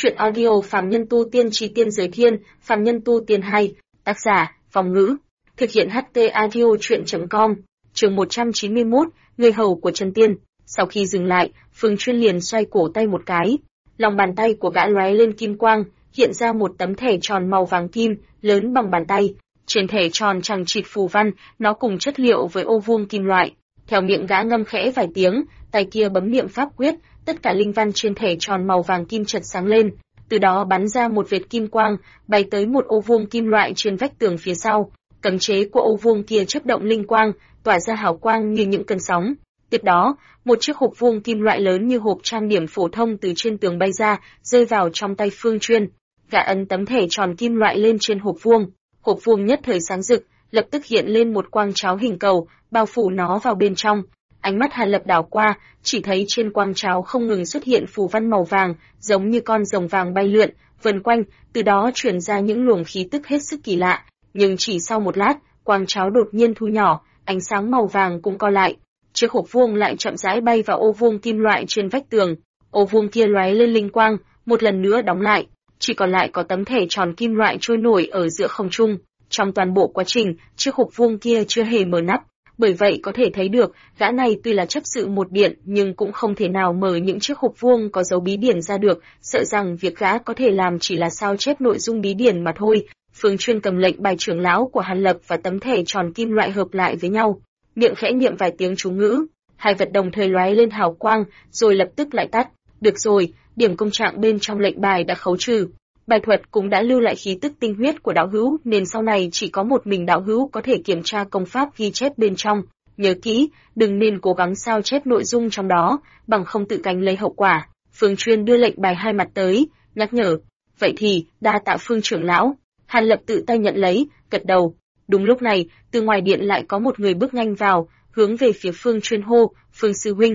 Chuyện audio Phàm Nhân Tu Tiên Chí Tiên Giới Thiên, Phàm Nhân Tu Tiên hay, tác giả, Phong Ngữ. Thực hiện HT Audio Chuyện.com, chương 191, người hầu của Chân Tiên. Sau khi dừng lại, Phương Chuyên liền xoay cổ tay một cái. Lòng bàn tay của gã lóe lên kim quang, hiện ra một tấm thẻ tròn màu vàng kim, lớn bằng bàn tay. Trên thẻ tròn chằng chịt phù văn, nó cùng chất liệu với ô vuông kim loại. Theo miệng gã ngâm khẽ vài tiếng, tay kia bấm niệm pháp quyết, tất cả linh văn trên thẻ tròn màu vàng kim chợt sáng lên, từ đó bắn ra một vệt kim quang, bay tới một ô vuông kim loại trên vách tường phía sau. Cấm chế của ô vuông kia chớp động linh quang, tỏa ra hào quang như những cơn sóng. Tiếp đó, một chiếc hộp vuông kim loại lớn như hộp trang điểm phổ thông từ trên tường bay ra, rơi vào trong tay Phương Chuyên. Gã ấn tấm thẻ tròn kim loại lên trên hộp vuông nhất thời sáng rực, lập tức hiện lên một quang cháo hình cầu, bao phủ nó vào bên trong. Ánh mắt Hàn Lập đảo qua, chỉ thấy trên quang cháo không ngừng xuất hiện phù văn màu vàng, giống như con rồng vàng bay lượn, vần quanh, từ đó truyền ra những luồng khí tức hết sức kỳ lạ. Nhưng chỉ sau một lát, quang cháo đột nhiên thu nhỏ, ánh sáng màu vàng cũng co lại. Chiếc hộp vuông lại chậm rãi bay vào ô vuông kim loại trên vách tường. Ô vuông kia lóe lên linh quang, một lần nữa đóng lại, chỉ còn lại có tấm thẻ tròn kim loại trôi nổi ở giữa không trung. Trong toàn bộ quá trình, chiếc hộp vuông kia chưa hề mở nắp. Bởi vậy có thể thấy được, gã này tuy là chấp sự một điện nhưng cũng không thể nào mở những chiếc hộp vuông có dấu bí điển ra được, sợ rằng việc gã có thể làm chỉ là sao chép nội dung bí điển mà thôi. Phương Chuyên cầm lệnh bài trưởng lão của Hàn Lập và tấm thẻ tròn kim loại hợp lại với nhau, miệng khẽ niệm vài tiếng chú ngữ, hai vật đồng thời lóe lên hào quang, rồi lập tức lại tắt. Được rồi, điểm công trạng bên trong lệnh bài đã khấu trừ. Bài thuật cũng đã lưu lại khí tức tinh huyết của đạo hữu, nên sau này chỉ có một mình đạo hữu có thể kiểm tra công pháp ghi chép bên trong. Nhớ kỹ, đừng nên cố gắng sao chép nội dung trong đó, bằng không tự gánh lấy hậu quả. Phương Chuyên đưa lệnh bài hai mặt tới, nhắc nhở. Vậy thì, đa tạ Phương trưởng lão. Hàn Lập tự tay nhận lấy, gật đầu. Đúng lúc này, từ ngoài điện lại có một người bước nhanh vào, hướng về phía Phương Chuyên hô, Phương sư huynh.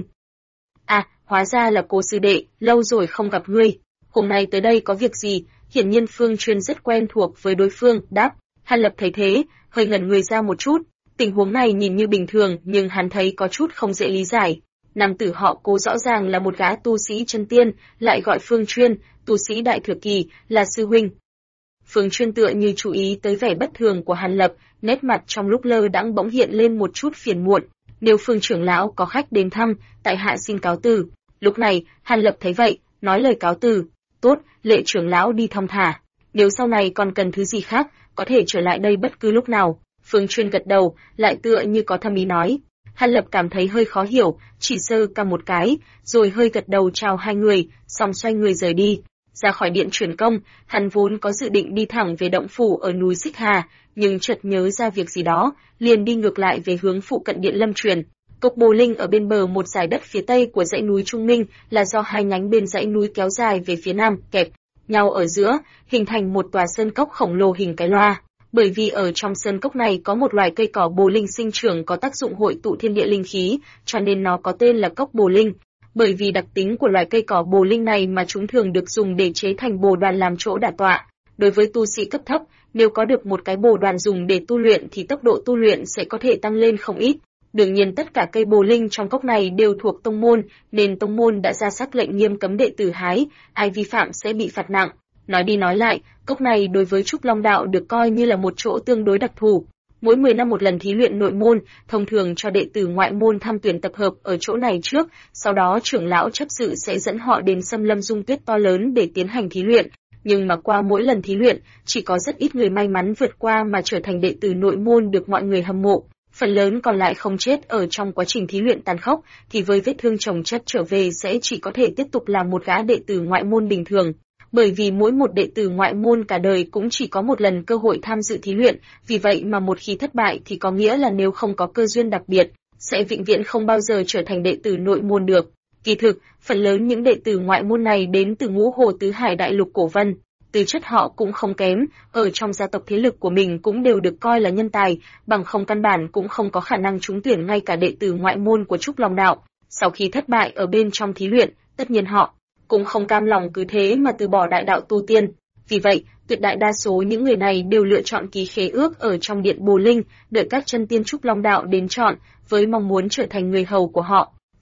À, hóa ra là cô sư đệ, lâu rồi không gặp ngươi. Hôm nay tới đây có việc gì? Hiển nhiên Phương Chuyên rất quen thuộc với đối phương, đáp. Hàn Lập thấy thế, hơi ngẩn người ra một chút. Tình huống này nhìn như bình thường, nhưng hắn thấy có chút không dễ lý giải. Nam tử họ Cố rõ ràng là một gã tu sĩ chân tiên, lại gọi Phương Chuyên, tu sĩ đại thừa kỳ, là sư huynh. Phương Chuyên tựa như chú ý tới vẻ bất thường của Hàn Lập, nét mặt trong lúc lơ đãng bỗng hiện lên một chút phiền muộn. Nếu Phương trưởng lão có khách đến thăm, tại hạ xin cáo từ. Lúc này, Hàn Lập thấy vậy, nói lời cáo từ. Tốt, lệ trưởng lão đi thong thả. Nếu sau này còn cần thứ gì khác, có thể trở lại đây bất cứ lúc nào. Phương Chuyên gật đầu, lại tựa như có thâm ý nói. Hàn Lập cảm thấy hơi khó hiểu, chỉ sơ cằm một cái, rồi hơi gật đầu chào hai người, xong xoay người rời đi. Ra khỏi điện chuyển công, hắn vốn có dự định đi thẳng về động phủ ở núi Xích Hà, nhưng chợt nhớ ra việc gì đó, liền đi ngược lại về hướng phụ cận điện Lâm Truyền. Cốc Bồ Linh ở bên bờ một dải đất phía tây của dãy núi Trung Minh, là do hai nhánh bên dãy núi kéo dài về phía nam, kẹp nhau ở giữa, hình thành một tòa sơn cốc khổng lồ hình cái loa. Bởi vì ở trong sơn cốc này có một loài cây cỏ bồ linh sinh trưởng có tác dụng hội tụ thiên địa linh khí, cho nên nó có tên là cốc bồ linh. Bởi vì đặc tính của loài cây cỏ bồ linh này mà chúng thường được dùng để chế thành bồ đoàn làm chỗ đả tọa. Đối với tu sĩ cấp thấp, nếu có được một cái bồ đoàn dùng để tu luyện thì tốc độ tu luyện sẽ có thể tăng lên không ít. Đương nhiên tất cả cây bồ linh trong cốc này đều thuộc tông môn, nên tông môn đã ra sắc lệnh nghiêm cấm đệ tử hái, ai vi phạm sẽ bị phạt nặng. Nói đi nói lại, cốc này đối với Trúc Long Đạo được coi như là một chỗ tương đối đặc thù. Mỗi 10 năm một lần thí luyện nội môn, thông thường cho đệ tử ngoại môn tham tuyển tập hợp ở chỗ này trước, sau đó trưởng lão chấp sự sẽ dẫn họ đến xâm lâm dung tuyết to lớn để tiến hành thí luyện. Nhưng mà qua mỗi lần thí luyện, chỉ có rất ít người may mắn vượt qua mà trở thành đệ tử nội môn được mọi người hâm mộ. Phần lớn còn lại không chết ở trong quá trình thí luyện tàn khốc, thì với vết thương chồng chất trở về sẽ chỉ có thể tiếp tục làm một gã đệ tử ngoại môn bình thường. Bởi vì mỗi một đệ tử ngoại môn cả đời cũng chỉ có một lần cơ hội tham dự thí luyện, vì vậy mà một khi thất bại thì có nghĩa là nếu không có cơ duyên đặc biệt, sẽ vĩnh viễn không bao giờ trở thành đệ tử nội môn được. Kỳ thực, phần lớn những đệ tử ngoại môn này đến từ ngũ hồ tứ hải đại lục cổ vân. Tư chất họ cũng không kém, ở trong gia tộc thế lực của mình cũng đều được coi là nhân tài, bằng không căn bản cũng không có khả năng trúng tuyển ngay cả đệ tử ngoại môn của Trúc Long Đạo. Sau khi thất bại ở bên trong thí luyện, tất nhiên họ cũng không cam lòng cứ thế mà từ bỏ đại đạo tu tiên. Vì vậy, tuyệt đại đa số những người này đều lựa chọn ký khế ước ở trong điện Bồ Linh, đợi các chân tiên Trúc Long Đạo đến chọn, với mong muốn trở thành người hầu của họ.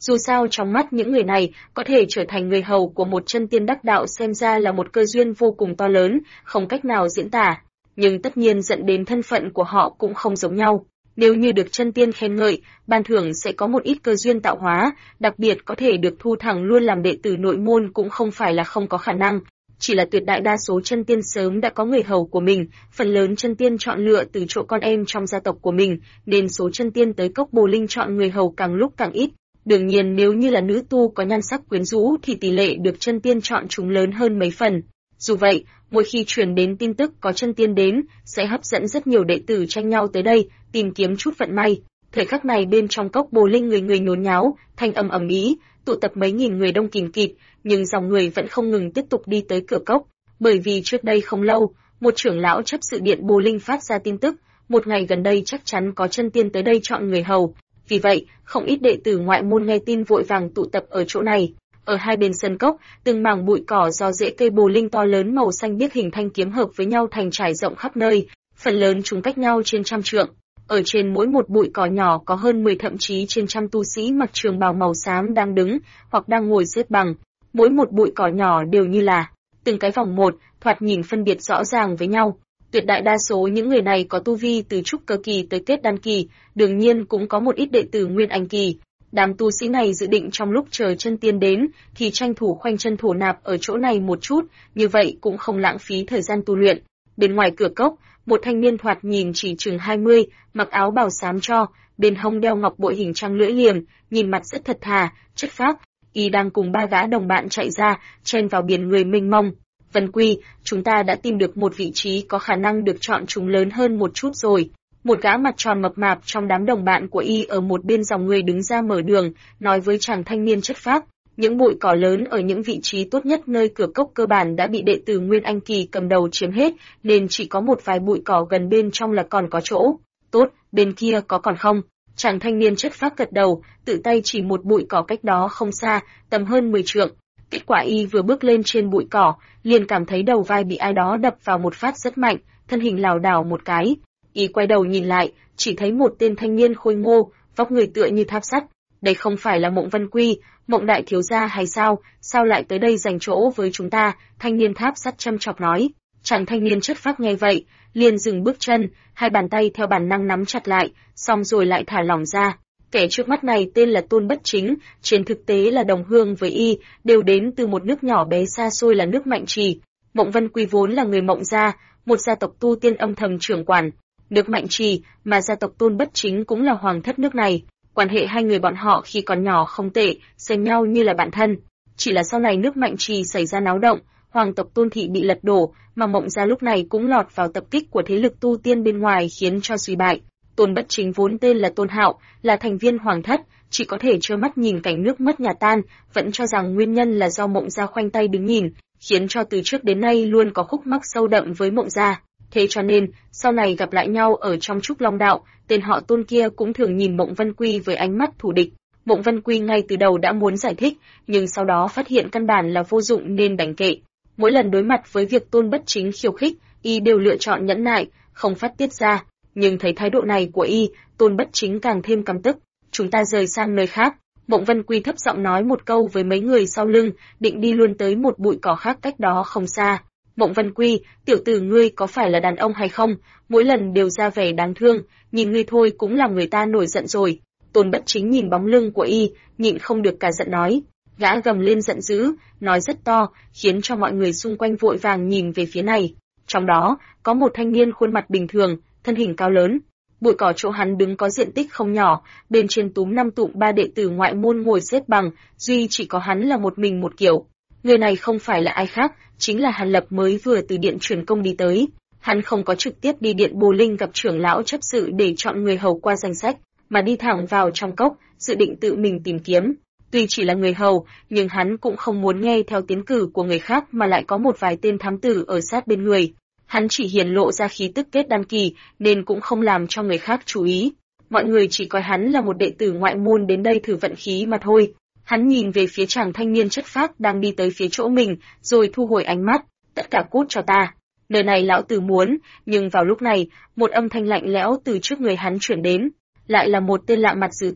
Dù sao trong mắt những người này, có thể trở thành người hầu của một chân tiên đắc đạo xem ra là một cơ duyên vô cùng to lớn, không cách nào diễn tả. Nhưng tất nhiên dẫn đến thân phận của họ cũng không giống nhau. Nếu như được chân tiên khen ngợi, ban thưởng sẽ có một ít cơ duyên tạo hóa, đặc biệt có thể được thu thẳng luôn làm đệ tử nội môn cũng không phải là không có khả năng. Chỉ là tuyệt đại đa số chân tiên sớm đã có người hầu của mình, phần lớn chân tiên chọn lựa từ chỗ con em trong gia tộc của mình, nên số chân tiên tới cốc Bồ Linh chọn người hầu càng lúc càng ít. Đương nhiên nếu như là nữ tu có nhan sắc quyến rũ thì tỷ lệ được chân tiên chọn chúng lớn hơn mấy phần. Dù vậy, mỗi khi truyền đến tin tức có chân tiên đến, sẽ hấp dẫn rất nhiều đệ tử tranh nhau tới đây, tìm kiếm chút vận may. Thời khắc này bên trong cốc Bồ Linh người người nhốn nháo, thanh âm ầm ĩ, tụ tập mấy nghìn người đông kìm kịt, nhưng dòng người vẫn không ngừng tiếp tục đi tới cửa cốc, bởi vì trước đây không lâu, một trưởng lão chấp sự điện Bồ Linh phát ra tin tức, một ngày gần đây chắc chắn có chân tiên tới đây chọn người hầu. Vì vậy, không ít đệ tử ngoại môn nghe tin vội vàng tụ tập ở chỗ này. Ở hai bên sân cốc, từng mảng bụi cỏ do rễ cây Bồ Linh to lớn màu xanh biếc hình thanh kiếm hợp với nhau thành trải rộng khắp nơi, phần lớn chúng cách nhau trên trăm trượng. Ở trên mỗi một bụi cỏ nhỏ có hơn 10 thậm chí trên trăm tu sĩ mặc trường bào màu xám đang đứng hoặc đang ngồi xếp bằng. Mỗi một bụi cỏ nhỏ đều như là từng cái vòng một, thoạt nhìn phân biệt rõ ràng với nhau. Tuyệt đại đa số những người này có tu vi từ trúc cơ kỳ tới kết đan kỳ, đương nhiên cũng có một ít đệ tử nguyên anh kỳ. Đám tu sĩ này dự định trong lúc chờ chân tiên đến thì tranh thủ khoanh chân thổ nạp ở chỗ này một chút, như vậy cũng không lãng phí thời gian tu luyện. Bên ngoài cửa cốc, một thanh niên thoạt nhìn chỉ chừng 20, mặc áo bào xám tro, bên hông đeo ngọc bội hình trăng lưỡi liềm, nhìn mặt rất thật thà, chất phác. Y đang cùng ba gã đồng bạn chạy ra, chen vào biển người mênh mông. Vân Quy, chúng ta đã tìm được một vị trí có khả năng được chọn chúng lớn hơn một chút rồi. Một gã mặt tròn mập mạp trong đám đồng bạn của Y ở một bên dòng người đứng ra mở đường, nói với chàng thanh niên chất phác. Những bụi cỏ lớn ở những vị trí tốt nhất nơi cửa cốc cơ bản đã bị đệ tử Nguyên Anh kỳ cầm đầu chiếm hết, nên chỉ có một vài bụi cỏ gần bên trong là còn có chỗ. Tốt, bên kia có còn không? Chàng thanh niên chất phác gật đầu, tự tay chỉ một bụi cỏ cách đó không xa, tầm hơn 10 trượng. Kết quả Y vừa bước lên trên bụi cỏ, liền cảm thấy đầu vai bị ai đó đập vào một phát rất mạnh, thân hình lảo đảo một cái. Y quay đầu nhìn lại, chỉ thấy một tên thanh niên khôi ngô, vóc người tựa như tháp sắt. Đây không phải là Mộng Vân Quy, Mộng đại thiếu gia hay sao? Sao lại tới đây giành chỗ với chúng ta? Thanh niên tháp sắt châm chọc nói. Chàng thanh niên chất phác nghe vậy, liền dừng bước chân, hai bàn tay theo bản năng nắm chặt lại, xong rồi lại thả lỏng ra. Kẻ trước mắt này tên là Tôn Bất Chính, trên thực tế là đồng hương với Y, đều đến từ một nước nhỏ bé xa xôi là nước Mạnh Trì. Mộng Vân Quy vốn là người Mộng gia, một gia tộc tu tiên âm thầm trưởng quản nước Mạnh Trì, mà gia tộc Tôn Bất Chính cũng là hoàng thất nước này. Quan hệ hai người bọn họ khi còn nhỏ không tệ, xem nhau như là bạn thân. Chỉ là sau này nước Mạnh Trì xảy ra náo động, hoàng tộc Tôn thị bị lật đổ, mà Mộng gia lúc này cũng lọt vào tập kích của thế lực tu tiên bên ngoài khiến cho suy bại. Tôn Bất Chính vốn tên là Tôn Hạo, là thành viên hoàng thất, chỉ có thể trơ mắt nhìn cảnh nước mất nhà tan, vẫn cho rằng nguyên nhân là do Mộng gia khoanh tay đứng nhìn, khiến cho từ trước đến nay luôn có khúc mắc sâu đậm với Mộng gia. Thế cho nên, sau này gặp lại nhau ở trong Trúc Long Đạo, tên họ Tôn kia cũng thường nhìn Mộng Vân Quy với ánh mắt thù địch. Mộng Vân Quy ngay từ đầu đã muốn giải thích, nhưng sau đó phát hiện căn bản là vô dụng nên đành kệ. Mỗi lần đối mặt với việc Tôn Bất Chính khiêu khích, Y đều lựa chọn nhẫn nại, không phát tiết ra. Nhưng thấy thái độ này của Y, Tôn Bất Chính càng thêm căm tức. Chúng ta rời sang nơi khác. Mộng Vân Quy thấp giọng nói một câu với mấy người sau lưng, định đi luôn tới một bụi cỏ khác cách đó không xa. Mộng Vân Quy, tiểu tử ngươi có phải là đàn ông hay không? Mỗi lần đều ra vẻ đáng thương, nhìn ngươi thôi cũng làm người ta nổi giận rồi. Tôn Bất Chính nhìn bóng lưng của Y, nhịn không được cả giận nói. Gã gầm lên giận dữ, nói rất to, khiến cho mọi người xung quanh vội vàng nhìn về phía này. Trong đó, có một thanh niên khuôn mặt bình thường, thân hình cao lớn. Bụi cỏ chỗ hắn đứng có diện tích không nhỏ, bên trên túm 5 tụm 3 đệ tử ngoại môn ngồi xếp bằng, duy chỉ có hắn là một mình một kiểu. Người này không phải là ai khác, chính là Hàn Lập mới vừa từ điện truyền công đi tới. Hắn không có trực tiếp đi điện Bồ Linh gặp trưởng lão chấp sự để chọn người hầu qua danh sách, mà đi thẳng vào trong cốc, dự định tự mình tìm kiếm. Tuy chỉ là người hầu, nhưng hắn cũng không muốn nghe theo tiến cử của người khác mà lại có một vài tên thám tử ở sát bên người. Hắn chỉ hiển lộ ra khí tức kết đan kỳ, nên cũng không làm cho người khác chú ý. Mọi người chỉ coi hắn là một đệ tử ngoại môn đến đây thử vận khí mà thôi. Hắn nhìn về phía chàng thanh niên chất phác đang đi tới phía chỗ mình, rồi thu hồi ánh mắt, tất cả cút cho ta. Nơi này lão tử muốn, nhưng vào lúc này, một âm thanh lạnh lẽo từ trước người hắn chuyển đến. Lại là một tên lạ mặt dữ tợn,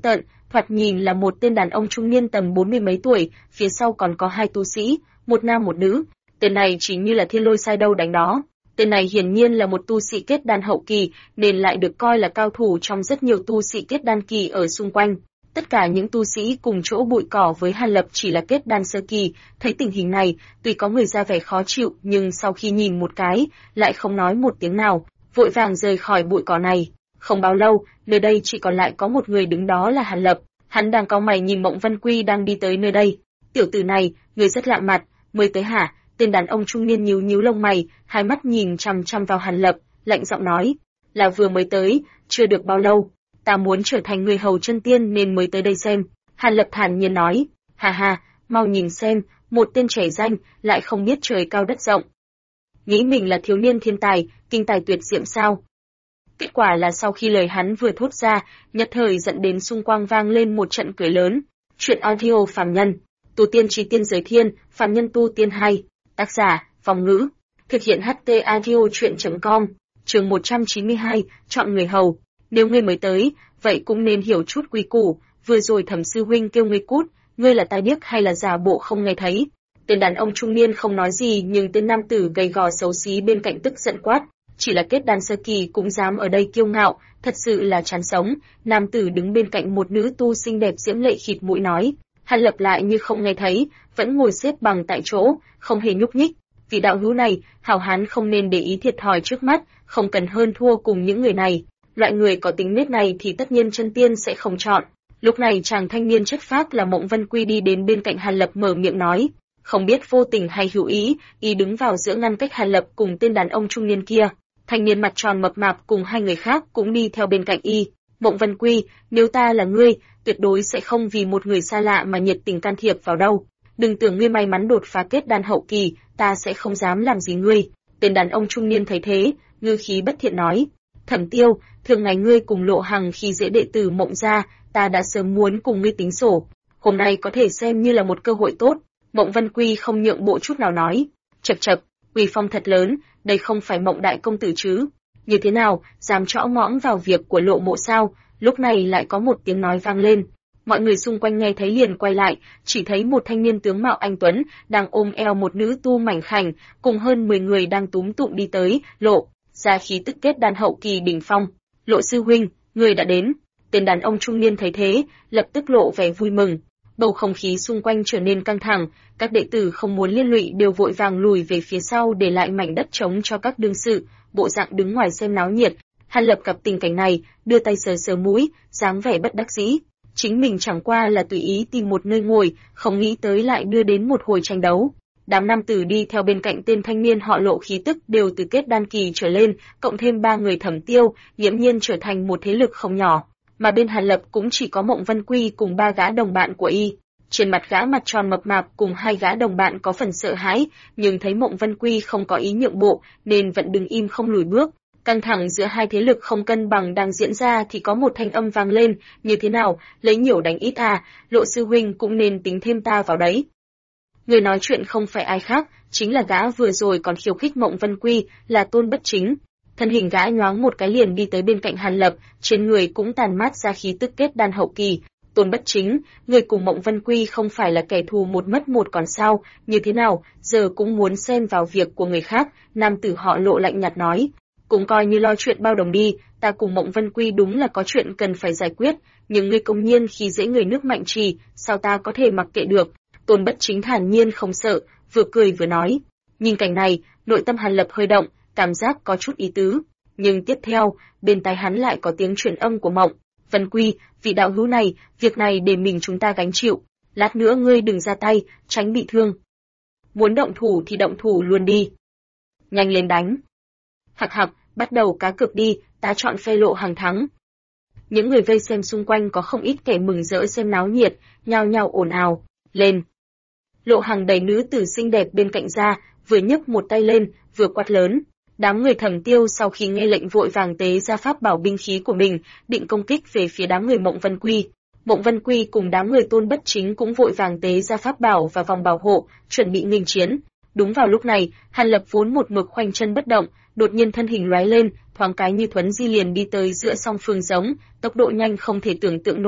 thoạt nhìn là một tên đàn ông trung niên tầm 40 mấy tuổi, phía sau còn có hai tu sĩ, một nam một nữ. Tên này chỉ như là thiên lôi sai đâu đánh đó. Tên này hiển nhiên là một tu sĩ kết đan hậu kỳ, nên lại được coi là cao thủ trong rất nhiều tu sĩ kết đan kỳ ở xung quanh. Tất cả những tu sĩ cùng chỗ bụi cỏ với Hàn Lập chỉ là kết đan sơ kỳ, thấy tình hình này, tuy có người ra vẻ khó chịu, nhưng sau khi nhìn một cái, lại không nói một tiếng nào, vội vàng rời khỏi bụi cỏ này. Không bao lâu, nơi đây chỉ còn lại có một người đứng đó là Hàn Lập. Hắn đang cau mày nhìn Mộng Vân Quy đang đi tới nơi đây. Tiểu tử này, người rất lạ mặt, mới tới hả? Tên đàn ông trung niên nhíu nhíu lông mày, hai mắt nhìn chằm chằm vào Hàn Lập, lạnh giọng nói, là vừa mới tới, chưa được bao lâu. Ta muốn trở thành người hầu chân tiên nên mới tới đây xem. Hàn Lập thản nhiên nói, hà hà, mau nhìn xem, một tên trẻ danh, lại không biết trời cao đất rộng. Nghĩ mình là thiếu niên thiên tài, kinh tài tuyệt diệm sao? Kết quả là sau khi lời hắn vừa thốt ra, nhất thời dẫn đến xung quanh vang lên một trận cười lớn. Chuyện audio phàm nhân, tu tiên trí tiên giới thiên, phàm nhân tu tiên hay. Tác giả, Phong Ngữ. Thực hiện HT audio chuyện.com. Chương 192, chọn người hầu. Nếu ngươi mới tới, vậy cũng nên hiểu chút quy củ. Vừa rồi Thẩm sư huynh kêu ngươi cút, ngươi là tai điếc hay là giả bộ không nghe thấy? Tên đàn ông trung niên không nói gì, nhưng tên nam tử gầy gò xấu xí bên cạnh tức giận quát. Chỉ là kết đan sơ kỳ cũng dám ở đây kiêu ngạo, thật sự là chán sống. Nam tử đứng bên cạnh một nữ tu xinh đẹp diễm lệ khịt mũi nói. Hàn Lập lại như không nghe thấy, vẫn ngồi xếp bằng tại chỗ, không hề nhúc nhích. Vì đạo hữu này, hảo hán không nên để ý thiệt thòi trước mắt, không cần hơn thua cùng những người này. Loại người có tính nết này thì tất nhiên chân tiên sẽ không chọn. Lúc này chàng thanh niên chất phác là Mộng Vân Quy đi đến bên cạnh Hàn Lập mở miệng nói. Không biết vô tình hay hữu ý, y đứng vào giữa ngăn cách Hàn Lập cùng tên đàn ông trung niên kia. Thanh niên mặt tròn mập mạp cùng hai người khác cũng đi theo bên cạnh y. Mộng Vân Quy, nếu ta là ngươi, tuyệt đối sẽ không vì một người xa lạ mà nhiệt tình can thiệp vào đâu. Đừng tưởng ngươi may mắn đột phá kết đan hậu kỳ, ta sẽ không dám làm gì ngươi. Tên đàn ông trung niên thấy thế, ngư khí bất thiện nói. Thẩm Tiêu, thường ngày ngươi cùng Lộ Hằng khi dễ đệ tử Mộng gia, ta đã sớm muốn cùng ngươi tính sổ. Hôm nay có thể xem như là một cơ hội tốt. Mộng Vân Quy không nhượng bộ chút nào nói. Chậc chậc, uy phong thật lớn, đây không phải Mộng đại công tử chứ? Như thế nào, dám trõ mõm vào việc của Lộ Mộ sao? Lúc này lại có một tiếng nói vang lên. Mọi người xung quanh nghe thấy liền quay lại, chỉ thấy một thanh niên tướng mạo anh tuấn đang ôm eo một nữ tu mảnh khảnh, cùng hơn 10 người đang túm tụm đi tới. Lộ ra khí tức kết đan hậu kỳ đỉnh phong. Lộ sư huynh, người đã đến. Tên đàn ông trung niên thấy thế, lập tức lộ vẻ vui mừng. Bầu không khí xung quanh trở nên căng thẳng, các đệ tử không muốn liên lụy đều vội vàng lùi về phía sau để lại mảnh đất trống cho các đương sự, bộ dạng đứng ngoài xem náo nhiệt. Hàn Lập gặp tình cảnh này, đưa tay sờ sờ mũi, dáng vẻ bất đắc dĩ. Chính mình chẳng qua là tùy ý tìm một nơi ngồi, không nghĩ tới lại đưa đến một hồi tranh đấu. Đám nam tử đi theo bên cạnh tên thanh niên họ Lộ khí tức đều từ kết đan kỳ trở lên, cộng thêm 3 người Thẩm Tiêu, nghiễm nhiên trở thành một thế lực không nhỏ. Mà bên Hàn Lập cũng chỉ có Mộng Vân Quy cùng 3 gã đồng bạn của y. Trên mặt gã mặt tròn mập mạp cùng 2 gã đồng bạn có phần sợ hãi, nhưng thấy Mộng Vân Quy không có ý nhượng bộ, nên vẫn đứng im không lùi bước. Căng thẳng giữa hai thế lực không cân bằng đang diễn ra thì có một thanh âm vang lên, như thế nào, lấy nhiều đánh ít à, Lộ sư huynh cũng nên tính thêm ta vào đấy. Người nói chuyện không phải ai khác, chính là gã vừa rồi còn khiêu khích Mộng Vân Quy, là Tôn Bất Chính. Thân hình gã nhoáng một cái liền đi tới bên cạnh Hàn Lập, trên người cũng tàn mát ra khí tức kết đan hậu kỳ. Tôn Bất Chính, người cùng Mộng Vân Quy không phải là kẻ thù một mất một còn sao, như thế nào, giờ cũng muốn xen vào việc của người khác, nam tử họ Lộ lạnh nhạt nói. Cũng coi như lo chuyện bao đồng đi, ta cùng Mộng Vân Quy đúng là có chuyện cần phải giải quyết, nhưng ngươi công nhiên khi dễ người nước Mạnh Trì, sao ta có thể mặc kệ được? Tôn Bất Chính thản nhiên không sợ, vừa cười vừa nói. Nhìn cảnh này, nội tâm Hàn Lập hơi động, cảm giác có chút ý tứ. Nhưng tiếp theo, bên tai hắn lại có tiếng truyền âm của Mộng Vân Quy, vị đạo hữu này, việc này để mình chúng ta gánh chịu. Lát nữa ngươi đừng ra tay, tránh bị thương. Muốn động thủ thì động thủ luôn đi. Nhanh lên đánh. Hặc hặc, bắt đầu cá cược đi, ta chọn phe Lộ Hằng thắng. Những người vây xem xung quanh có không ít kẻ mừng rỡ xem náo nhiệt, nhao nhao ồn ào. Lên. Lộ Hằng đẩy nữ tử xinh đẹp bên cạnh ra, vừa nhấc một tay lên, vừa quát lớn. Đám người Thẩm Tiêu sau khi nghe lệnh vội vàng tế ra pháp bảo binh khí của mình, định công kích về phía đám người Mộng Vân Quy. Mộng Vân Quy cùng đám người Tôn Bất Chính cũng vội vàng tế ra pháp bảo và vòng bảo hộ, chuẩn bị nghênh chiến. Đúng vào lúc này, Hàn Lập vốn một mực khoanh chân bất động, đột nhiên thân hình lóe lên, thoáng cái như thuấn di liền đi tới giữa song phương giống, tốc độ nhanh không thể tưởng tượng nổi.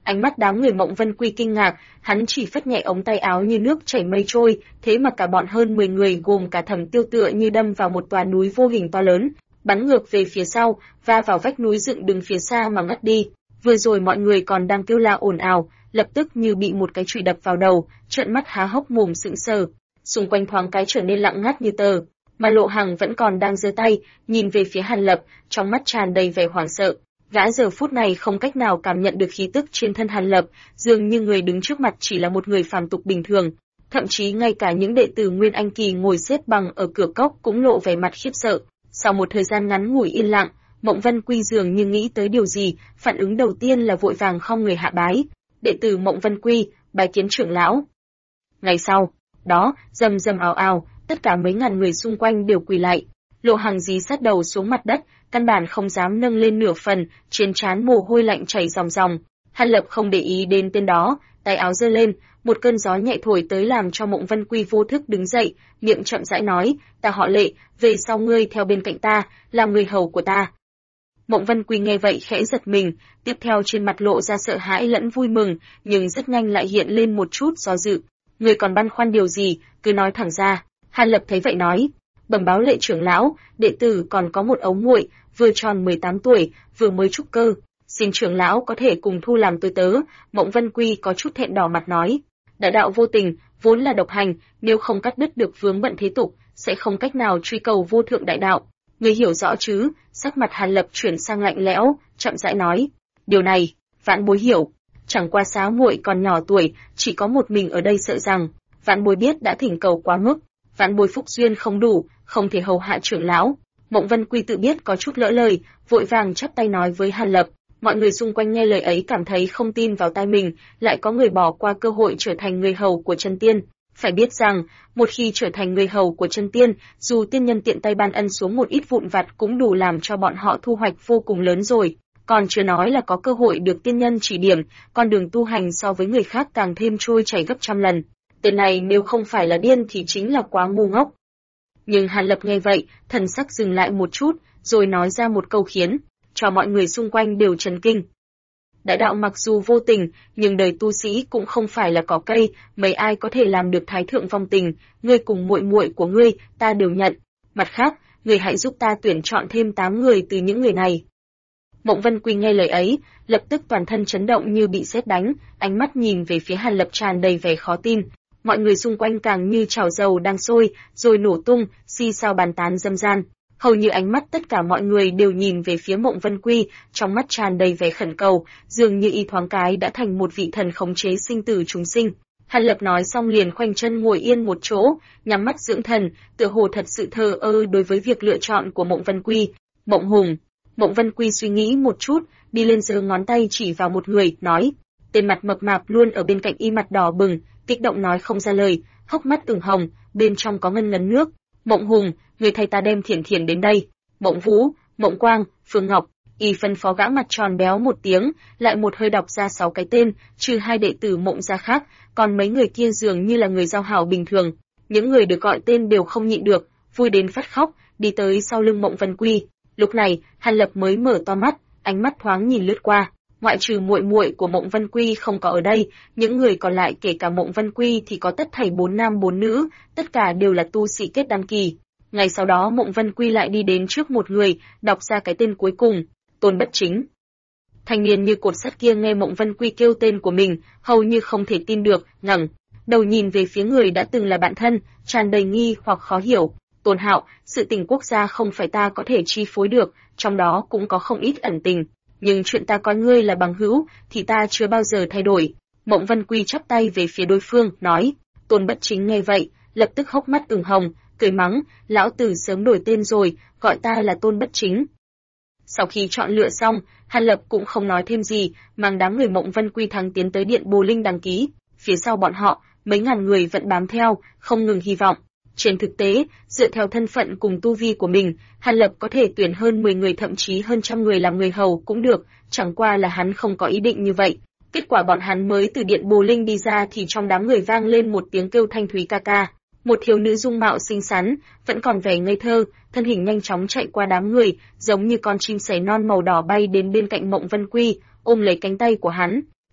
Ánh mắt đám người Mộng Vân Quy kinh ngạc, hắn chỉ phất nhẹ ống tay áo như nước chảy mây trôi, thế mà cả bọn hơn 10 người gồm cả Thẩm Tiêu tựa như đâm vào một tòa núi vô hình to lớn, bắn ngược về phía sau, va vào vách núi dựng đứng phía xa mà ngất đi. Vừa rồi mọi người còn đang kêu la ồn ào, lập tức như bị một cái chùy đập vào đầu, trợn mắt há hốc mồm sững sờ. Xung quanh thoáng cái trở nên lặng ngắt như tờ, mà Lộ Hằng vẫn còn đang giơ tay, nhìn về phía Hàn Lập, trong mắt tràn đầy vẻ hoảng sợ. Gã giờ phút này không cách nào cảm nhận được khí tức trên thân Hàn Lập, dường như người đứng trước mặt chỉ là một người phàm tục bình thường. Thậm chí ngay cả những đệ tử Nguyên Anh Kỳ ngồi xếp bằng ở cửa cốc cũng lộ vẻ mặt khiếp sợ. Sau một thời gian ngắn ngủi yên lặng, Mộng Vân Quy dường như nghĩ tới điều gì, phản ứng đầu tiên là vội vàng khom người hạ bái. Đệ tử Mộng Vân Quy, bái kiến trưởng lão. Ngày sau, đó, rầm rầm ào ào, tất cả mấy ngàn người xung quanh đều quỳ lại. Lộ Hằng dí sát đầu xuống mặt đất, căn bản không dám nâng lên nửa phần, trên trán mồ hôi lạnh chảy ròng ròng. Hàn Lập không để ý đến tên đó, tay áo giơ lên, một cơn gió nhẹ thổi tới làm cho Mộng Vân Quy vô thức đứng dậy, miệng chậm rãi nói, ta họ Lệ, về sau ngươi theo bên cạnh ta, làm người hầu của ta. Mộng Vân Quy nghe vậy khẽ giật mình, tiếp theo trên mặt lộ ra sợ hãi lẫn vui mừng, nhưng rất nhanh lại hiện lên một chút do dự. Ngươi còn băn khoăn điều gì, cứ nói thẳng ra. Hàn Lập thấy vậy nói, bẩm báo Lệ trưởng lão, đệ tử còn có một ấu muội, vừa tròn 18 tuổi, vừa mới trúc cơ, xin trưởng lão có thể cùng thu làm tôi tớ. Mộng Vân Quy có chút thẹn đỏ mặt nói, đại đạo vô tình, vốn là độc hành, nếu không cắt đứt được vướng bận thế tục, sẽ không cách nào truy cầu vô thượng đại đạo. Ngươi hiểu rõ chứ? Sắc mặt Hàn Lập chuyển sang lạnh lẽo, chậm rãi nói, điều này, vãn bối hiểu. Chẳng qua Xá muội còn nhỏ tuổi, chỉ có một mình ở đây sợ rằng, vãn bối biết đã thỉnh cầu quá mức, vãn bối phúc duyên không đủ, không thể hầu hạ trưởng lão. Mộng Vân Quy tự biết có chút lỡ lời, vội vàng chắp tay nói với Hàn Lập. Mọi người xung quanh nghe lời ấy cảm thấy không tin vào tai mình, lại có người bỏ qua cơ hội trở thành người hầu của chân tiên. Phải biết rằng, một khi trở thành người hầu của chân tiên, dù tiên nhân tiện tay ban ân xuống một ít vụn vặt cũng đủ làm cho bọn họ thu hoạch vô cùng lớn rồi. Còn chưa nói là có cơ hội được tiên nhân chỉ điểm, con đường tu hành so với người khác càng thêm trôi chảy gấp trăm lần. Tên này nếu không phải là điên thì chính là quá ngu ngốc. Nhưng Hàn Lập nghe vậy, thần sắc dừng lại một chút, rồi nói ra một câu khiến cho mọi người xung quanh đều chấn kinh. Đại đạo mặc dù vô tình, nhưng đời tu sĩ cũng không phải là cỏ cây, mấy ai có thể làm được thái thượng vong tình, ngươi cùng muội muội của ngươi, ta đều nhận. Mặt khác, ngươi hãy giúp ta tuyển chọn thêm 8 người từ những người này. Mộng Vân Quy nghe lời ấy, lập tức toàn thân chấn động như bị sét đánh, ánh mắt nhìn về phía Hàn Lập tràn đầy vẻ khó tin. Mọi người xung quanh càng như chảo dầu đang sôi, rồi nổ tung, xì xào bàn tán râm ran. Hầu như ánh mắt tất cả mọi người đều nhìn về phía Mộng Vân Quy, trong mắt tràn đầy vẻ khẩn cầu, dường như y thoáng cái đã thành một vị thần khống chế sinh tử chúng sinh. Hàn Lập nói xong liền khoanh chân ngồi yên một chỗ, nhắm mắt dưỡng thần, tựa hồ thật sự thờ ơ đối với việc lựa chọn của Mộng Vân Quy. Mộng Hùng. Mộng Vân Quy suy nghĩ một chút, đi lên giơ ngón tay chỉ vào một người, nói, tên mặt mập mạp luôn ở bên cạnh y mặt đỏ bừng, kích động nói không ra lời, hốc mắt ửng hồng, bên trong có ngân ngấn nước. Mộng Hùng, người thầy ta đem Thiển Thiển đến đây. Mộng Vũ, Mộng Quang, Phương Ngọc, y phân phó gã mặt tròn béo một tiếng, lại một hơi đọc ra 6 cái tên, trừ 2 đệ tử Mộng gia khác, còn mấy người kia dường như là người giao hảo bình thường. Những người được gọi tên đều không nhịn được, vui đến phát khóc, đi tới sau lưng Mộng Vân Quy. Lúc này, Hàn Lập mới mở to mắt, ánh mắt thoáng nhìn lướt qua. Ngoại trừ muội muội của Mộng Vân Quy không có ở đây, những người còn lại kể cả Mộng Vân Quy thì có tất thảy 4 nam 4 nữ, tất cả đều là tu sĩ kết đan kỳ. Ngày sau đó Mộng Vân Quy lại đi đến trước một người, đọc ra cái tên cuối cùng, Tôn Bất Chính. Thanh niên như cột sắt kia nghe Mộng Vân Quy kêu tên của mình, hầu như không thể tin được, ngẩng đầu nhìn về phía người đã từng là bạn thân, tràn đầy nghi hoặc khó hiểu. Tôn Hạo, sự tình quốc gia không phải ta có thể chi phối được, trong đó cũng có không ít ẩn tình. Nhưng chuyện ta coi ngươi là bằng hữu, thì ta chưa bao giờ thay đổi. Mộng Vân Quy chắp tay về phía đối phương, nói. Tôn Bất Chính nghe vậy, lập tức hốc mắt ửng hồng, cười mắng, lão tử sớm đổi tên rồi, gọi ta là Tôn Bất Chính. Sau khi chọn lựa xong, Hàn Lập cũng không nói thêm gì, mang đám người Mộng Vân Quy thắng tiến tới điện Bồ Linh đăng ký. Phía sau bọn họ, mấy ngàn người vẫn bám theo, không ngừng hy vọng. Trên thực tế, dựa theo thân phận cùng tu vi của mình, Hàn Lập có thể tuyển hơn 10 người thậm chí hơn trăm người làm người hầu cũng được, chẳng qua là hắn không có ý định như vậy. Kết quả bọn hắn mới từ điện Bồ Linh đi ra thì trong đám người vang lên một tiếng kêu thanh thúy ca ca. Một thiếu nữ dung mạo xinh xắn, vẫn còn vẻ ngây thơ, thân hình nhanh chóng chạy qua đám người, giống như con chim sẻ non màu đỏ bay đến bên cạnh Mộng Vân Quy, ôm lấy cánh tay của hắn.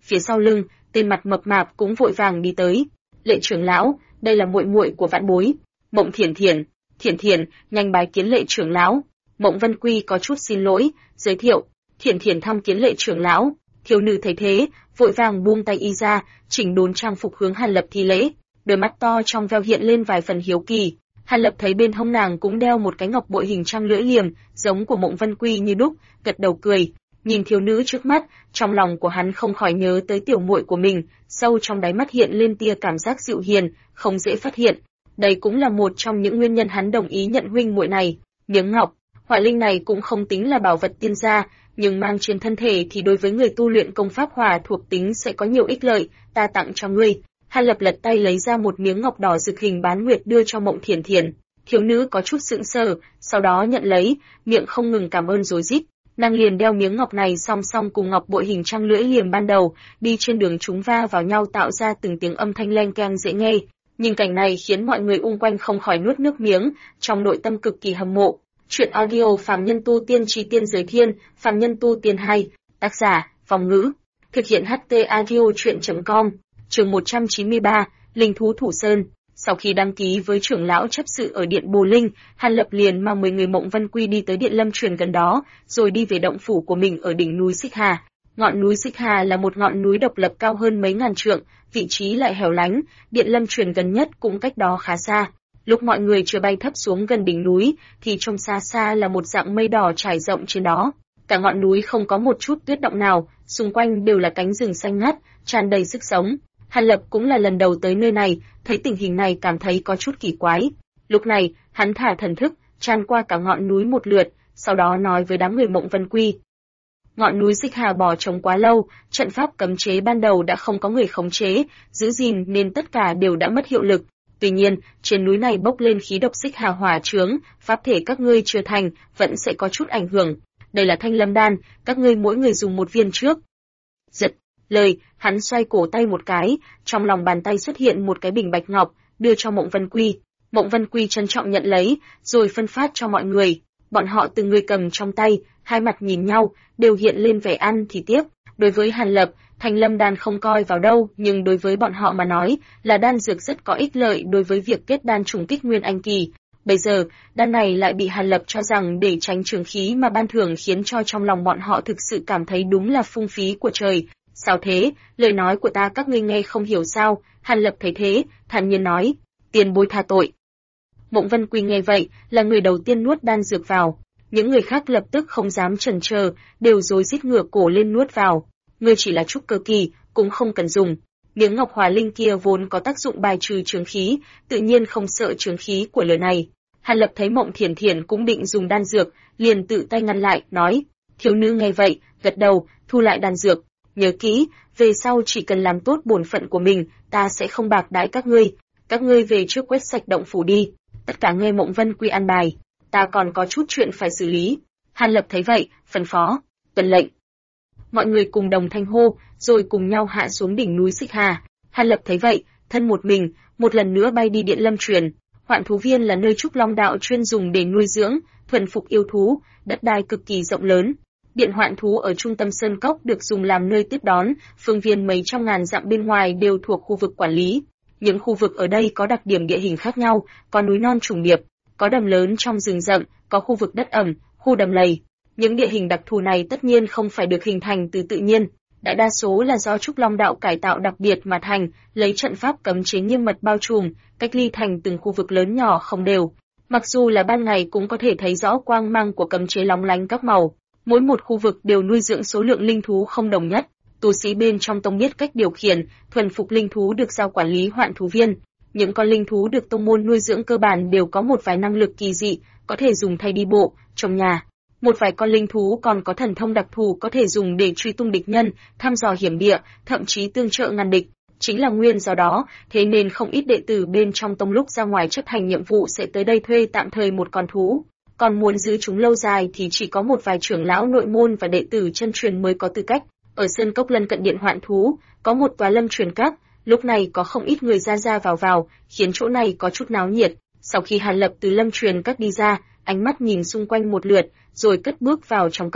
Phía sau lưng, tên mặt mập mạp cũng vội vàng đi tới. Lệ trưởng lão, đây là muội muội của vãn bối. Mộng Thiển Thiển. Thiển Thiển, nhanh bái kiến Lệ trưởng lão. Mộng Vân Quy có chút xin lỗi, giới thiệu. Thiển Thiển thăm kiến Lệ trưởng lão. Thiếu nữ thấy thế, vội vàng buông tay y ra, chỉnh đốn trang phục hướng Hàn Lập thi lễ. Đôi mắt to trong veo hiện lên vài phần hiếu kỳ. Hàn Lập thấy bên hông nàng cũng đeo một cái ngọc bội hình trăng lưỡi liềm, giống của Mộng Vân Quy như đúc, gật đầu cười. Nhìn thiếu nữ trước mắt, trong lòng của hắn không khỏi nhớ tới tiểu muội của mình, sâu trong đáy mắt hiện lên tia cảm giác dịu hiền, không dễ phát hiện. Đây cũng là một trong những nguyên nhân hắn đồng ý nhận huynh muội này. Miếng ngọc, hỏa linh này cũng không tính là bảo vật tiên gia, nhưng mang trên thân thể thì đối với người tu luyện công pháp hỏa thuộc tính sẽ có nhiều ích lợi, ta tặng cho ngươi. Hàn Lập lật tay lấy ra một miếng ngọc đỏ rực hình bán nguyệt đưa cho Mộng Thiển Thiển. Thiếu nữ có chút sững sờ, sau đó nhận lấy, miệng không ngừng cảm ơn rối rít. Nàng liền đeo miếng ngọc này song song cùng ngọc bội hình trăng lưỡi liềm ban đầu, đi trên đường chúng va vào nhau tạo ra từng tiếng âm thanh leng keng dễ nghe. Nhìn cảnh này khiến mọi người xung quanh không khỏi nuốt nước miếng, trong nội tâm cực kỳ hâm mộ. Truyện audio Phàm Nhân Tu Tiên Chí Tiên Giới Thiên, Phàm Nhân Tu Tiên 2, tác giả, Phong Ngữ, thực hiện HT audio truyện.com, chương 193, Linh thú Thủ Sơn. Sau khi đăng ký với trưởng lão chấp sự ở điện Bồ Linh, Hàn Lập liền mang 10 người Mộng Vân Quy đi tới điện Lâm Truyền gần đó, rồi đi về động phủ của mình ở đỉnh núi Xích Hà. Ngọn núi Xích Hà là một ngọn núi độc lập cao hơn mấy ngàn trượng, vị trí lại hẻo lánh, điện Lâm Truyền gần nhất cũng cách đó khá xa. Lúc mọi người chưa bay thấp xuống gần đỉnh núi, thì trông xa xa là một dạng mây đỏ trải rộng trên đó. Cả ngọn núi không có một chút tuyết động nào, xung quanh đều là cánh rừng xanh ngắt, tràn đầy sức sống. Hàn Lập cũng là lần đầu tới nơi này, thấy tình hình này cảm thấy có chút kỳ quái. Lúc này, hắn thả thần thức, tràn qua cả ngọn núi một lượt, sau đó nói với đám người Mộng Vân Quy. Ngọn núi Xích Hà bỏ trống quá lâu, trận pháp cấm chế ban đầu đã không có người khống chế, giữ gìn nên tất cả đều đã mất hiệu lực. Tuy nhiên, trên núi này bốc lên khí độc Xích Hà hỏa chướng, pháp thể các ngươi chưa thành, vẫn sẽ có chút ảnh hưởng. Đây là Thanh Lâm đan, các ngươi mỗi người dùng một viên trước. Giật lời, hắn xoay cổ tay một cái, trong lòng bàn tay xuất hiện một cái bình bạch ngọc, đưa cho Mộng Vân Quy. Mộng Vân Quy trân trọng nhận lấy, rồi phân phát cho mọi người. Bọn họ từng người cầm trong tay, hai mặt nhìn nhau, đều hiện lên vẻ ăn thì tiếc. Đối với Hàn Lập, Thanh Lâm đan không coi vào đâu, nhưng đối với bọn họ mà nói, là đan dược rất có ích lợi đối với việc kết đan trùng kích nguyên anh kỳ. Bây giờ, đan này lại bị Hàn Lập cho rằng để tránh trường khí mà ban thưởng, khiến cho trong lòng bọn họ thực sự cảm thấy đúng là phung phí của trời. Sao thế, lời nói của ta các ngươi nghe không hiểu sao? Hàn Lập thấy thế, thản nhiên nói, tiền bối tha tội. Mộng Vân Quy nghe vậy, là người đầu tiên nuốt đan dược vào. Những người khác lập tức không dám chần chờ, đều rối rít ngửa cổ lên nuốt vào. Ngươi chỉ là trúc cơ kỳ, cũng không cần dùng. Miếng ngọc hỏa linh kia vốn có tác dụng bài trừ chướng khí, tự nhiên không sợ chướng khí của lời này. Hàn Lập thấy Mộng Thiển Thiển cũng định dùng đan dược, liền tự tay ngăn lại, nói. Thiếu nữ nghe vậy, gật đầu, thu lại đan dược. Nhớ kỹ, về sau chỉ cần làm tốt bổn phận của mình, ta sẽ không bạc đãi các ngươi. Các ngươi về trước quét sạch động phủ đi. Tất cả nghe Mộng Vân Quy an bài. Ta còn có chút chuyện phải xử lý. Hàn Lập thấy vậy, phân phó, tuân lệnh. Mọi người cùng đồng thanh hô, rồi cùng nhau hạ xuống đỉnh núi Xích Hà. Hàn Lập thấy vậy, thân một mình, một lần nữa bay đi điện Lâm Truyền. Hoạn thú viên là nơi Trúc Long đạo chuyên dùng để nuôi dưỡng, thuần phục yêu thú, đất đai cực kỳ rộng lớn. Điện hoạn thú ở trung tâm sơn cốc được dùng làm nơi tiếp đón, phương viên mấy trăm ngàn dặm bên ngoài đều thuộc khu vực quản lý. Những khu vực ở đây có đặc điểm địa hình khác nhau, có núi non trùng điệp, có đầm lớn trong rừng rậm, có khu vực đất ẩm, khu đầm lầy. Những địa hình đặc thù này tất nhiên không phải được hình thành từ tự nhiên, đại đa số là do Trúc Long đạo cải tạo đặc biệt mà thành, lấy trận pháp cấm chế nghiêm mật bao trùm, cách ly thành từng khu vực lớn nhỏ không đều. Mặc dù là ban ngày cũng có thể thấy rõ quang mang của cấm chế lóng lánh các màu. Mỗi một khu vực đều nuôi dưỡng số lượng linh thú không đồng nhất. Tu sĩ bên trong tông biết cách điều khiển, thuần phục linh thú được giao quản lý hoạn thú viên. Những con linh thú được tông môn nuôi dưỡng cơ bản đều có một vài năng lực kỳ dị, có thể dùng thay đi bộ, trồng nhà. Một vài con linh thú còn có thần thông đặc thù có thể dùng để truy tung địch nhân, thăm dò hiểm địa, thậm chí tương trợ ngăn địch. Chính là nguyên do đó, thế nên không ít đệ tử bên trong tông lúc ra ngoài chấp hành nhiệm vụ sẽ tới đây thuê tạm thời một con thú. Còn muốn giữ chúng lâu dài thì chỉ có một vài trưởng lão nội môn và đệ tử chân truyền mới có tư cách. Ở sơn cốc lân cận điện hoạn thú, có một tòa lâm truyền các, lúc này có không ít người ra ra vào, khiến chỗ này có chút náo nhiệt. Sau khi Hàn Lập từ lâm truyền các đi ra, ánh mắt nhìn xung quanh một lượt, rồi cất bước vào trong cốc.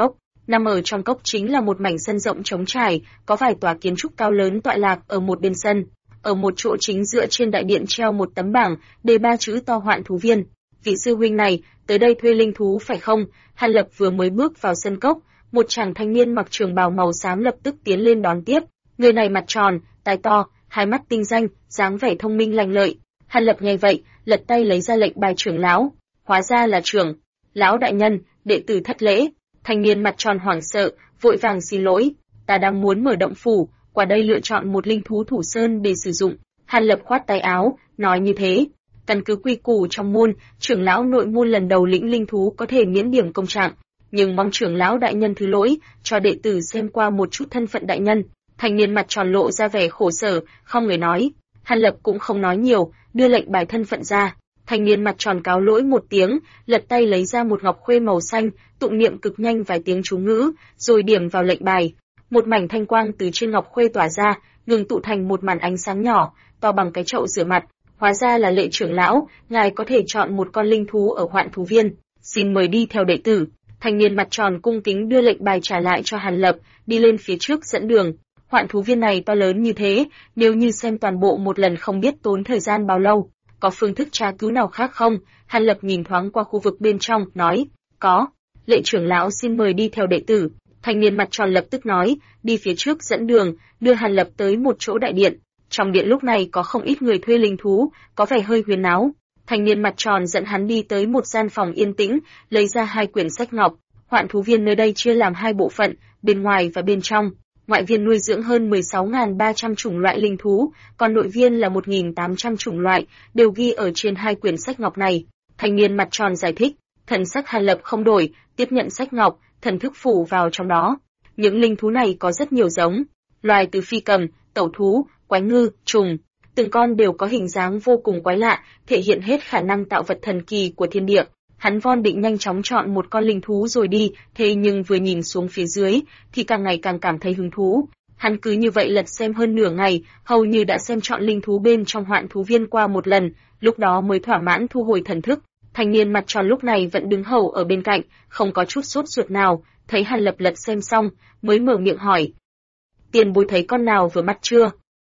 Nằm ở trong cốc chính là một mảnh sân rộng trống trải, có vài tòa kiến trúc cao lớn tọa lạc ở một bên sân. Ở một chỗ chính giữa trên đại điện treo một tấm bảng, đề 3 chữ to Hoạn thú viên. Vị sư huynh này, tới đây thuê linh thú phải không? Hàn Lập vừa mới bước vào sân cốc, một chàng thanh niên mặc trường bào màu xám lập tức tiến lên đón tiếp. Người này mặt tròn, tai to, hai mắt tinh danh, dáng vẻ thông minh lanh lợi. Hàn Lập nghe vậy, lật tay lấy ra lệnh bài trưởng lão. Hóa ra là trưởng lão đại nhân, đệ tử thất lễ. Thanh niên mặt tròn hoảng sợ, vội vàng xin lỗi. Ta đang muốn mở động phủ, qua đây lựa chọn một linh thú thủ sơn để sử dụng. Hàn Lập khoát tay áo, nói như thế. Căn cứ quy củ trong môn, trưởng lão nội môn lần đầu lĩnh linh thú có thể miễn điểm công trạng, nhưng mong trưởng lão đại nhân thứ lỗi, cho đệ tử xem qua một chút thân phận đại nhân. Thanh niên mặt tròn lộ ra vẻ khổ sở, không người nói. Hàn Lập cũng không nói nhiều, đưa lệnh bài thân phận ra. Thanh niên mặt tròn cáo lỗi một tiếng, lật tay lấy ra một ngọc khuê màu xanh, tụng niệm cực nhanh vài tiếng chú ngữ, rồi điểm vào lệnh bài. Một mảnh thanh quang từ trên ngọc khuê tỏa ra, ngừng tụ thành một màn ánh sáng nhỏ, to bằng cái chậu rửa mặt. Hóa ra là Lệ trưởng lão, ngài có thể chọn một con linh thú ở Hoạn thú viên, xin mời đi theo đệ tử. Thanh niên mặt tròn cung kính đưa lệnh bài trả lại cho Hàn Lập, đi lên phía trước dẫn đường. Hoạn thú viên này to lớn như thế, nếu như xem toàn bộ một lần không biết tốn thời gian bao lâu. Có phương thức tra cứu nào khác không? Hàn Lập nhìn thoáng qua khu vực bên trong, nói, có. Lệ trưởng lão xin mời đi theo đệ tử. Thanh niên mặt tròn lập tức nói, đi phía trước dẫn đường, đưa Hàn Lập tới một chỗ đại điện. Trong điện lúc này có không ít người thuê linh thú, có vẻ hơi huyên náo. Thanh niên mặt tròn dẫn hắn đi tới một gian phòng yên tĩnh, lấy ra 2 quyển sách ngọc. Hoạn thú viên nơi đây chia làm 2 bộ phận, bên ngoài và bên trong. Ngoại viên nuôi dưỡng hơn 16.300 chủng loại linh thú, còn nội viên là 1.800 chủng loại, đều ghi ở trên 2 quyển sách ngọc này. Thanh niên mặt tròn giải thích, thần sắc Hàn Lập không đổi, tiếp nhận sách ngọc, thần thức phủ vào trong đó. Những linh thú này có rất nhiều giống, loài từ phi cầm, tẩu thú, quái ngư, trùng, từng con đều có hình dáng vô cùng quái lạ, thể hiện hết khả năng tạo vật thần kỳ của thiên địa. Hắn von định nhanh chóng chọn một con linh thú rồi đi, thế nhưng vừa nhìn xuống phía dưới, thì càng ngày càng cảm thấy hứng thú. Hắn cứ như vậy lật xem hơn nửa ngày, hầu như đã xem chọn linh thú bên trong Hoạn thú viên qua một lần, lúc đó mới thỏa mãn thu hồi thần thức. Thanh niên mặt tròn lúc này vẫn đứng hầu ở bên cạnh, không có chút sốt ruột nào, thấy Hàn Lập lật xem xong, mới mở miệng hỏi. Tiền bối thấy con nào vừa mắt chưa?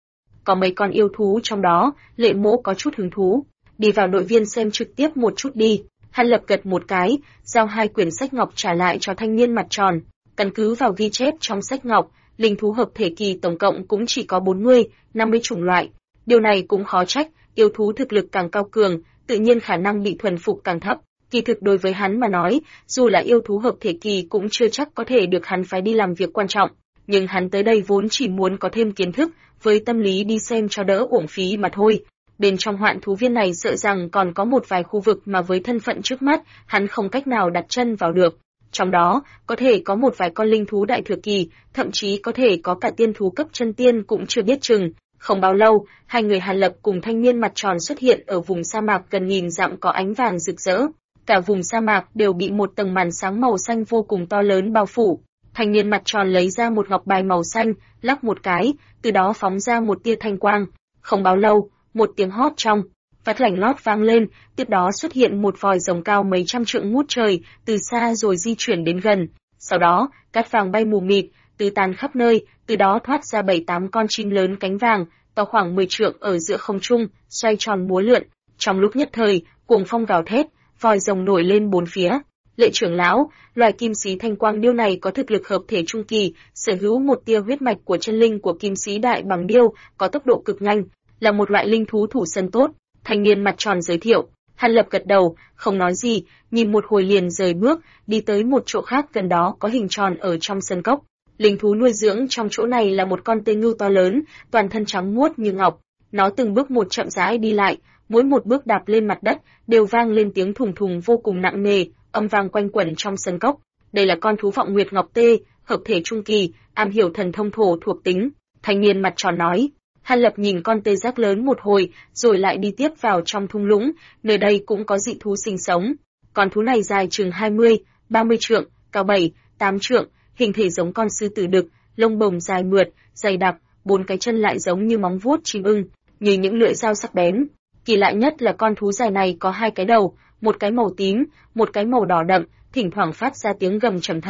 Có mấy con yêu thú trong đó, Lệ mỗ có chút hứng thú. Đi vào nội viên xem trực tiếp một chút đi. Hàn Lập gật một cái, giao 2 quyển sách ngọc trả lại cho thanh niên mặt tròn. Căn cứ vào ghi chép trong sách ngọc, linh thú hợp thể kỳ tổng cộng cũng chỉ có 40, 50 chủng loại. Điều này cũng khó trách, yêu thú thực lực càng cao cường, tự nhiên khả năng bị thuần phục càng thấp. Kỳ thực đối với hắn mà nói, dù là yêu thú hợp thể kỳ cũng chưa chắc có thể được hắn phái đi làm việc quan trọng. Nhưng hắn tới đây vốn chỉ muốn có thêm kiến thức, với tâm lý đi xem cho đỡ uổng phí mà thôi. Bên trong Hoạn thú viên này sợ rằng còn có một vài khu vực mà với thân phận trước mắt, hắn không cách nào đặt chân vào được. Trong đó, có thể có một vài con linh thú đại thừa kỳ, thậm chí có thể có cả tiên thú cấp chân tiên cũng chưa biết chừng. Không bao lâu, 2 người Hàn Lập cùng thanh niên mặt tròn xuất hiện ở vùng sa mạc gần nghìn dặm có ánh vàng rực rỡ. Cả vùng sa mạc đều bị một tầng màn sáng màu xanh vô cùng to lớn bao phủ. Thanh niên mặt tròn lấy ra một ngọc bài màu xanh, lắc một cái, từ đó phóng ra một tia thanh quang. Không bao lâu, một tiếng hót trong vắt lảnh lót vang lên, tiếp đó xuất hiện một vòi rồng cao mấy trăm trượng ngút trời, từ xa rồi di chuyển đến gần. Sau đó, cát vàng bay mù mịt, tứ tán khắp nơi, từ đó thoát ra 7-8 con chim lớn cánh vàng, to khoảng 10 trượng ở giữa không trung, xoay tròn múa lượn. Trong lúc nhất thời, cuồng phong gào thét, vòi rồng nổi lên bốn phía. Lệ trưởng lão, loài kim sĩ thanh quang điêu này có thực lực hợp thể trung kỳ, sở hữu một tia huyết mạch của chân linh của kim sĩ đại bằng điêu, có tốc độ cực nhanh, là một loại linh thú thủ sân tốt. Thanh niên mặt tròn giới thiệu. Hàn Lập gật đầu, không nói gì, nhìn một hồi liền rời bước, đi tới một chỗ khác gần đó có hình tròn ở trong sân cốc. Linh thú nuôi dưỡng trong chỗ này là một con tê ngưu to lớn, toàn thân trắng muốt như ngọc. Nó từng bước một chậm rãi đi lại, mỗi một bước đạp lên mặt đất đều vang lên tiếng thùng thùng vô cùng nặng nề, âm vang quanh quẩn trong sân cốc. Đây là con thú vọng nguyệt ngọc tê, hợp thể trung kỳ, am hiểu thần thông thổ thuộc tính. Thanh niên mặt tròn nói. Hàn Lập nhìn con tê giác lớn một hồi, rồi lại đi tiếp vào trong thung lũng, nơi đây cũng có dị thú sinh sống. Con thú này dài chừng 20, 30 trượng, cao 7, 8 trượng, hình thể giống con sư tử đực, lông bồng dài mượt, dày đặc, 4 cái chân lại giống như móng vuốt chim ưng, như những lưỡi dao sắc bén. Kỳ lạ nhất là con thú dài này có 2 cái đầu, một cái màu tím, một cái màu đỏ đậm, thỉnh thoảng phát ra tiếng gầm trầm thấp.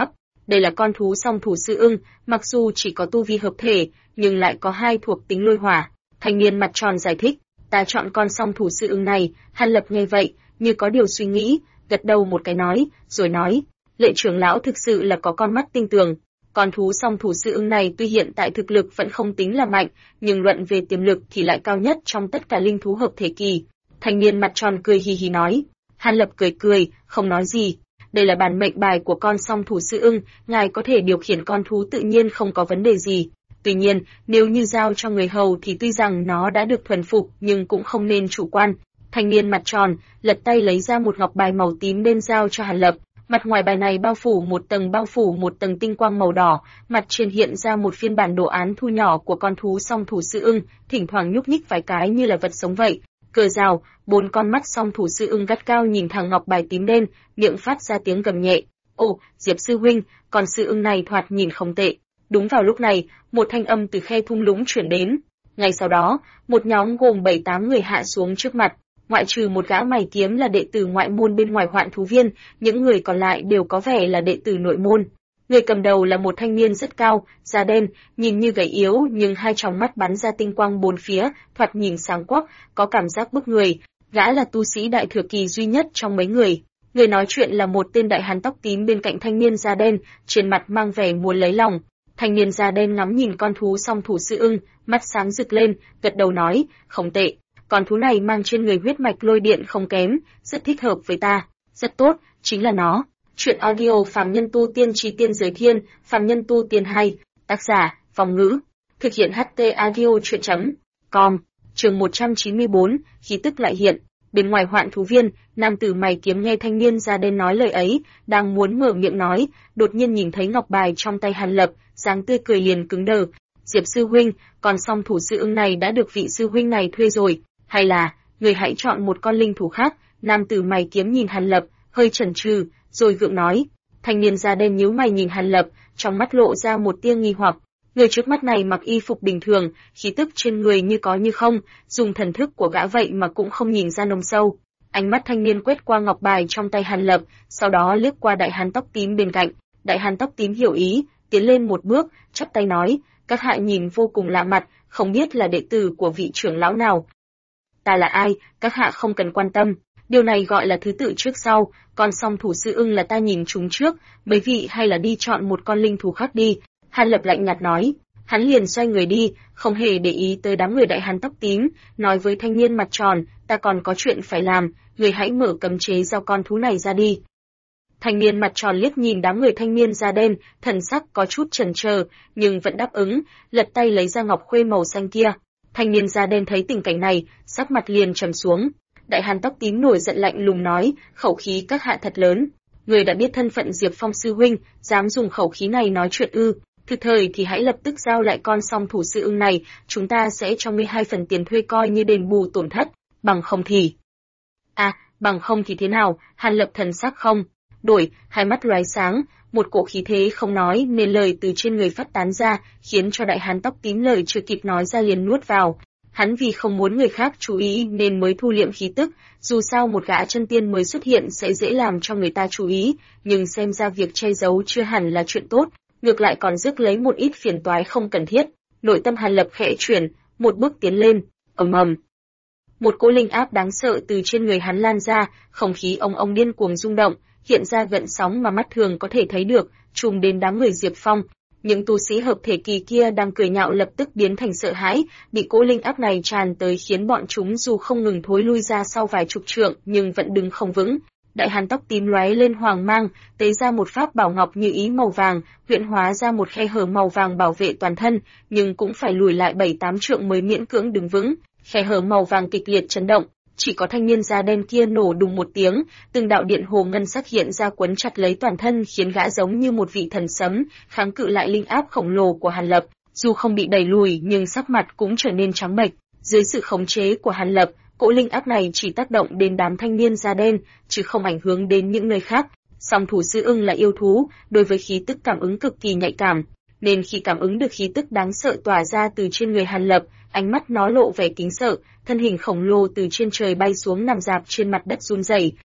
Đây là con thú song thủ sư ưng, mặc dù chỉ có tu vi hợp thể, nhưng lại có hai thuộc tính lôi hỏa. Thanh niên mặt tròn giải thích, ta chọn con song thủ sư ưng này. Hàn Lập nghe vậy, như có điều suy nghĩ, gật đầu một cái nói, rồi nói, Lệ trưởng lão thực sự là có con mắt tinh tường. Con thú song thủ sư ưng này tuy hiện tại thực lực vẫn không tính là mạnh, nhưng luận về tiềm lực thì lại cao nhất trong tất cả linh thú hợp thể kỳ. Thanh niên mặt tròn cười hì hì nói. Hàn Lập cười cười, không nói gì. Đây là bản mệnh bài của con song thủ sư ưng, ngài có thể điều khiển con thú tự nhiên không có vấn đề gì. Tuy nhiên, nếu như giao cho người hầu thì tuy rằng nó đã được thuần phục nhưng cũng không nên chủ quan. Thanh niên mặt tròn, lật tay lấy ra một ngọc bài màu tím đen giao cho Hàn Lập. Mặt ngoài bài này bao phủ một tầng tinh quang màu đỏ, mặt trên hiện ra một phiên bản đồ án thu nhỏ của con thú song thủ sư ưng, thỉnh thoảng nhúc nhích vài cái như là vật sống vậy. Cờ rào, 4 con mắt song thủ sư ưng gắt cao nhìn thẳng ngọc bài tím đen, miệng phát ra tiếng gầm nhẹ. Ồ, Diệp sư huynh, con sư ưng này thoạt nhìn không tệ. Đúng vào lúc này, một thanh âm từ khe thung lũng chuyển đến. Ngay sau đó, một nhóm gồm 7-8 người hạ xuống trước mặt. Ngoại trừ một gã mày kiếm là đệ tử ngoại môn bên ngoài Hoạn thú viên, những người còn lại đều có vẻ là đệ tử nội môn. Người cầm đầu là một thanh niên rất cao, da đen, nhìn như gầy yếu nhưng hai tròng mắt bắn ra tinh quang bốn phía, thoạt nhìn sáng quắc, có cảm giác bức người. Gã là tu sĩ đại thừa kỳ duy nhất trong mấy người. Người nói chuyện là một tên đại hán tóc tím bên cạnh thanh niên da đen, trên mặt mang vẻ muốn lấy lòng. Thanh niên da đen ngắm nhìn con thú song thủ sư ưng, mắt sáng rực lên, gật đầu nói, không tệ. Con thú này mang trên người huyết mạch lôi điện không kém, rất thích hợp với ta. Rất tốt, chính là nó. Chuyện audio Phàm Nhân Tu Tiên Chí Tiên Giới Thiên, Phàm Nhân Tu Tiên 2, tác giả, Phong Ngữ. Thực hiện HT audio chuyện.com, chương 194, khí tức lại hiện. Bên ngoài Hoạn thú viên, nam tử mày kiếm nghe thanh niên da đen nói lời ấy, đang muốn mở miệng nói, đột nhiên nhìn thấy ngọc bài trong tay Hàn Lập, dáng tươi cười liền cứng đờ. Diệp sư huynh, còn song thủ sư ưng này đã được vị sư huynh này thuê rồi, hay là người hãy chọn một con linh thú khác? Nam tử mày kiếm nhìn Hàn Lập, hơi chần chừ, rồi gượng nói. Thanh niên da đen nhíu mày nhìn Hàn Lập, trong mắt lộ ra một tia nghi hoặc. Người trước mắt này mặc y phục bình thường, khí tức trên người như có như không, dùng thần thức của gã vậy mà cũng không nhìn ra nồng sâu. Ánh mắt thanh niên quét qua ngọc bài trong tay Hàn Lập, sau đó liếc qua đại hán tóc tím bên cạnh. Đại hán tóc tím hiểu ý, tiến lên một bước, chắp tay nói, các hạ nhìn vô cùng lạ mặt, không biết là đệ tử của vị trưởng lão nào. Ta là ai, các hạ không cần quan tâm. Điều này gọi là thứ tự trước sau, còn song thủ sư ưng là ta nhìn chúng trước, mấy vị hay là đi chọn một con linh thú khác đi. Hàn Lập lạnh nhạt nói, hắn liền xoay người đi, không hề để ý tới đám người đại hán tóc tím, nói với thanh niên mặt tròn, ta còn có chuyện phải làm, người hãy mở cấm chế giao con thú này ra đi. Thanh niên mặt tròn liếc nhìn đám người thanh niên da đen, thần sắc có chút chần chờ, nhưng vẫn đáp ứng, lật tay lấy ra ngọc khuê màu xanh kia. Thanh niên da đen thấy tình cảnh này, sắc mặt liền trầm xuống. Đại hán tóc tím nổi giận lạnh lùng nói, khẩu khí các hạ thật lớn. Người đã biết thân phận Diệp Phong sư huynh, dám dùng khẩu khí này nói chuyện ư? Thực thời thì hãy lập tức giao lại con song thủ sư ưng này, chúng ta sẽ cho ngươi 2 phần tiền thuê coi như đền bù tổn thất, bằng không thì... bằng không thì thế nào? Hàn Lập thần sắc không đổi, hai mắt lóe sáng, một cổ khí thế không nói nên lời từ trên người phát tán ra, khiến cho đại hán tóc tím lời chưa kịp nói ra liền nuốt vào. Hắn vì không muốn người khác chú ý nên mới thu liệm khí tức, dù sao một gã chân tiên mới xuất hiện sẽ dễ làm cho người ta chú ý, nhưng xem ra việc che giấu chưa hẳn là chuyện tốt, ngược lại còn rước lấy một ít phiền toái không cần thiết. Nội tâm Hàn Lập khẽ chuyển, một bước tiến lên, ầm ầm. Một cỗ linh áp đáng sợ từ trên người hắn lan ra, không khí ong ong điên cuồng rung động, hiện ra gợn sóng mà mắt thường có thể thấy được, trùm đến đám người Diệp Phong. Những tu sĩ hợp thể kỳ kia đang cười nhạo lập tức biến thành sợ hãi, bị cỗ linh áp này tràn tới khiến bọn chúng dù không ngừng thối lui ra sau vài chục trượng nhưng vẫn đứng không vững. Đại hán tóc tím lóe lên hoàng mang, tế ra một pháp bảo ngọc như ý màu vàng, huyễn hóa ra một khe hở màu vàng bảo vệ toàn thân, nhưng cũng phải lùi lại 7-8 trượng mới miễn cưỡng đứng vững. Khe hở màu vàng kịch liệt chấn động, chỉ có thanh niên da đen kia nổ đùng một tiếng, từng đạo điện hồ ngân sắc hiện ra quấn chặt lấy toàn thân khiến gã giống như một vị thần sấm, kháng cự lại linh áp khổng lồ của Hàn Lập. Dù không bị đẩy lùi nhưng sắc mặt cũng trở nên trắng bệch. Dưới sự khống chế của Hàn Lập, cỗ linh áp này chỉ tác động đến đám thanh niên da đen, chứ không ảnh hưởng đến những nơi khác. Song thủ sư ưng là yêu thú, đối với khí tức cảm ứng cực kỳ nhạy cảm, nên khi cảm ứng được khí tức đáng sợ tỏa ra từ trên người Hàn Lập, ánh mắt nó lộ vẻ kính sợ, thân hình khổng lồ từ trên trời bay xuống nằm rạp trên mặt đất run rẩy.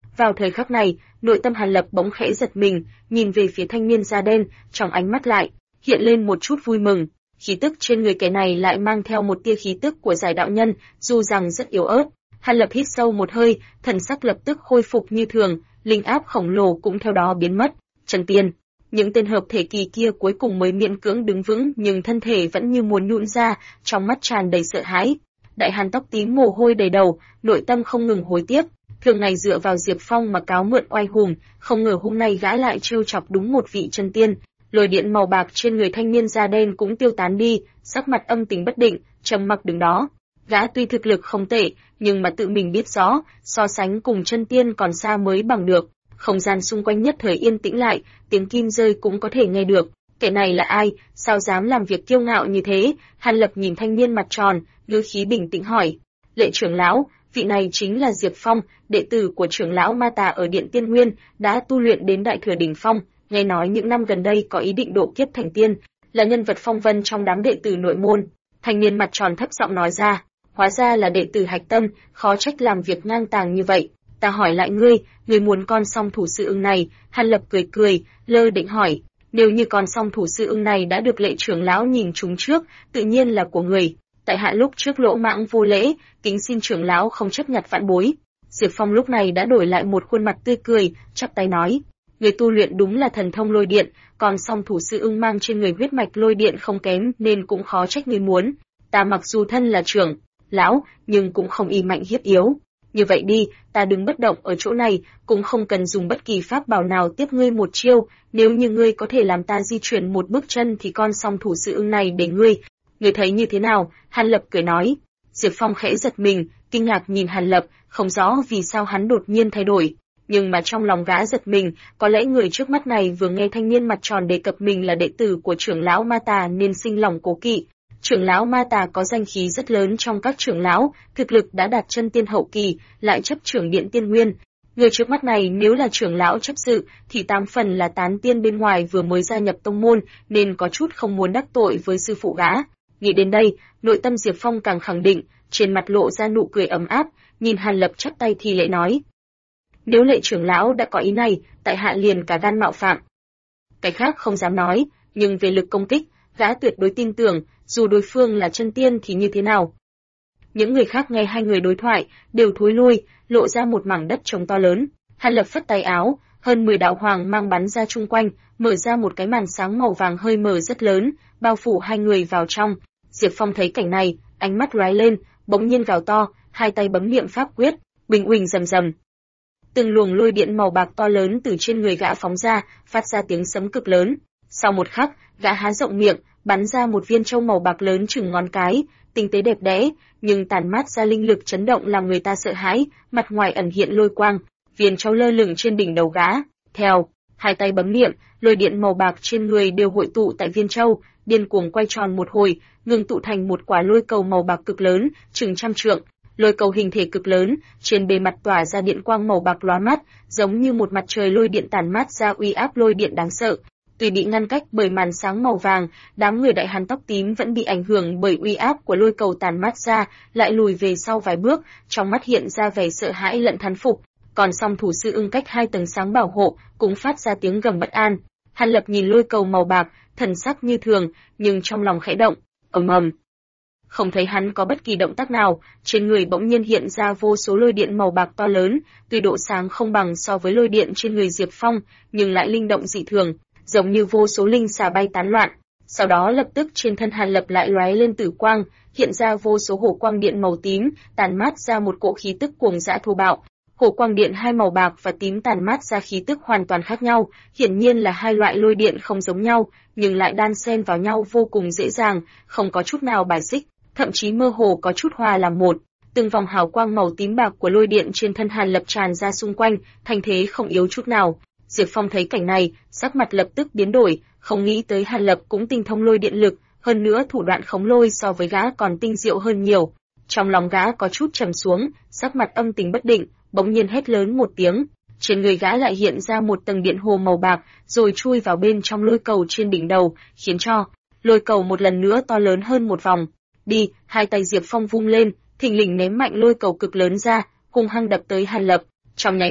Vào thời khắc này, nội tâm Hàn Lập bỗng khẽ giật mình, nhìn về phía thanh niên da đen, trong ánh mắt lại hiện lên một chút vui mừng. Khí tức trên người kẻ này lại mang theo một tia khí tức của giải đạo nhân, dù rằng rất yếu ớt. Hàn Lập hít sâu một hơi, thần sắc lập tức khôi phục như thường, linh áp khổng lồ cũng theo đó biến mất. Chân tiên, những tên hợp thể kỳ kia cuối cùng mới miễn cưỡng đứng vững, nhưng thân thể vẫn như muốn nhũn ra, trong mắt tràn đầy sợ hãi. Đại Hàn tóc tím mồ hôi đầy đầu, nội tâm không ngừng hối tiếc. Thường ngày dựa vào Diệp Phong mà cáo mượn oai hùng, không ngờ hôm nay gã lại trêu chọc đúng một vị chân tiên. Lôi điện màu bạc trên người thanh niên da đen cũng tiêu tán đi, sắc mặt âm tình bất định, trầm mặc đứng đó. Gã tuy thực lực không tệ, nhưng mà tự mình biết rõ, so sánh cùng chân tiên còn xa mới bằng được. Không gian xung quanh nhất thời yên tĩnh lại, tiếng kim rơi cũng có thể nghe được. Kẻ này là ai, sao dám làm việc kiêu ngạo như thế? Hàn Lập nhìn thanh niên mặt tròn, ngữ khí bình tĩnh hỏi. Lệ trưởng lão, vị này chính là Diệp Phong, đệ tử của trưởng lão Ma Tà ở Điện Tiên Nguyên, đã tu luyện đến đại thừa đỉnh phong, nghe nói những năm gần đây có ý định độ kiếp thành tiên, là nhân vật phong vân trong đám đệ tử nội môn. Thanh niên mặt tròn thấp giọng nói ra, hóa ra là đệ tử Hạch Tâm, khó trách làm việc ngang tàng như vậy. Ta hỏi lại ngươi muốn con song thủ sư ưng này? Hàn Lập cười cười, lơ định hỏi, nếu như con song thủ sư ưng này đã được lệ trưởng lão nhìn trúng trước, tự nhiên là của người. Tại hạ lúc trước lỗ mãng vô lễ, kính xin trưởng lão không chấp nhặt vãn bối. Diệp Phong lúc này đã đổi lại một khuôn mặt tươi cười, chắp tay nói, người tu luyện đúng là thần thông lôi điện, còn song thủ sư ưng mang trên người huyết mạch lôi điện không kém nên cũng khó trách người muốn. Ta mặc dù thân là trưởng lão, nhưng cũng không y mạnh hiếp yếu. Như vậy đi, ta đứng bất động ở chỗ này, cũng không cần dùng bất kỳ pháp bảo nào tiếp ngươi một chiêu, nếu như ngươi có thể làm ta di chuyển một bước chân thì con song thủ sư ưng này để ngươi. Ngươi thấy như thế nào? Hàn Lập cười nói. Diệp Phong khẽ giật mình, kinh ngạc nhìn Hàn Lập, không rõ vì sao hắn đột nhiên thay đổi. Nhưng mà trong lòng gã giật mình, có lẽ người trước mắt này vừa nghe thanh niên mặt tròn đề cập mình là đệ tử của trưởng lão Ma Tà nên sinh lòng cố kỵ. Trưởng lão Ma Tà có danh khí rất lớn trong các trưởng lão, thực lực đã đạt chân tiên hậu kỳ, lại chấp trưởng Điện Tiên Nguyên. Người trước mắt này nếu là trưởng lão chấp sự, thì 8 phần là tán tiên bên ngoài vừa mới gia nhập tông môn, nên có chút không muốn đắc tội với sư phụ gã. Nghĩ đến đây, nội tâm Diệp Phong càng khẳng định, trên mặt lộ ra nụ cười ấm áp, nhìn Hàn Lập chắp tay thì lễ nói. Nếu lệ trưởng lão đã có ý này, tại hạ liền cả gan mạo phạm. Cái khác không dám nói, nhưng về lực công kích, gã tuyệt đối tin tưởng, dù đối phương là chân tiên thì như thế nào. Những người khác nghe hai người đối thoại, đều thối lui, lộ ra một mảng đất trống to lớn. Hàn Lập phất tay áo, hơn 10 đạo hoàng mang bắn ra chung quanh, mở ra một cái màn sáng màu vàng hơi mờ rất lớn, bao phủ hai người vào trong. Diệp Phong thấy cảnh này, ánh mắt lóe lên, bỗng nhiên gào to, hai tay bấm niệm pháp quyết, bình uỳnh rầm rầm. Từng luồng lôi điện màu bạc to lớn từ trên người gã phóng ra, phát ra tiếng sấm cực lớn. Sau một khắc, gã há rộng miệng, bắn ra một viên châu màu bạc lớn chừng ngón cái, tinh tế đẹp đẽ, nhưng tản mát ra linh lực chấn động làm người ta sợ hãi, mặt ngoài ẩn hiện lôi quang, viên châu lơ lửng trên đỉnh đầu gã. Theo hai tay bấm niệm, lôi điện màu bạc trên người đều hội tụ tại viên châu, điên cuồng quay tròn một hồi, ngưng tụ thành một quả lôi cầu màu bạc cực lớn, chừng trăm trượng. Lôi cầu hình thể cực lớn, trên bề mặt tỏa ra điện quang màu bạc lóa mắt, giống như một mặt trời lôi điện tản mát ra uy áp lôi điện đáng sợ. Tuy bị ngăn cách bởi màn sáng màu vàng, đám người đại hàn tóc tím vẫn bị ảnh hưởng bởi uy áp của lôi cầu tản mát ra, lại lùi về sau vài bước, trong mắt hiện ra vẻ sợ hãi lẫn thán phục. Còn song thủ sư ưng cách 2 tầng sáng bảo hộ, cũng phát ra tiếng gầm bất an. Hàn Lập nhìn lôi cầu màu bạc, thần sắc như thường, nhưng trong lòng khẽ động, ầm ầm. Không thấy hắn có bất kỳ động tác nào, trên người bỗng nhiên hiện ra vô số lôi điện màu bạc to lớn, tuy độ sáng không bằng so với lôi điện trên người Diệp Phong, nhưng lại linh động dị thường, giống như vô số linh xà bay tán loạn. Sau đó lập tức trên thân Hàn Lập lại lóe lên tử quang, hiện ra vô số hổ quang điện màu tím, tản mát ra một cỗ khí tức cuồng dã thô bạo. Hổ quang điện hai màu bạc và tím tản mát ra khí tức hoàn toàn khác nhau, hiển nhiên là hai loại lôi điện không giống nhau, nhưng lại đan xen vào nhau vô cùng dễ dàng, không có chút nào bài xích, thậm chí mơ hồ có chút hòa làm một. Từng vòng hào quang màu tím bạc của lôi điện trên thân Hàn Lập tràn ra xung quanh, thành thế không yếu chút nào. Diệp Phong thấy cảnh này, sắc mặt lập tức biến đổi, không nghĩ tới Hàn Lập cũng tinh thông lôi điện lực, hơn nữa thủ đoạn khống lôi so với gã còn tinh diệu hơn nhiều. Trong lòng gã có chút trầm xuống, sắc mặt âm tình bất định, bỗng nhiên hét lớn một tiếng, trên người gã lại hiện ra một tầng điện hồ màu bạc, rồi chui vào bên trong lôi cầu trên đỉnh đầu, khiến cho lôi cầu một lần nữa to lớn hơn một vòng. Đi, hai tay Diệp Phong vung lên, thình lình ném mạnh lôi cầu cực lớn ra, hung hăng đập tới Hàn Lập. Trong nháy mắt,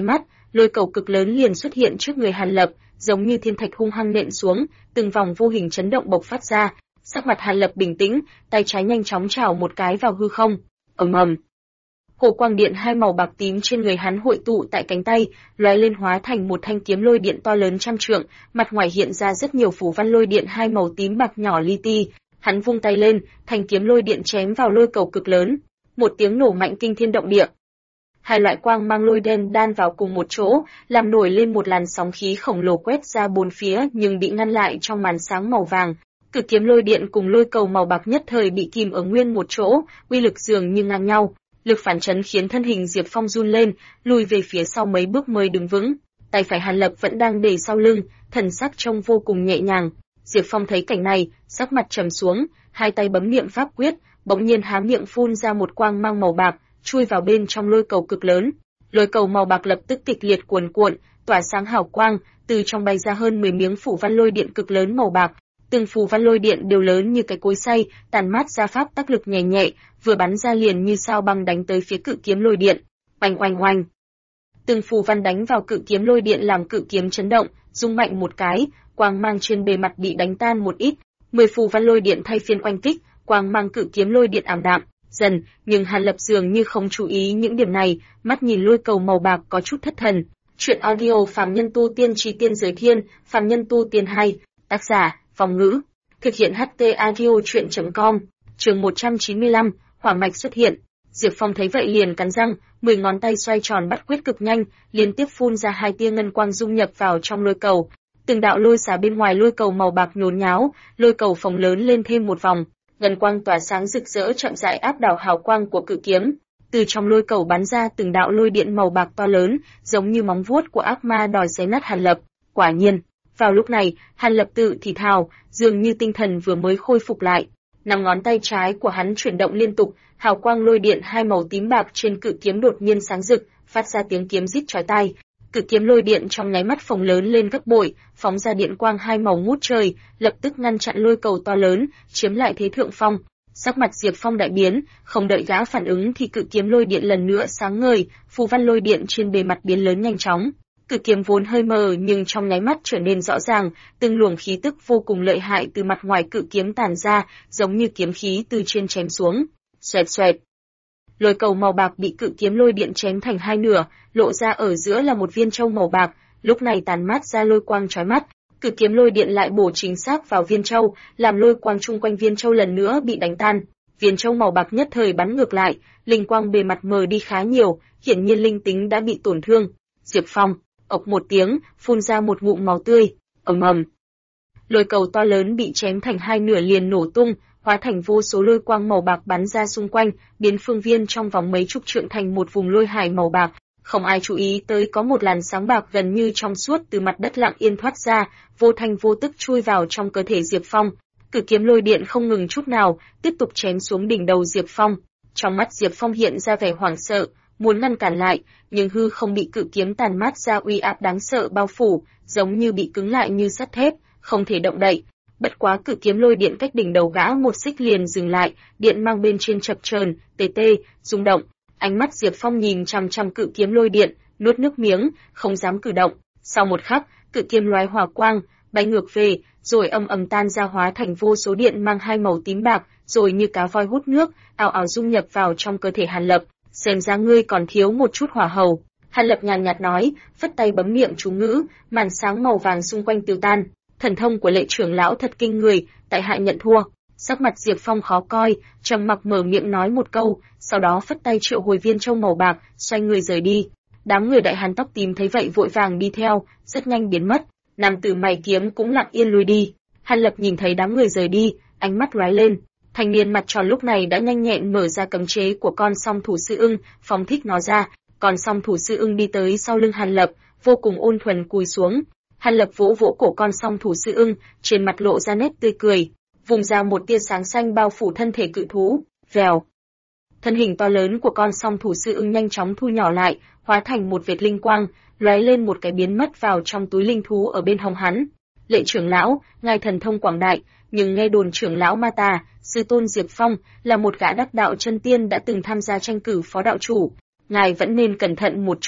lôi cầu cực lớn liền xuất hiện trước người Hàn Lập, giống như thiên thạch hung hăng nện xuống, từng vòng vô hình chấn động bộc phát ra. Sắc mặt Hàn Lập bình tĩnh, tay trái nhanh chóng chảo một cái vào hư không. Ầm ầm. Hồ quang điện hai màu bạc tím trên người hắn hội tụ tại cánh tay, lóe lên hóa thành một thanh kiếm lôi điện to lớn trăm trượng, mặt ngoài hiện ra rất nhiều phù văn lôi điện hai màu tím bạc nhỏ li ti. Hắn vung tay lên, thanh kiếm lôi điện chém vào lôi cầu cực lớn. Một tiếng nổ mạnh kinh thiên động địa. Hai loại quang mang lôi đen đan vào cùng một chỗ, làm nổi lên một làn sóng khí khổng lồ quét ra bốn phía nhưng bị ngăn lại trong màn sáng màu vàng. Cự kiếm lôi điện cùng lôi cầu màu bạc nhất thời bị kìm ở nguyên một chỗ, uy lực dường như ngang nhau. Lực phản chấn khiến thân hình Diệp Phong run lên, lùi về phía sau mấy bước mới đứng vững. Tay phải Hàn Lập vẫn đang để sau lưng, thần sắc trông vô cùng nhẹ nhàng. Diệp Phong thấy cảnh này, sắc mặt trầm xuống, hai tay bấm niệm pháp quyết, bỗng nhiên há miệng phun ra một quang mang màu bạc, chui vào bên trong lôi cầu cực lớn. Lôi cầu màu bạc lập tức kịch liệt cuồn cuộn, tỏa sáng hào quang, từ trong bay ra hơn 10 miếng phủ văn lôi điện cực lớn màu bạc. Từng phù văn lôi điện đều lớn như cái cối xay, tàn mát ra pháp tác lực nhẹ nhẹ, vừa bắn ra liền như sao băng đánh tới phía cự kiếm lôi điện. Oanh oanh oanh. Từng phù văn đánh vào cự kiếm lôi điện làm cự kiếm chấn động, rung mạnh một cái, quang mang trên bề mặt bị đánh tan một ít. 10 phù văn lôi điện thay phiên oanh kích, quang mang cự kiếm lôi điện ảm đạm dần, nhưng Hàn Lập dường như không chú ý những điểm này, mắt nhìn lôi cầu màu bạc có chút thất thần. Chuyện audio Phàm Nhân Tu Tiên Chí Tiên Giới Thiên, Phàm Nhân Tu Tiên hay, tác giả Phong Ngữ, thực hiện HT audio chuyện.com. Chương 195, hỏa mạch xuất hiện. Diệp Phong thấy vậy liền cắn răng, 10 ngón tay xoay tròn bắt quyết cực nhanh, liên tiếp phun ra 2 tia ngân quang dung nhập vào trong lôi cầu. Từng đạo lôi xả bên ngoài lôi cầu màu bạc nhốn nháo, lôi cầu phồng lớn lên thêm một vòng, ngân quang tỏa sáng rực rỡ chậm rãi áp đảo hào quang của cự kiếm. Từ trong lôi cầu bắn ra từng đạo lôi điện màu bạc to lớn, giống như móng vuốt của ác ma đòi xé nát Hàn Lập. Quả nhiên, vào lúc này, Hàn Lập tự thì thào, dường như tinh thần vừa mới khôi phục lại. 5 ngón tay trái của hắn chuyển động liên tục, hào quang lôi điện hai màu tím bạc trên cự kiếm đột nhiên sáng rực, phát ra tiếng kiếm rít chói tai. Cự kiếm lôi điện trong nháy mắt phồng lớn lên gấp bội, phóng ra điện quang hai màu ngút trời, lập tức ngăn chặn lôi cầu to lớn, chiếm lại thế thượng phong. Sắc mặt Diệp Phong đại biến, không đợi gã phản ứng thì cự kiếm lôi điện lần nữa sáng ngời, phù văn lôi điện trên bề mặt biến lớn nhanh chóng. Cự kiếm vốn hơi mờ nhưng trong nháy mắt trở nên rõ ràng, từng luồng khí tức vô cùng lợi hại từ mặt ngoài cự kiếm tản ra, giống như kiếm khí từ trên chém xuống. Xoẹt xoẹt. Lôi cầu màu bạc bị cự kiếm lôi điện chém thành hai nửa, lộ ra ở giữa là một viên châu màu bạc, lúc này tàn mát ra lôi quang chói mắt. Cự kiếm lôi điện lại bổ chính xác vào viên châu, làm lôi quang chung quanh viên châu lần nữa bị đánh tan. Viên châu màu bạc nhất thời bắn ngược lại, linh quang bề mặt mờ đi khá nhiều, hiển nhiên linh tính đã bị tổn thương. Diệp Phong ộc một tiếng, phun ra một ngụm máu tươi. Ầm ầm. Lôi cầu to lớn bị chém thành hai nửa liền nổ tung, hóa thành vô số lôi quang màu bạc bắn ra xung quanh, biến phương viên trong vòng mấy chục trượng thành một vùng lôi hải màu bạc. Không ai chú ý tới có một làn sáng bạc gần như trong suốt từ mặt đất lặng yên thoát ra, vô thanh vô tức chui vào trong cơ thể Diệp Phong. Cự kiếm lôi điện không ngừng chút nào, tiếp tục chém xuống đỉnh đầu Diệp Phong. Trong mắt Diệp Phong hiện ra vẻ hoảng sợ, muốn ngăn cản lại, nhưng hư không bị cự kiếm tàn mát ra uy áp đáng sợ bao phủ, giống như bị cứng lại như sắt thép, không thể động đậy. Bất quá cự kiếm lôi điện cách đỉnh đầu gã một xích liền dừng lại, điện mang bên trên chập chờn, tê tê, rung động. Ánh mắt Diệp Phong nhìn chằm chằm cự kiếm lôi điện, nuốt nước miếng, không dám cử động. Sau một khắc, cự kiếm lóe hỏa quang, bay ngược về, rồi ầm ầm tan ra hóa thành vô số điện mang hai màu tím bạc, rồi như cá voi hút nước, ào ào dung nhập vào trong cơ thể Hàn Lập. Xem ra ngươi còn thiếu một chút hỏa hầu. Hàn Lập nhàn nhạt nói, phất tay bấm niệm chú ngữ, màn sáng màu vàng xung quanh tiêu tan. Thần thông của Lệ trưởng lão thật kinh người, tại hạ nhận thua. Sắc mặt Diệp Phong khó coi, trầm mặc mở miệng nói một câu, sau đó phất tay triệu hồi viên châu màu bạc, xoay người rời đi. Đám người đại hán tóc tím thấy vậy vội vàng đi theo, rất nhanh biến mất. Nam tử mày kiếm cũng lặng yên lùi đi. Hàn Lập nhìn thấy đám người rời đi, ánh mắt lóe lên. Thanh niên mặt tròn lúc này đã nhanh nhẹn mở ra cấm chế của con song thủ sư ưng, phóng thích nó ra. Con song thủ sư ưng đi tới sau lưng Hàn Lập, vô cùng ôn thuần cúi xuống. Hàn Lập vỗ vỗ cổ con song thủ sư ưng, trên mặt lộ ra nét tươi cười, vùng ra một tia sáng xanh bao phủ thân thể cự thú. Vèo. Thân hình to lớn của con song thủ sư ưng nhanh chóng thu nhỏ lại, hóa thành một vệt linh quang, lóe lên một cái biến mất vào trong túi linh thú ở bên hông hắn. Lệ trưởng lão, ngài thần thông quảng đại, nhưng nghe đồn trưởng lão Ma Tà, sư tôn Diệp Phong là một gã đắc đạo chân tiên đã từng tham gia tranh cử phó đạo chủ, ngài vẫn nên cẩn thận một chút.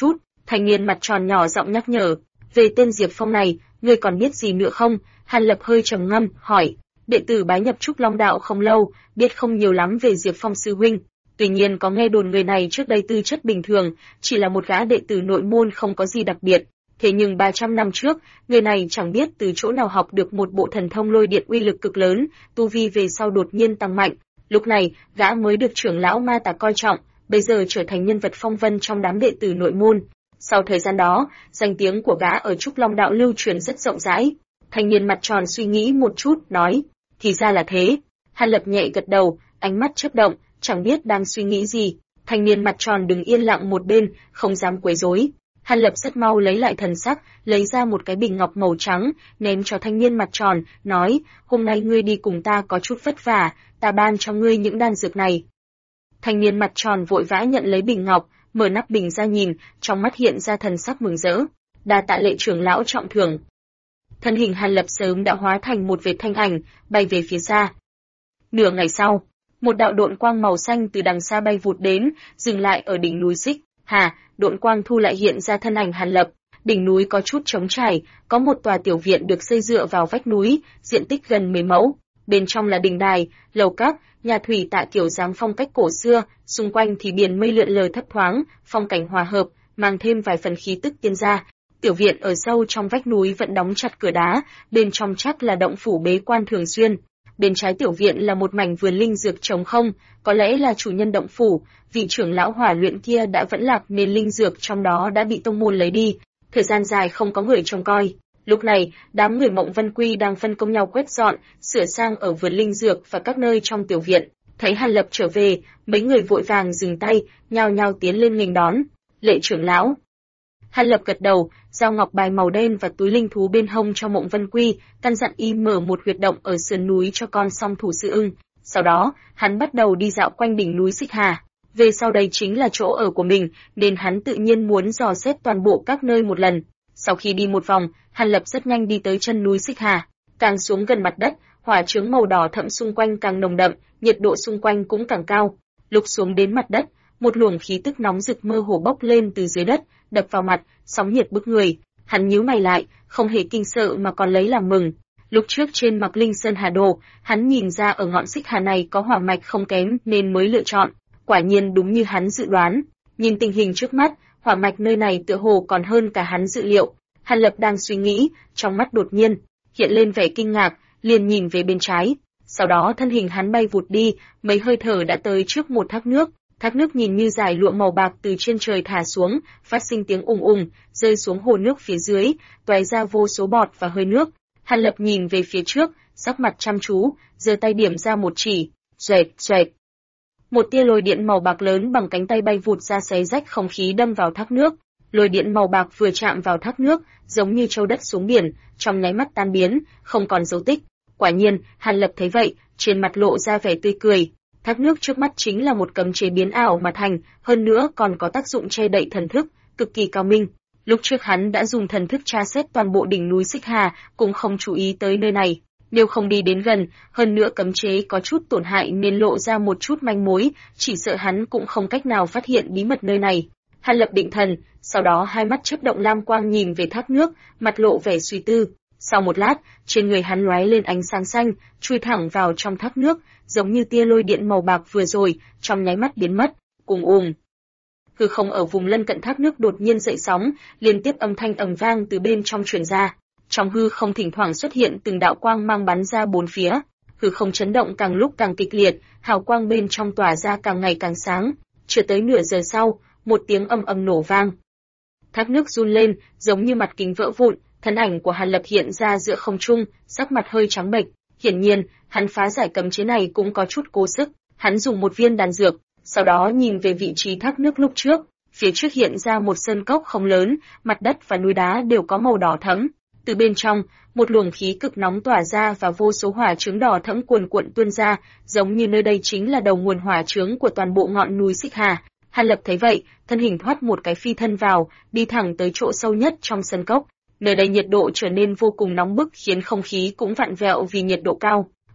Thanh niên mặt tròn nhỏ giọng nhắc nhở. Về tên Diệp Phong này, ngươi còn biết gì nữa không? Hàn Lập hơi trầm ngâm, hỏi. Đệ tử bái nhập Trúc Long đạo không lâu, biết không nhiều lắm về Diệp Phong sư huynh. Tuy nhiên có nghe đồn người này trước đây tư chất bình thường, chỉ là một gã đệ tử nội môn không có gì đặc biệt. Thế nhưng 300 năm trước, người này chẳng biết từ chỗ nào học được một bộ thần thông lôi điện uy lực cực lớn, tu vi về sau đột nhiên tăng mạnh. Lúc này, gã mới được trưởng lão Ma Tà coi trọng, bây giờ trở thành nhân vật phong vân trong đám đệ tử nội môn. Sau thời gian đó, danh tiếng của gã ở Trúc Long đạo lưu truyền rất rộng rãi. Thanh niên mặt tròn suy nghĩ một chút, nói, thì ra là thế. Hàn Lập nhẹ gật đầu, ánh mắt chớp động, chẳng biết đang suy nghĩ gì. Thanh niên mặt tròn đứng yên lặng một bên, không dám quấy rối. Hàn Lập rất mau lấy lại thần sắc, lấy ra một cái bình ngọc màu trắng, ném cho thanh niên mặt tròn, nói, hôm nay ngươi đi cùng ta có chút vất vả, ta ban cho ngươi những đan dược này. Thanh niên mặt tròn vội vã nhận lấy bình ngọc, mở nắp bình ra nhìn, trong mắt hiện ra thần sắc mừng rỡ. Đa tạ Lệ trưởng lão trọng thưởng. Thân hình Hàn Lập sớm đã hóa thành một vệt thanh ảnh, bay về phía xa. Nửa ngày sau, một đạo độn quang màu xanh từ đằng xa bay vụt đến, dừng lại ở đỉnh núi Xích Hà. Độn quang thu lại hiện ra thân ảnh Hàn Lập. Đỉnh núi có chút trống trải, có một tòa tiểu viện được xây dựa vào vách núi, diện tích gần 10 mẫu. Bên trong là đình đài, lầu các, nhà thủy tạ kiểu dáng phong cách cổ xưa, xung quanh thì biển mây lượn lờ thấp thoáng, phong cảnh hòa hợp, mang thêm vài phần khí tức tiên gia. Tiểu viện ở sâu trong vách núi vẫn đóng chặt cửa đá, bên trong chắc là động phủ bế quan thường xuyên. Bên trái tiểu viện là một mảnh vườn linh dược trống không, có lẽ là chủ nhân động phủ, vị trưởng lão hỏa luyện kia đã vẫn lạc nên linh dược trong đó đã bị tông môn lấy đi, thời gian dài không có người trông coi. Lúc này, đám người Mộng Vân Quy đang phân công nhau quét dọn, sửa sang ở vườn linh dược và các nơi trong tiểu viện. Thấy Hàn Lập trở về, mấy người vội vàng dừng tay, nhao nhao tiến lên nghênh đón. Lệ trưởng lão. Hàn Lập gật đầu, giao ngọc bài màu đen và túi linh thú bên hông cho Mộng Vân Quy, căn dặn y mở một huyệt động ở sườn núi cho con song thủ sư ưng. Sau đó, hắn bắt đầu đi dạo quanh đỉnh núi Xích Hà. Về sau đây chính là chỗ ở của mình, nên hắn tự nhiên muốn dò xét toàn bộ các nơi một lần. Sau khi đi một vòng, Hàn Lập rất nhanh đi tới chân núi Xích Hà. Càng xuống gần mặt đất, hỏa chướng màu đỏ thẫm xung quanh càng nồng đậm, nhiệt độ xung quanh cũng càng cao. Lúc xuống đến mặt đất, một luồng khí tức nóng rực mơ hồ bốc lên từ dưới đất, đập vào mặt, sóng nhiệt bức người. Hắn nhíu mày lại, không hề kinh sợ mà còn lấy làm mừng. Lúc trước trên Mạc Linh Sơn Hà Đồ, hắn nhìn ra ở ngọn Xích Hà này có hỏa mạch không kém nên mới lựa chọn. Quả nhiên đúng như hắn dự đoán. Nhìn tình hình trước mắt, hỏa mạch nơi này tựa hồ còn hơn cả hắn dự liệu. Hàn Lập đang suy nghĩ, trong mắt đột nhiên hiện lên vẻ kinh ngạc, liền nhìn về bên trái. Sau đó thân hình hắn bay vụt đi, mấy hơi thở đã tới trước một thác nước. Thác nước nhìn như dải lụa màu bạc từ trên trời thả xuống, phát sinh tiếng ùng ùng, rơi xuống hồ nước phía dưới, tóe ra vô số bọt và hơi nước. Hàn Lập nhìn về phía trước, sắc mặt chăm chú, giơ tay điểm ra một chỉ, xoẹt xoẹt. Một tia lôi điện màu bạc lớn bằng cánh tay bay vụt ra xé rách không khí đâm vào thác nước. Lôi điện màu bạc vừa chạm vào thác nước, giống như châu đất xuống biển, trong nháy mắt tan biến, không còn dấu tích. Quả nhiên, Hàn Lập thấy vậy, trên mặt lộ ra vẻ tươi cười. Thác nước trước mắt chính là một cấm chế biến ảo mà thành, hơn nữa còn có tác dụng che đậy thần thức, cực kỳ cao minh. Lúc trước hắn đã dùng thần thức tra xét toàn bộ đỉnh núi Xích Hà, cũng không chú ý tới nơi này. Nếu không đi đến gần, hơn nữa cấm chế có chút tổn hại nên lộ ra một chút manh mối, chỉ sợ hắn cũng không cách nào phát hiện bí mật nơi này. Hàn Lập định thần, sau đó hai mắt chớp động lam quang nhìn về thác nước, mặt lộ vẻ suy tư. Sau một lát, trên người hắn lóe lên ánh sáng xanh, chui thẳng vào trong thác nước, giống như tia lôi điện màu bạc vừa rồi, trong nháy mắt biến mất. Ùng. Hư không ở vùng lân cận thác nước đột nhiên dậy sóng, liên tiếp âm thanh ầm vang từ bên trong truyền ra. Trong hư không thỉnh thoảng xuất hiện từng đạo quang mang bắn ra bốn phía. Hư không chấn động càng lúc càng kịch liệt, hào quang bên trong tỏa ra càng ngày càng sáng. Chưa tới nửa giờ sau, một tiếng ầm ầm nổ vang. Thác nước run lên, giống như mặt kính vỡ vụn, thân ảnh của Hàn Lập hiện ra giữa không trung, sắc mặt hơi trắng bệch. Hiển nhiên, hắn phá giải cấm chế này cũng có chút cố sức. Hắn dùng một viên đan dược, sau đó nhìn về vị trí thác nước lúc trước. Phía trước hiện ra một sơn cốc không lớn, mặt đất và núi đá đều có màu đỏ thẫm. Từ bên trong, một luồng khí cực nóng tỏa ra và vô số hỏa chướng đỏ thẫm cuồn cuộn tuôn ra, giống như nơi đây chính là đầu nguồn hỏa chướng của toàn bộ ngọn núi Xích Hà. Hàn Lập thấy vậy, thân hình thoát một cái phi thân vào, đi thẳng tới chỗ sâu nhất trong sơn cốc. Nơi đây nhiệt độ trở nên vô cùng nóng bức khiến không khí cũng vặn vẹo vì nhiệt độ cao.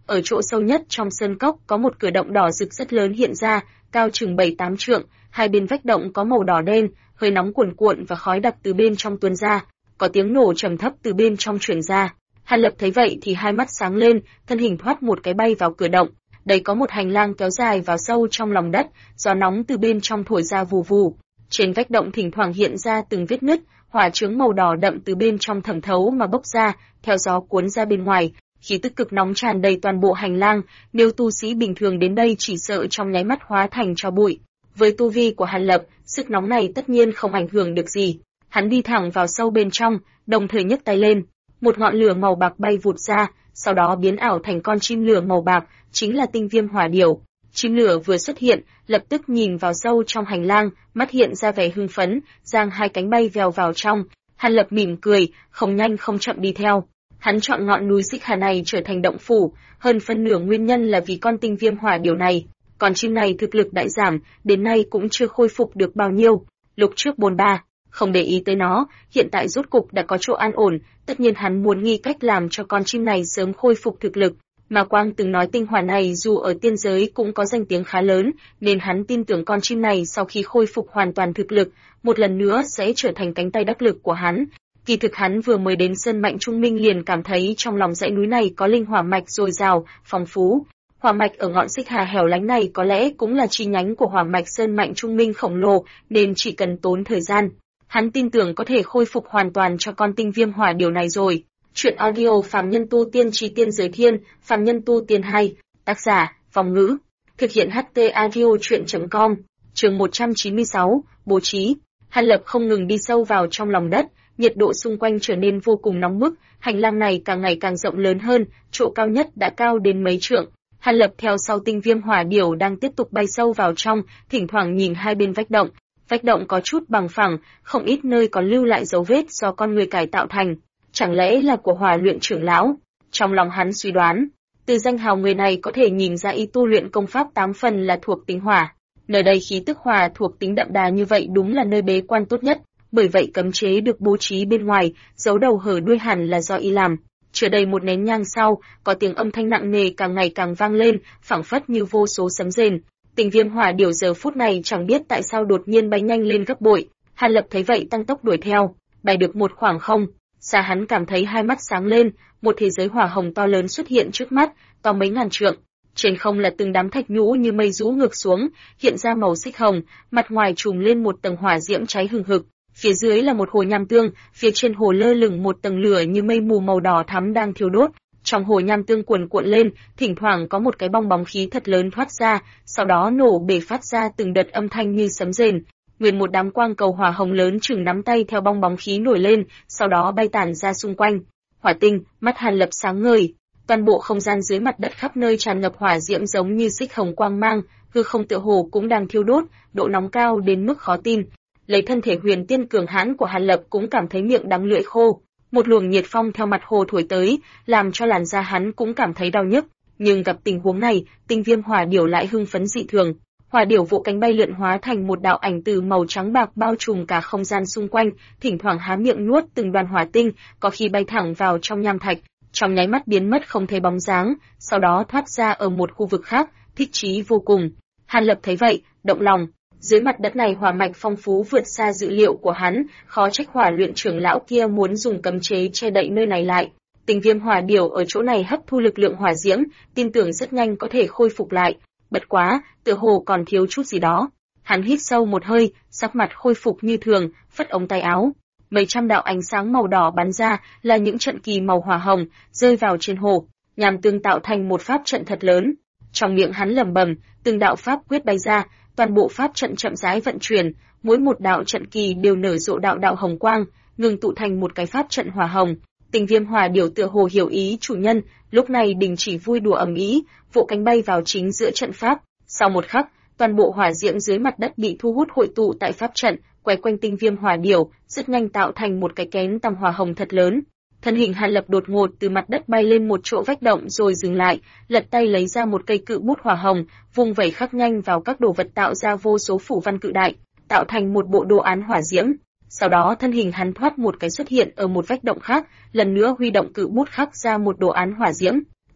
Ở chỗ sâu nhất trong sơn cốc có một cửa động đỏ rực rất lớn hiện ra, cao chừng 7-8 trượng, hai bên vách động có màu đỏ đen, hơi nóng cuồn cuộn và khói đặc từ bên trong tuôn ra, có tiếng nổ trầm thấp từ bên trong truyền ra. Hàn Lập thấy vậy thì hai mắt sáng lên, thân hình thoát một cái bay vào cửa động. Đây có một hành lang kéo dài vào sâu trong lòng đất, gió nóng từ bên trong thổi ra vù vù. Trên vách động thỉnh thoảng hiện ra từng vết nứt, hỏa chướng màu đỏ đậm từ bên trong thẩm thấu mà bốc ra, theo gió cuốn ra bên ngoài. Khí tức cực nóng tràn đầy toàn bộ hành lang, nếu tu sĩ bình thường đến đây chỉ sợ trong nháy mắt hóa thành tro bụi. Với tu vi của Hàn Lập, sức nóng này tất nhiên không ảnh hưởng được gì. Hắn đi thẳng vào sâu bên trong, đồng thời nhấc tay lên, một ngọn lửa màu bạc bay vụt ra, sau đó biến ảo thành con chim lửa màu bạc, chính là tinh viêm hỏa điểu. Chim lửa vừa xuất hiện, lập tức nhìn vào sâu trong hành lang, mắt hiện ra vẻ hưng phấn, giang hai cánh bay vèo vào trong. Hàn Lập mỉm cười, không nhanh không chậm đi theo. Hắn chọn ngọn núi Xích Hà này trở thành động phủ, hơn phân nửa nguyên nhân là vì con tinh viêm hỏa điểu này. Con chim này thực lực đại giảm, đến nay cũng chưa khôi phục được bao nhiêu. Lúc trước bồn ba, không để ý tới nó, hiện tại rốt cục đã có chỗ an ổn, tất nhiên hắn muốn nghĩ cách làm cho con chim này sớm khôi phục thực lực. Mà Quang từng nói tinh hỏa này dù ở tiên giới cũng có danh tiếng khá lớn, nên hắn tin tưởng con chim này sau khi khôi phục hoàn toàn thực lực, một lần nữa sẽ trở thành cánh tay đắc lực của hắn. Kỳ thực hắn vừa mới đến Sơn Mạnh Trung Minh liền cảm thấy trong lòng dãy núi này có linh hỏa mạch dồi dào, phong phú. Hỏa mạch ở ngọn Xích Hà hẻo lánh này có lẽ cũng là chi nhánh của hỏa mạch Sơn Mạnh Trung Minh khổng lồ, nên chỉ cần tốn thời gian, hắn tin tưởng có thể khôi phục hoàn toàn cho con tinh viêm hỏa điểu này rồi. Chuyện audio Phàm Nhân Tu Tiên Chí Tiên Giới Thiên, Phàm Nhân Tu Tiên 2, tác giả, Phong Ngữ, thực hiện HT Audio Chuyện.com, chương 196, bố trí. Hàn Lập không ngừng đi sâu vào trong lòng đất, nhiệt độ xung quanh trở nên vô cùng nóng bức, hành lang này càng ngày càng rộng lớn hơn, chỗ cao nhất đã cao đến mấy trượng. Hàn Lập theo sau tinh viêm hỏa điểu đang tiếp tục bay sâu vào trong, thỉnh thoảng nhìn hai bên vách động. Vách động có chút bằng phẳng, không ít nơi còn lưu lại dấu vết do con người cải tạo thành. Chẳng lẽ là của Hỏa Luyện trưởng lão? Trong lòng hắn suy đoán, từ danh hào người này có thể nhìn ra y tu luyện công pháp 8 phần là thuộc tính hỏa. Nơi đây khí tức hỏa thuộc tính đậm đà như vậy đúng là nơi bế quan tốt nhất, bởi vậy cấm chế được bố trí bên ngoài, giấu đầu hở đuôi hẳn là do y làm. Chưa đầy một nén nhang sau, có tiếng âm thanh nặng nề càng ngày càng vang lên, phảng phất như vô số sấm rền. Tinh viêm hỏa điểu giờ phút này chẳng biết tại sao đột nhiên bay nhanh lên gấp bội. Hàn Lập thấy vậy tăng tốc đuổi theo, bay được một khoảng không, xa hắn cảm thấy hai mắt sáng lên, một thế giới hỏa hồng to lớn xuất hiện trước mắt, to mấy ngàn trượng. Trên không là từng đám thạch nhũ như mây rũ ngược xuống, hiện ra màu xích hồng, mặt ngoài trùm lên một tầng hỏa diễm cháy hừng hực. Phía dưới là một hồ nham tương, phía trên hồ lơ lửng một tầng lửa như mây mù màu đỏ thắm đang thiêu đốt. Trong hồ nham tương cuồn cuộn lên, thỉnh thoảng có một cái bong bóng khí thật lớn thoát ra, sau đó nổ bể phát ra từng đợt âm thanh như sấm rền. Nguyên một đám quang cầu hỏa hồng lớn chừng nắm tay theo bong bóng khí nổi lên, sau đó bay tản ra xung quanh. Hỏa tinh, mắt Hàn Lập sáng ngời, toàn bộ không gian dưới mặt đất khắp nơi tràn ngập hỏa diễm giống như xích hồng quang mang, hư không tựa hồ cũng đang thiêu đốt, độ nóng cao đến mức khó tin. Lấy thân thể huyền tiên cường hãn của Hàn Lập cũng cảm thấy miệng đắng lưỡi khô. Một luồng nhiệt phong theo mặt hồ thổi tới, làm cho làn da hắn cũng cảm thấy đau nhức. Nhưng gặp tình huống này, tinh viêm hỏa điểu lại hưng phấn dị thường. Hỏa điểu vỗ cánh bay lượn hóa thành một đạo ảnh từ màu trắng bạc bao trùm cả không gian xung quanh, thỉnh thoảng há miệng nuốt từng đoàn hỏa tinh, có khi bay thẳng vào trong nham thạch, trong nháy mắt biến mất không thấy bóng dáng, sau đó thoát ra ở một khu vực khác, thích chí vô cùng. Hàn Lập thấy vậy, động lòng. Dưới mặt đất này hỏa mạch phong phú vượt xa dự liệu của hắn, khó trách Hỏa Luyện trưởng lão kia muốn dùng cấm chế che đậy nơi này lại. Tinh viêm hỏa điểu ở chỗ này hấp thu lực lượng hỏa diễm, tin tưởng rất nhanh có thể khôi phục lại. Bất quá, tựa hồ còn thiếu chút gì đó. Hắn hít sâu một hơi, sắc mặt khôi phục như thường, phất ống tay áo. Mấy trăm đạo ánh sáng màu đỏ bắn ra, là những trận kỳ màu hỏa hồng, rơi vào trên hồ, nhằm tương tạo thành một pháp trận thật lớn. Trong miệng hắn lẩm bẩm, từng đạo pháp quyết bay ra, toàn bộ pháp trận chậm rãi vận chuyển, mỗi một đạo trận kỳ đều nở rộ đạo đạo hồng quang, ngừng tụ thành một cái pháp trận hỏa hồng. Tinh viêm hỏa điểu tựa hồ hiểu ý chủ nhân, lúc này đình chỉ vui đùa ầm ĩ, vỗ cánh bay vào chính giữa trận pháp. Sau một khắc, toàn bộ hỏa diễm dưới mặt đất bị thu hút hội tụ tại pháp trận, quay quanh tinh viêm hỏa điểu, rất nhanh tạo thành một cái kén tầm hỏa hồng thật lớn. Thân hình Hàn Lập đột ngột từ mặt đất bay lên một chỗ vách động rồi dừng lại, lật tay lấy ra một cây cự bút hỏa hồng, vung vẩy khắc nhanh vào các đồ vật tạo ra vô số phủ văn cự đại, tạo thành một bộ đồ án hỏa diễm. Sau đó thân hình hắn thoát một cái xuất hiện ở một vách động khác, lần nữa huy động cự bút khắc ra một đồ án hỏa diễm.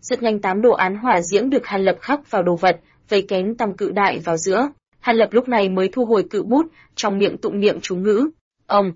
Rất nhanh 8 đồ án hỏa diễm được Hàn Lập khắc vào đồ vật, vây kén tăm cự đại vào giữa. Hàn Lập lúc này mới thu hồi cự bút, trong miệng tụng niệm chú ngữ. Ông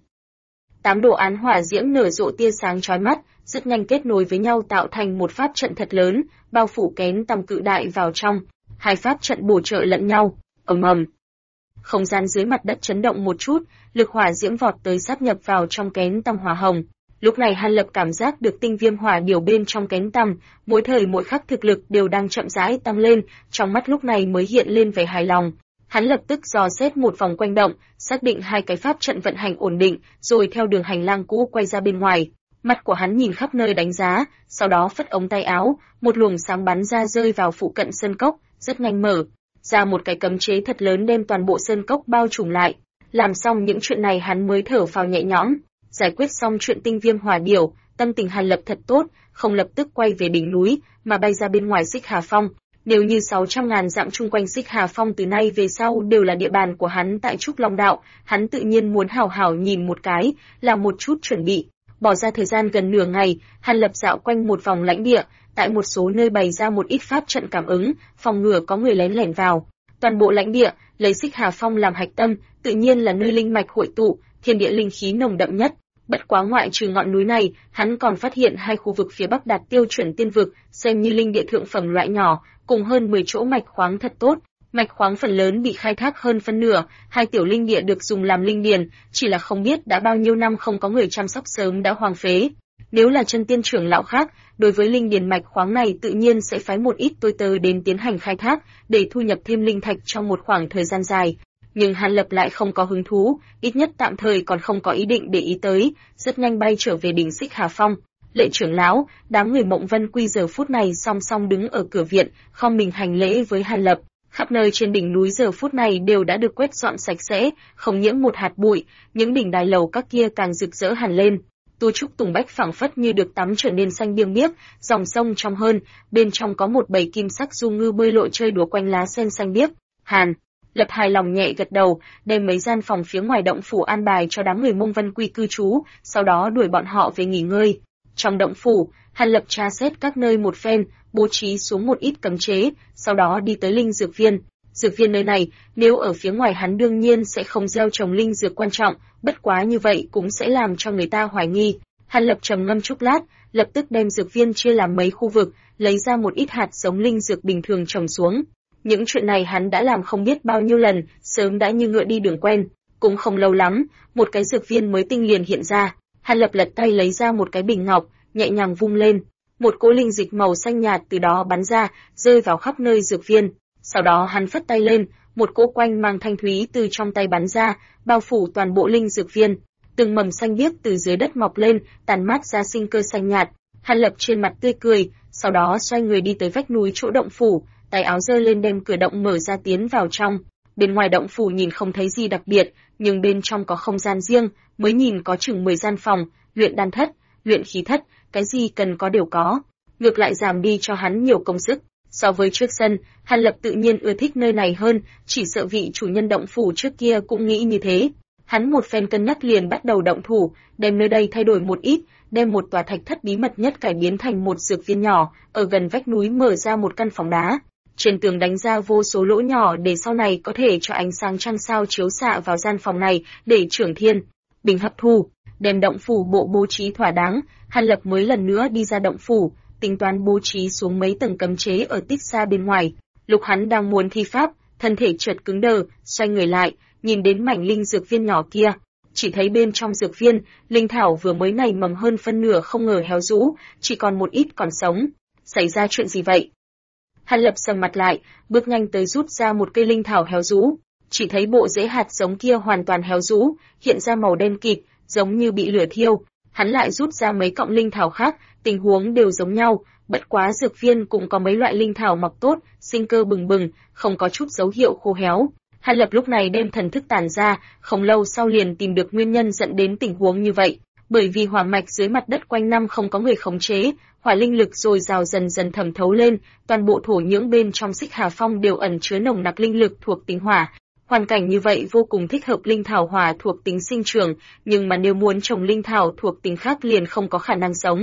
8 đồ án hỏa diễm nở rộ tia sáng chói mắt, rất nhanh kết nối với nhau tạo thành một pháp trận thật lớn, bao phủ kén tăm cự đại vào trong. Hai pháp trận bổ trợ lẫn nhau. Ầm ầm. Không gian dưới mặt đất chấn động một chút, lực hỏa diễm vọt tới sáp nhập vào trong kén tăm hỏa hồng. Lúc này Hàn Lập cảm giác được tinh viêm hỏa điều bên trong kén tăm, mỗi thời mỗi khắc thực lực đều đang chậm rãi tăng lên, trong mắt lúc này mới hiện lên vẻ hài lòng. Hắn lập tức dò xét một vòng quanh động, xác định hai cái pháp trận vận hành ổn định, rồi theo đường hành lang cũ quay ra bên ngoài. Mắt của hắn nhìn khắp nơi đánh giá, sau đó phất ống tay áo, một luồng sáng bắn ra rơi vào phụ cận sơn cốc, rất nhanh mở ra một cái cấm chế thật lớn đem toàn bộ sơn cốc bao trùm lại. Làm xong những chuyện này hắn mới thở phào nhẹ nhõm. Giải quyết xong chuyện tinh viêm hỏa điểu, tâm tình Hàn Lập thật tốt, không lập tức quay về đỉnh núi, mà bay ra bên ngoài Xích Hà Phong. Nếu như 600.000 dặm chung quanh Xích Hà Phong từ nay về sau đều là địa bàn của hắn tại Trúc Long Đạo, hắn tự nhiên muốn hào hào nhìn một cái, làm một chút chuẩn bị. Bỏ ra thời gian gần nửa ngày, Hàn Lập dạo quanh một vòng lãnh địa, tại một số nơi bày ra một ít pháp trận cảm ứng, phòng ngừa có người lén lẻn vào. Toàn bộ lãnh địa, lấy Xích Hà Phong làm hạch tâm, tự nhiên là nơi linh mạch hội tụ, thiên địa linh khí nồng đậm nhất. Bất quá ngoại trừ ngọn núi này, hắn còn phát hiện hai khu vực phía bắc đạt tiêu chuẩn tiên vực, xem như linh địa thượng phẩm loại nhỏ, cùng hơn 10 chỗ mạch khoáng thật tốt. Mạch khoáng phần lớn bị khai thác hơn phân nửa, hai tiểu linh địa được dùng làm linh điền, chỉ là không biết đã bao nhiêu năm không có người chăm sóc sớm đã hoang phế. Nếu là chân tiên trưởng lão khác, đối với linh điền mạch khoáng này tự nhiên sẽ phái một ít tôi tớ đến tiến hành khai thác, để thu nhập thêm linh thạch trong một khoảng thời gian dài. Nhưng Hàn Lập lại không có hứng thú, ít nhất tạm thời còn không có ý định để ý tới, rất nhanh bay trở về đỉnh Xích Hà Phong. Lệ trưởng lão, đám người Mộng Vân Quy giờ phút này song song đứng ở cửa viện, khom mình hành lễ với Hàn Lập. Khắp nơi trên đỉnh núi giờ phút này đều đã được quét dọn sạch sẽ, không nhiễm một hạt bụi, những đỉnh đài lầu các kia càng rực rỡ hẳn lên. Tu trúc tùng bách phảng phất như được tắm trở nên xanh biếc biếc, dòng sông trong hơn, bên trong có một bầy kim sắc du ngư bơi lội chơi đùa quanh lá sen xanh biếc. Hàn Lập hài lòng nhẹ gật đầu, đem mấy gian phòng phía ngoài động phủ an bài cho đám người Mông Vân Quy cư trú, sau đó đuổi bọn họ về nghỉ ngơi. Trong động phủ, Hàn Lập tra xét các nơi một phen, bố trí xuống một ít cấm chế, sau đó đi tới linh dược viên. Dược viên nơi này, nếu ở phía ngoài hắn đương nhiên sẽ không gieo trồng linh dược quan trọng, bất quá như vậy cũng sẽ làm cho người ta hoài nghi. Hàn Lập trầm ngâm chốc lát, lập tức đem dược viên chia làm mấy khu vực, lấy ra một ít hạt giống linh dược bình thường trồng xuống. Những chuyện này hắn đã làm không biết bao nhiêu lần, sớm đã như ngựa đi đường quen. Cũng không lâu lắm, một cái dược viên mới tinh liền hiện ra. Hàn Lập lật tay lấy ra một cái bình ngọc, nhẹ nhàng vung lên. Một cỗ linh dịch màu xanh nhạt từ đó bắn ra, rơi vào khắp nơi dược viên. Sau đó hắn phất tay lên, một cỗ quanh mang thanh thúy từ trong tay bắn ra, bao phủ toàn bộ linh dược viên. Từng mầm xanh biếc từ dưới đất mọc lên, tàn mát ra sinh cơ xanh nhạt. Hàn Lập trên mặt tươi cười, sau đó xoay người đi tới vách núi chỗ động phủ, tay áo giơ lên đem cửa động mở ra tiến vào trong. Bên ngoài động phủ nhìn không thấy gì đặc biệt, nhưng bên trong có không gian riêng, mới nhìn có chừng 10 gian phòng, luyện đan thất, luyện khí thất, cái gì cần có đều có. Ngược lại giảm đi cho hắn nhiều công sức. So với trước sân, Hàn Lập tự nhiên ưa thích nơi này hơn, chỉ sợ vị chủ nhân động phủ trước kia cũng nghĩ như thế. Hắn một phen cân nhắc liền bắt đầu động thủ, đem nơi đây thay đổi một ít, đem một tòa thạch thất bí mật nhất cải biến thành một dược viên nhỏ, ở gần vách núi mở ra một căn phòng đá. Trên tường đánh ra vô số lỗ nhỏ để sau này có thể cho ánh sáng trăng sao chiếu xạ vào gian phòng này để trưởng thiên bình hấp thu, đem động phủ bộ bố trí thỏa đáng. Hàn Lập mới lần nữa đi ra động phủ, tính toán bố trí xuống mấy tầng cấm chế ở tích xa bên ngoài. Lúc hắn đang muốn thi pháp, thân thể chợt cứng đờ, xoay người lại, nhìn đến mảnh linh dược viên nhỏ kia, chỉ thấy bên trong dược viên, linh thảo vừa mới nảy mầm hơn phân nửa không ngờ héo rũ, chỉ còn một ít còn sống. Xảy ra chuyện gì vậy? Hàn Lập sầm mặt lại, bước nhanh tới rút ra một cây linh thảo héo rũ, chỉ thấy bộ rễ hạt giống kia hoàn toàn héo rũ, hiện ra màu đen kịt, giống như bị lửa thiêu. Hắn lại rút ra mấy cọng linh thảo khác, tình huống đều giống nhau, bất quá dược viên cũng có mấy loại linh thảo mọc tốt, sinh cơ bừng bừng, không có chút dấu hiệu khô héo. Hàn Lập lúc này đem thần thức tản ra, không lâu sau liền tìm được nguyên nhân dẫn đến tình huống như vậy. Bởi vì hỏa mạch dưới mặt đất quanh năm không có người khống chế, hỏa linh lực dồi dào dần dần thẩm thấu lên, toàn bộ thổ nhưỡng bên trong Xích Hà Phong đều ẩn chứa nồng nặc linh lực thuộc tính hỏa. Hoàn cảnh như vậy vô cùng thích hợp linh thảo hỏa thuộc tính sinh trưởng, nhưng mà nếu muốn trồng linh thảo thuộc tính khác liền không có khả năng sống.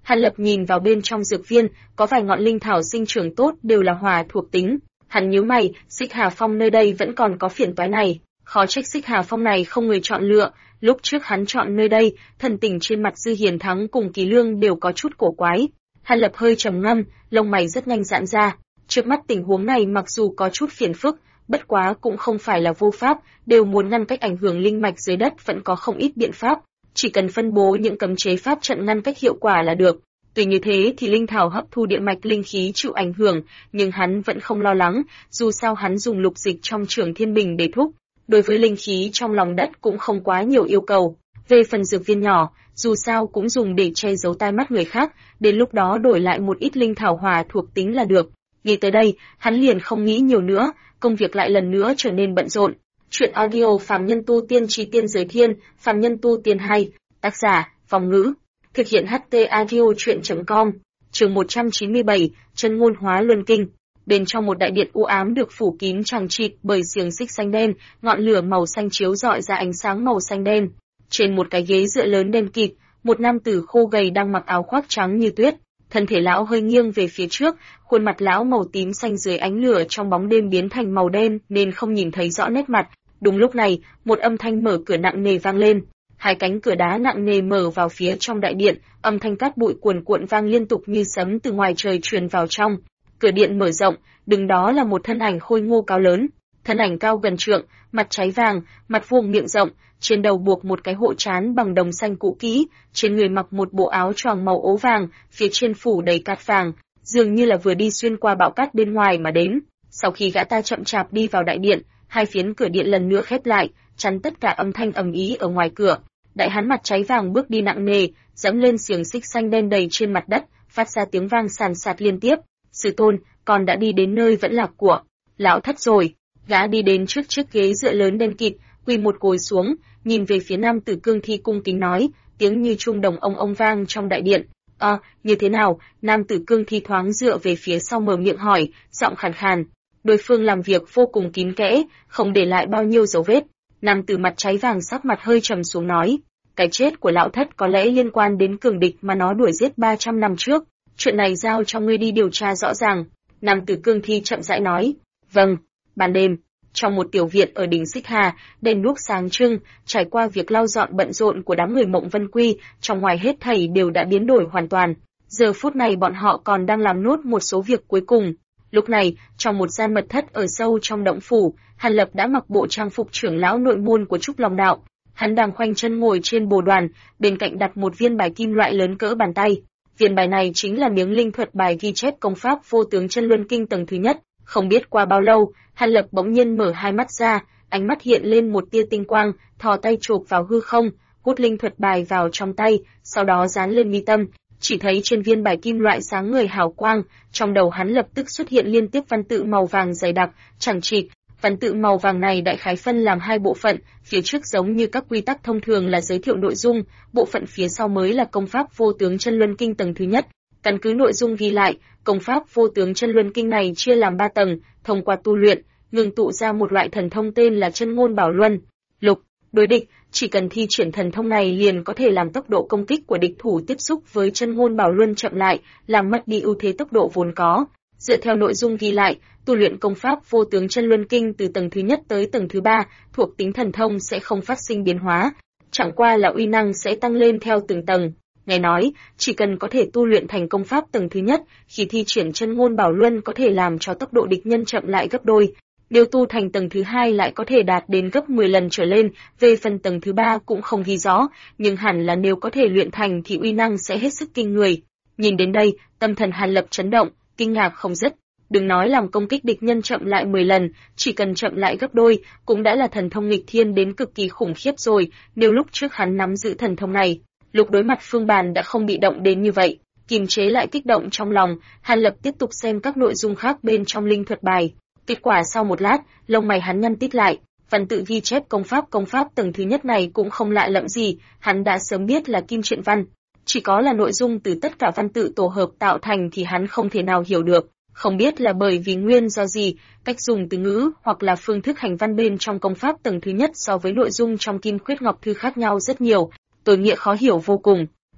Hàn Lập nhìn vào bên trong dược viên, có vài ngọn linh thảo sinh trưởng tốt đều là hỏa thuộc tính. Hắn nhíu mày, Xích Hà Phong nơi đây vẫn còn có phiền toái này, khó trách Xích Hà Phong này không người chọn lựa. Lúc trước hắn chọn nơi đây, thần tình trên mặt Dư Hiền Thắng cùng Kỳ Lương đều có chút cổ quái. Hàn Lập hơi trầm ngâm, lông mày rất nhanh giãn ra. Trước mắt tình huống này mặc dù có chút phiền phức, bất quá cũng không phải là vô pháp, đều muốn ngăn cách ảnh hưởng linh mạch dưới đất vẫn có không ít biện pháp, chỉ cần phân bố những cấm chế pháp trận ngăn cách hiệu quả là được. Tuy như thế thì linh thảo hấp thu điện mạch linh khí chịu ảnh hưởng, nhưng hắn vẫn không lo lắng, dù sao hắn dùng lục dịch trong Trường Thiên Bình để thúc, đối với linh khí trong lòng đất cũng không quá nhiều yêu cầu. Về phần dược viên nhỏ, dù sao cũng dùng để che giấu tai mắt người khác, đến lúc đó đổi lại một ít linh thảo hỏa thuộc tính là được. Nghĩ tới đây, hắn liền không nghĩ nhiều nữa, công việc lại lần nữa trở nên bận rộn. Chuyện audio Phàm Nhân Tu Tiên Chí Tiên Giới Thiên, Phàm Nhân Tu Tiên hay, tác giả, Vong Ngữ. Thực hiện HT Audio Chuyện.com. Chương 197, Chân Ngôn Hóa Luân Kinh. Bên trong một đại điện u ám được phủ kín chằng chịt bởi xiềng xích xanh đen, ngọn lửa màu xanh chiếu rọi ra ánh sáng màu xanh đen. Trên một cái ghế dựa lớn đen kịt, một nam tử khô gầy đang mặc áo khoác trắng như tuyết, thân thể lão hơi nghiêng về phía trước, khuôn mặt lão màu tím xanh dưới ánh lửa trong bóng đêm biến thành màu đen nên không nhìn thấy rõ nét mặt. Đúng lúc này, một âm thanh mở cửa nặng nề vang lên. Hai cánh cửa đá nặng nề mở vào phía trong đại điện, âm thanh cát bụi cuồn cuộn vang liên tục như sấm từ ngoài trời truyền vào trong. Cửa điện mở rộng, đứng đó là một thân ảnh khôi ngô cao lớn, thân ảnh cao gần trượng, mặt cháy vàng, mặt vuông miệng rộng, trên đầu buộc một cái hộ trán bằng đồng xanh cũ kỹ, trên người mặc một bộ áo choàng màu ố vàng, phía trên phủ đầy cát vàng, dường như là vừa đi xuyên qua bão cát bên ngoài mà đến. Sau khi gã ta chậm chạp đi vào đại điện, hai phiến cửa điện lần nữa khép lại, chắn tất cả âm thanh ầm ĩ ở ngoài cửa. Đại hán mặt cháy vàng bước đi nặng nề, dẫm lên xiềng xích xanh đen đầy trên mặt đất, phát ra tiếng vang sàn sạt liên tiếp. Sư tôn, con đã đi đến nơi vẫn là của lão thất rồi. Gã đi đến trước chiếc ghế dựa lớn đen kịt, quỳ một gối xuống, nhìn về phía nam tử cương thi cung kính nói, tiếng như chuông đồng ông vang trong đại điện. Như thế nào? Nam tử cương thi thoáng dựa về phía sau mở miệng hỏi, giọng khàn khàn. Đối phương làm việc vô cùng kín kẽ, không để lại bao nhiêu dấu vết. Nam tử mặt cháy vàng sắc mặt hơi trầm xuống nói, cái chết của lão thất có lẽ liên quan đến cường địch mà nó đuổi giết 300 năm trước. Chuyện này giao cho ngươi đi điều tra rõ ràng. Nam tử cương thi chậm rãi nói, vâng. Ban đêm, trong một tiểu viện ở đỉnh Xích Hà, đèn đuốc sáng trưng, trải qua việc lau dọn bận rộn của đám người Mộng Vân Quy, trong ngoài hết thảy đều đã biến đổi hoàn toàn. Giờ phút này bọn họ còn đang làm nốt một số việc cuối cùng. Lúc này, trong một gian mật thất ở sâu trong động phủ, Hàn Lập đã mặc bộ trang phục trưởng lão nội môn của Trúc Long Đạo. Hắn đang khoanh chân ngồi trên bồ đoàn, bên cạnh đặt một viên bài kim loại lớn cỡ bàn tay. Viên bài này chính là miếng linh thuật bài ghi chép công pháp Vô Tướng Chân Luân Kinh tầng thứ nhất. Không biết qua bao lâu, Hàn Lập bỗng nhiên mở hai mắt ra, ánh mắt hiện lên một tia tinh quang, thò tay chộp vào hư không, hút linh thuật bài vào trong tay, sau đó dán lên mi tâm. Chỉ thấy trên viên bài kim loại sáng ngời hào quang, trong đầu hắn lập tức xuất hiện liên tiếp văn tự màu vàng dày đặc, chằng chịt. Văn tự màu vàng này đại khái phân làm hai bộ phận, phía trước giống như các quy tắc thông thường là giới thiệu nội dung, bộ phận phía sau mới là công pháp Vô Tướng Chân Luân Kinh tầng thứ nhất. Căn cứ nội dung ghi lại, công pháp Vô Tướng Chân Luân Kinh này chia làm 3 tầng, thông qua tu luyện, ngưng tụ ra một loại thần thông tên là Chân Ngôn Bảo Luân. Lục, đối địch, chỉ cần thi triển thần thông này liền có thể làm tốc độ công kích của địch thủ tiếp xúc với Chân Ngôn Bảo Luân chậm lại, làm mất đi ưu thế tốc độ vốn có. Dựa theo nội dung ghi lại, tu luyện công pháp Vô Tướng Chân Luân Kinh từ tầng thứ nhất tới tầng thứ 3, thuộc tính thần thông sẽ không phát sinh biến hóa, chẳng qua là uy năng sẽ tăng lên theo từng tầng. Nghe nói, chỉ cần có thể tu luyện thành công pháp tầng thứ nhất, khi thi triển Chân Ngôn Bảo Luân có thể làm cho tốc độ địch nhân chậm lại gấp đôi. Nếu tu thành tầng thứ 2 lại có thể đạt đến gấp 10 lần trở lên, về phần tầng thứ 3 cũng không ghi rõ, nhưng hẳn là nếu có thể luyện thành thì uy năng sẽ hết sức kinh người. Nhìn đến đây, tâm thần Hàn Lập chấn động, kinh ngạc không dứt. Đừng nói làm công kích địch nhân chậm lại 10 lần, chỉ cần chậm lại gấp đôi, cũng đã là thần thông nghịch thiên đến cực kỳ khủng khiếp rồi, nếu lúc trước hắn nắm giữ thần thông này. Lúc đối mặt Phương Bàn đã không bị động đến như vậy, kiềm chế lại kích động trong lòng, Hàn Lập tiếp tục xem các nội dung khác bên trong linh thuật bài. Kết quả sau một lát, lông mày hắn nhăn tít lại, văn tự ghi chép công pháp tầng thứ nhất này cũng không lạ lẫm gì, hắn đã sớm biết là kim truyện văn, chỉ có là nội dung từ tất cả văn tự tổ hợp tạo thành thì hắn không thể nào hiểu được, không biết là bởi vì nguyên do gì, cách dùng từ ngữ hoặc là phương thức hành văn bên trong công pháp tầng thứ nhất so với nội dung trong Kim Khuyết Ngọc Thư khác nhau rất nhiều, tối nghĩa khó hiểu vô cùng.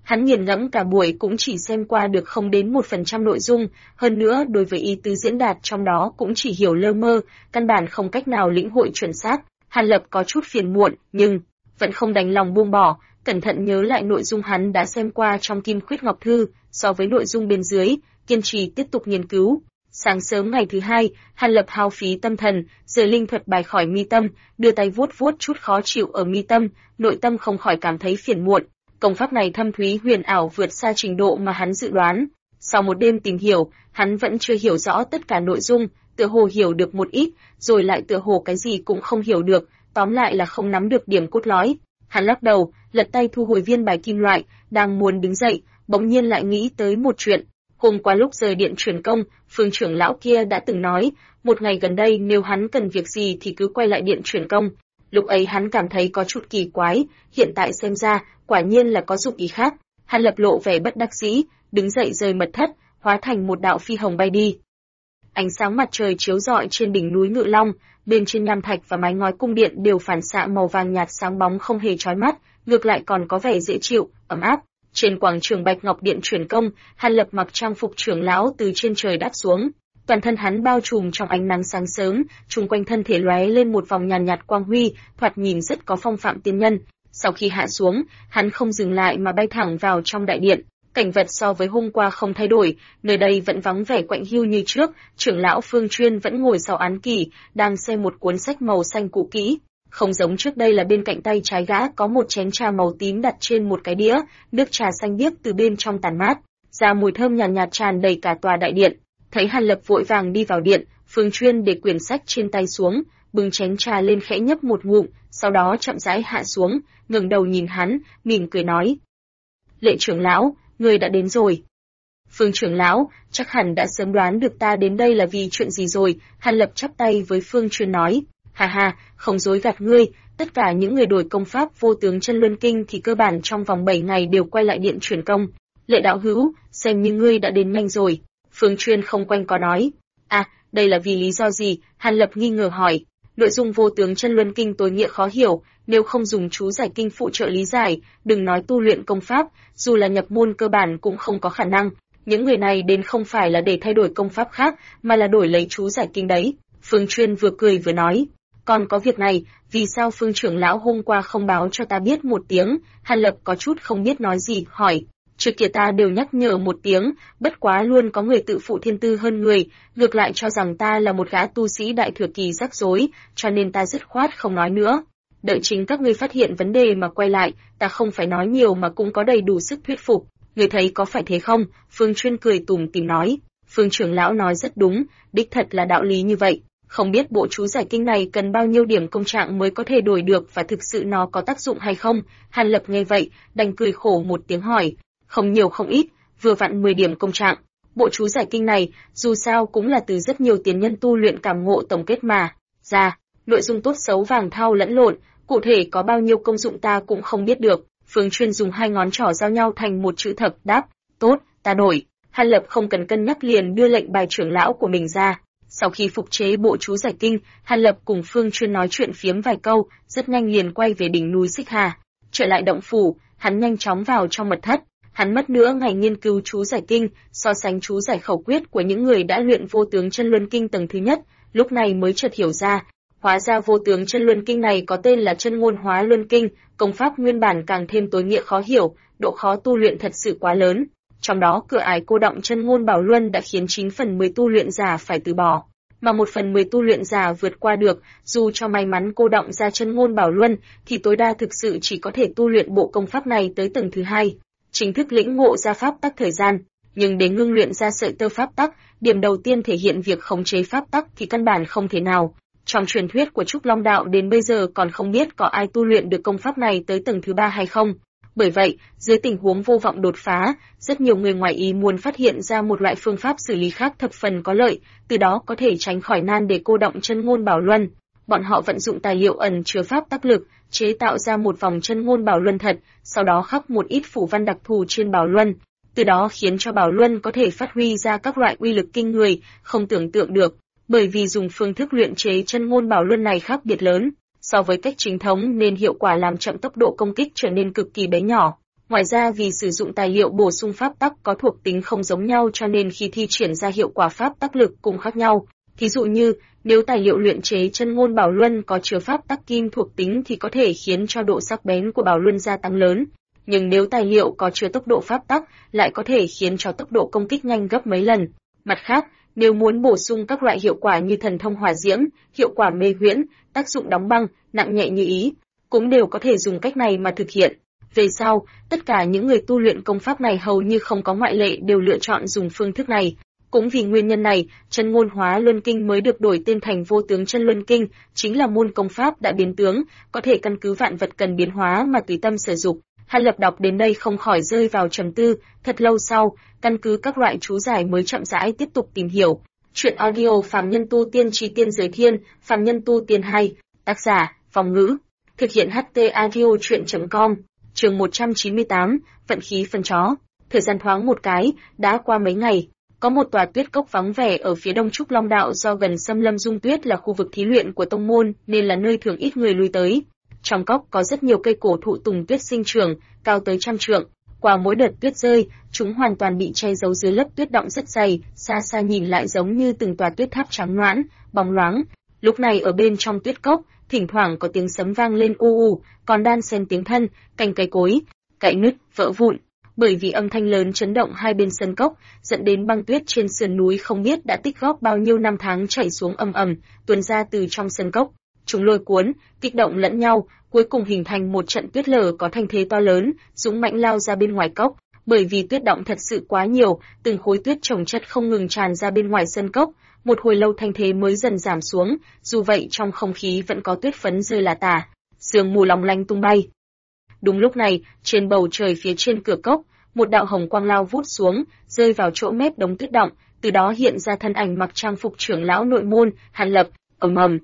Hắn nghiền ngẫm cả buổi cũng chỉ xem qua được không đến 1% nội dung, hơn nữa đối với ý tứ diễn đạt trong đó cũng chỉ hiểu lơ mơ, căn bản không cách nào lĩnh hội chuẩn xác. Hàn Lập có chút phiền muộn, nhưng vẫn không đành lòng buông bỏ, cẩn thận nhớ lại nội dung hắn đã xem qua trong Kim Khuyết Ngọc Thư, so với nội dung bên dưới, kiên trì tiếp tục nghiên cứu. Sáng sớm ngày thứ hai, Hàn Lập hao phí tâm thần, rời linh thuật bài khỏi mi tâm, đưa tay vuốt vuốt chút khó chịu ở mi tâm, nội tâm không khỏi cảm thấy phiền muộn. Công pháp này thâm thúy huyền ảo vượt xa trình độ mà hắn dự đoán. Sau một đêm tìm hiểu, hắn vẫn chưa hiểu rõ tất cả nội dung, tựa hồ hiểu được một ít, rồi lại tựa hồ cái gì cũng không hiểu được, tóm lại là không nắm được điểm cốt lõi. Hắn lắc đầu, lật tay thu hồi viên bài kim loại, đang muốn đứng dậy, bỗng nhiên lại nghĩ tới một chuyện. Hôm qua lúc rời điện chuyển công, Phương trưởng lão kia đã từng nói, một ngày gần đây nếu hắn cần việc gì thì cứ quay lại điện chuyển công. Lúc ấy hắn cảm thấy có chút kỳ quái, hiện tại xem ra, quả nhiên là có dụng ý khác. Hàn Lập lộ vẻ bất đắc dĩ, đứng dậy rời mật thất, hóa thành một đạo phi hồng bay đi. Ánh sáng mặt trời chiếu rọi trên đỉnh núi Ngự Long, bên trên nham thạch và mái ngói cung điện đều phản xạ màu vàng nhạt sáng bóng không hề chói mắt, ngược lại còn có vẻ dễ chịu, ấm áp. Trên quảng trường Bạch Ngọc Điện chuyển công, Hàn Lập mặc trang phục trưởng lão từ trên trời đáp xuống. Toàn thân hắn bao trùm trong ánh nắng sáng sớm, chung quanh thân thể lóe lên một vòng nhàn nhạt quang huy, thoạt nhìn rất có phong phạm tiên nhân. Sau khi hạ xuống, hắn không dừng lại mà bay thẳng vào trong đại điện. Cảnh vật so với hôm qua không thay đổi, nơi đây vẫn vắng vẻ quạnh hiu như trước, trưởng lão Phương Chuyên vẫn ngồi sau án kỷ, đang xem một cuốn sách màu xanh cũ kỹ. Không giống trước đây là bên cạnh tay trái gã có một chén trà màu tím đặt trên một cái đĩa, nước trà xanh biếc từ bên trong tàn mát, ra mùi thơm nhàn nhạt tràn đầy cả tòa đại điện. Thấy Hàn Lập vội vàng đi vào điện, Phương Chuyên để quyển sách trên tay xuống, bưng chén trà lên khẽ nhấp một ngụm, sau đó chậm rãi hạ xuống, ngẩng đầu nhìn hắn, mỉm cười nói: "Lệ trưởng lão, người đã đến rồi." Phương trưởng lão, chắc hẳn đã sớm đoán được ta đến đây là vì chuyện gì rồi, Hàn Lập chắp tay với Phương Chuyên nói: "Ha ha, không dối gạt ngươi, tất cả những người đổi công pháp vô tướng chân luân kinh thì cơ bản trong vòng 7 ngày đều quay lại điện chuyển công. Lệ đạo hữu, xem như ngươi đã đến nhanh rồi." Phương Chuyên không quanh có nói. "À, đây là vì lý do gì?" Hàn Lập nghi ngờ hỏi. "Nội dung vô tướng chân luân kinh tối nghĩa khó hiểu, nếu không dùng chú giải kinh phụ trợ lý giải, đừng nói tu luyện công pháp, dù là nhập môn cơ bản cũng không có khả năng. Những người này đến không phải là để thay đổi công pháp khác, mà là đổi lấy chú giải kinh đấy." Phương Chuyên vừa cười vừa nói. "Còn có việc này, vì sao Phương trưởng lão hôm qua không báo cho ta biết một tiếng?" Hàn Lập có chút không biết nói gì, hỏi. "Trước kia ta đều nhắc nhở một tiếng, bất quá luôn có người tự phụ thiên tư hơn người, ngược lại cho rằng ta là một gã tu sĩ đại thừa kỳ rắc rối, cho nên ta dứt khoát không nói nữa. Đợi chính các ngươi phát hiện vấn đề mà quay lại, ta không phải nói nhiều mà cũng có đầy đủ sức thuyết phục. Người thấy có phải thế không?" Phương Chuyên cười tủm tỉm nói. "Phương trưởng lão nói rất đúng, đích thật là đạo lý như vậy. Không biết bộ chú giải kinh này cần bao nhiêu điểm công trạng mới có thể đổi được và thực sự nó có tác dụng hay không?" Hàn Lập nghe vậy, đành cười khổ một tiếng hỏi. "Không nhiều không ít, vừa vặn 10 điểm công trạng. Bộ chú giải kinh này, dù sao cũng là từ rất nhiều tiền nhân tu luyện cảm ngộ tổng kết mà ra, nội dung tốt xấu vàng thau lẫn lộn, cụ thể có bao nhiêu công dụng ta cũng không biết được." Phương Chuyên dùng hai ngón trỏ giao nhau thành một chữ thập, đáp: "Tốt, ta đổi." Hàn Lập không cần cân nhắc liền đưa lệnh bài trưởng lão của mình ra. Sau khi phục chế bộ chú giải kinh, Hàn Lập cùng Phương Chuyên nói chuyện phiếm vài câu, rất nhanh liền quay về đỉnh núi Xích Hà. Trở lại động phủ, hắn nhanh chóng vào trong mật thất. Hắn mất nửa ngày nghiên cứu chú giải kinh, so sánh chú giải khẩu quyết của những người đã luyện vô tướng chân luân kinh tầng thứ nhất, lúc này mới chợt hiểu ra, hóa ra vô tướng chân luân kinh này có tên là chân ngôn hóa luân kinh, công pháp nguyên bản càng thêm tối nghĩa khó hiểu, độ khó tu luyện thật sự quá lớn. Trong đó cửa ải cô động chân ngôn bảo luân đã khiến 9 phần 10 tu luyện giả phải từ bỏ, mà 1 phần 10 tu luyện giả vượt qua được, dù cho may mắn cô động ra chân ngôn bảo luân thì tối đa thực sự chỉ có thể tu luyện bộ công pháp này tới tầng thứ 2, chính thức lĩnh ngộ ra pháp tắc thời gian, nhưng để ngưng luyện ra sợi tơ pháp tắc, điểm đầu tiên thể hiện việc khống chế pháp tắc thì căn bản không thể nào. Trong truyền thuyết của Trúc Long đạo đến bây giờ còn không biết có ai tu luyện được công pháp này tới tầng thứ 3 hay không. Bởi vậy, dưới tình huống vô vọng đột phá, rất nhiều người ngoài ý muốn phát hiện ra một loại phương pháp xử lý khác thập phần có lợi, từ đó có thể tránh khỏi nan để cô động chân ngôn bảo luân. Bọn họ vận dụng tài liệu ẩn chứa pháp tắc lực, chế tạo ra một vòng chân ngôn bảo luân thật, sau đó khắc một ít phù văn đặc thù trên bảo luân, từ đó khiến cho bảo luân có thể phát huy ra các loại uy lực kinh người, không tưởng tượng được. Bởi vì dùng phương thức luyện chế chân ngôn bảo luân này khác biệt lớn so với cách chính thống nên hiệu quả làm chậm tốc độ công kích trở nên cực kỳ bé nhỏ. Ngoài ra vì sử dụng tài liệu bổ sung pháp tắc có thuộc tính không giống nhau cho nên khi thi triển ra hiệu quả pháp tắc lực cũng khác nhau. Thí dụ như, nếu tài liệu luyện chế chân ngôn bảo luân có chứa pháp tắc kim thuộc tính thì có thể khiến cho độ sắc bén của bảo luân gia tăng lớn. Nhưng nếu tài liệu có chứa tốc độ pháp tắc lại có thể khiến cho tốc độ công kích nhanh gấp mấy lần. Mặt khác, nếu muốn bổ sung các loại hiệu quả như thần thông hỏa diễm, hiệu quả mê huyễn, tác dụng đóng băng, nặng nhẹ như ý, cũng đều có thể dùng cách này mà thực hiện. Về sau, tất cả những người tu luyện công pháp này hầu như không có ngoại lệ đều lựa chọn dùng phương thức này. Cũng vì nguyên nhân này, chân ngôn hóa luân kinh mới được đổi tên thành vô tướng chân luân kinh, chính là môn công pháp đã biến tướng, có thể căn cứ vạn vật cần biến hóa mà tùy tâm sử dụng. Hàn Lập đọc đến đây không khỏi rơi vào trầm tư, thật lâu sau, căn cứ các loại chú giải mới chậm rãi tiếp tục tìm hiểu. Truyện audio Phàm Nhân Tu Tiên Chí Tiên Giới Thiên, Phàm Nhân Tu Tiên 2, tác giả, Phong Ngữ, thực hiện HT Audio Truyện.com, chương 198, vận khí phân chó. Thời gian thoáng một cái, đã qua mấy ngày, có một tòa tuyết cốc vắng vẻ ở phía đông Trúc Long Đạo do gần xâm lâm dung tuyết là khu vực thí luyện của tông môn nên là nơi thường ít người lui tới. Trong cốc có rất nhiều cây cổ thụ tùng tuyết sinh trưởng, cao tới 100 trượng. Qua mỗi đợt tuyết rơi, chúng hoàn toàn bị che giấu dưới lớp tuyết đọng rất dày, xa xa nhìn lại giống như từng tòa tuyết tháp trắng nõn, bóng loáng. Lúc này ở bên trong tuyết cốc, thỉnh thoảng có tiếng sấm vang lên u u, còn đan xen tiếng thân, cành cây cối, gãy nứt, vỡ vụn. Bởi vì âm thanh lớn chấn động hai bên sân cốc, dẫn đến băng tuyết trên sườn núi không biết đã tích góp bao nhiêu năm tháng chảy xuống ầm ầm, tuôn ra từ trong sân cốc. Chúng lôi cuốn, kích động lẫn nhau, cuối cùng hình thành một trận tuyết lở có thanh thế to lớn, dũng mãnh lao ra bên ngoài cốc. Bởi vì tuyết động thật sự quá nhiều, từng khối tuyết chồng chất không ngừng tràn ra bên ngoài sân cốc, một hồi lâu thanh thế mới dần giảm xuống, dù vậy trong không khí vẫn có tuyết phấn rơi là tả, sương mù long lanh tung bay. Đúng lúc này, trên bầu trời phía trên cửa cốc, một đạo hồng quang lao vút xuống, rơi vào chỗ mép đống tuyết động, từ đó hiện ra thân ảnh mặc trang phục trưởng lão nội môn, Hàn Lập. Ầm ầm.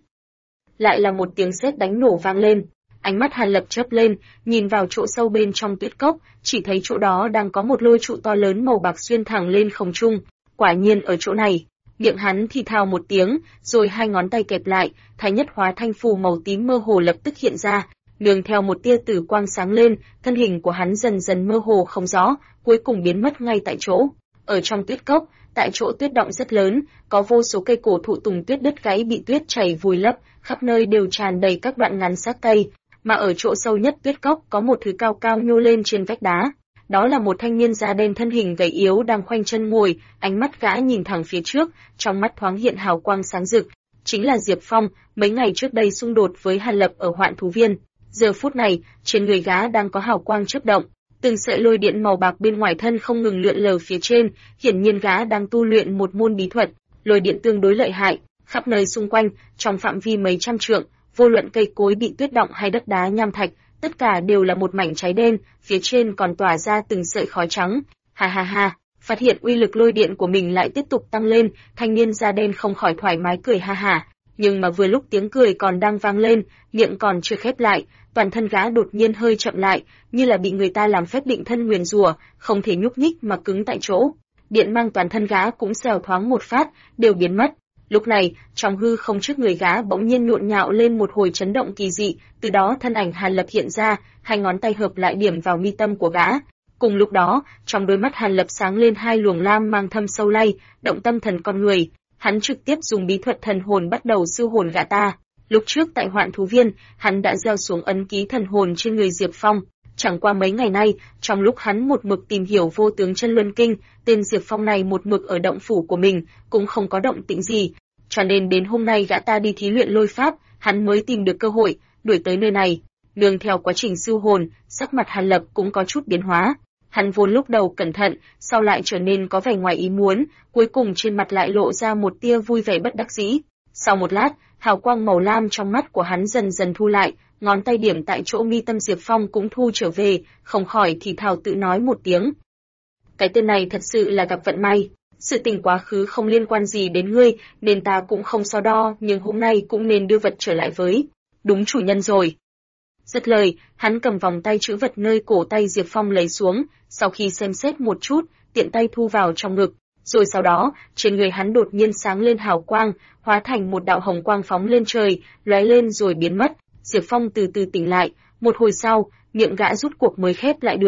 Lại là một tiếng sét đánh nổ vang lên. Ánh mắt Hàn Lập chớp lên, nhìn vào chỗ sâu bên trong tuyết cốc, chỉ thấy chỗ đó đang có một lôi trụ to lớn màu bạc xuyên thẳng lên không trung. Quả nhiên ở chỗ này, miệng hắn thì thào một tiếng, rồi hai ngón tay kẹp lại, thái nhất hóa thanh phù màu tím mơ hồ lập tức hiện ra, nương theo một tia tử quang sáng lên, thân hình của hắn dần dần mơ hồ không rõ, cuối cùng biến mất ngay tại chỗ. Ở trong tuyết cốc, tại chỗ tuyết động rất lớn, có vô số cây cổ thụ tùng tuyết đứt gãy bị tuyết chảy vùi lấp, khắp nơi đều tràn đầy các đoạn ngắn xác cây, mà ở chỗ sâu nhất tuyết cốc có một thứ cao cao nhô lên trên vách đá. Đó là một thanh niên da đen thân hình gầy yếu đang khoanh chân ngồi, ánh mắt gã nhìn thẳng phía trước, trong mắt thoáng hiện hào quang sáng rực. Chính là Diệp Phong, mấy ngày trước đây xung đột với Hàn Lập ở Hoạn Thú Viên. Giờ phút này, trên người gã đang có hào quang chớp động, từng sợi lôi điện màu bạc bên ngoài thân không ngừng lượn lờ phía trên, hiển nhiên gã đang tu luyện một môn bí thuật, lôi điện tương đối lợi hại, khắp nơi xung quanh, trong phạm vi mấy trăm trượng, vô luận cây cối bị tuyết động hay đất đá nham thạch, tất cả đều là một mảnh cháy đen, phía trên còn tỏa ra từng sợi khói trắng. Ha ha ha, phát hiện uy lực lôi điện của mình lại tiếp tục tăng lên, thanh niên da đen không khỏi thoải mái cười ha ha. Nhưng mà vừa lúc tiếng cười còn đang vang lên, miệng còn chưa khép lại, toàn thân gã đột nhiên hơi chậm lại, như là bị người ta làm phép định thân nguyền rủa, không thể nhúc nhích mà cứng tại chỗ. Điện mang toàn thân gã cũng xèo thoáng một phát, đều biến mất. Lúc này, trong hư không trước người gã bỗng nhiên nhộn nhạo lên một hồi chấn động kỳ dị, từ đó thân ảnh Hàn Lập hiện ra, hai ngón tay hợp lại điểm vào mi tâm của gã. Cùng lúc đó, trong đôi mắt Hàn Lập sáng lên hai luồng lam mang thâm sâu lay, động tâm thần con người. Hắn trực tiếp dùng bí thuật thần hồn bắt đầu siêu hồn gã ta. Lúc trước tại Hoạn Thú Viên, hắn đã gieo xuống ấn ký thần hồn trên người Diệp Phong. Chẳng qua mấy ngày nay, trong lúc hắn một mực tìm hiểu vô tướng chân luân kinh, tên Diệp Phong này một mực ở động phủ của mình, cũng không có động tĩnh gì. Cho nên đến hôm nay gã ta đi thí luyện lôi pháp, hắn mới tìm được cơ hội, đuổi tới nơi này. Nương theo quá trình siêu hồn, sắc mặt Hàn Lập cũng có chút biến hóa. Hắn vốn lúc đầu cẩn thận, sau lại trở nên có vẻ ngoài ý muốn, cuối cùng trên mặt lại lộ ra một tia vui vẻ bất đắc dĩ. Sau một lát, hào quang màu lam trong mắt của hắn dần dần thu lại, ngón tay điểm tại chỗ mi tâm Diệp Phong cũng thu trở về, không khỏi thì thào tự nói một tiếng. Cái tên này thật sự là gặp vận may. Sự tình quá khứ không liên quan gì đến ngươi, nên ta cũng không so đo, nhưng hôm nay cũng nên đưa vật trở lại với đúng chủ nhân rồi. Dứt lời, hắn cầm vòng tay trữ vật nơi cổ tay Diệp Phong lấy xuống, sau khi xem xét một chút, tiện tay thu vào trong ngực. Rồi sau đó, trên người hắn đột nhiên sáng lên hào quang, hóa thành một đạo hồng quang phóng lên trời, lóe lên rồi biến mất. Diệp Phong từ từ tỉnh lại, một hồi sau, miệng gã rút cuộc mới khép lại được.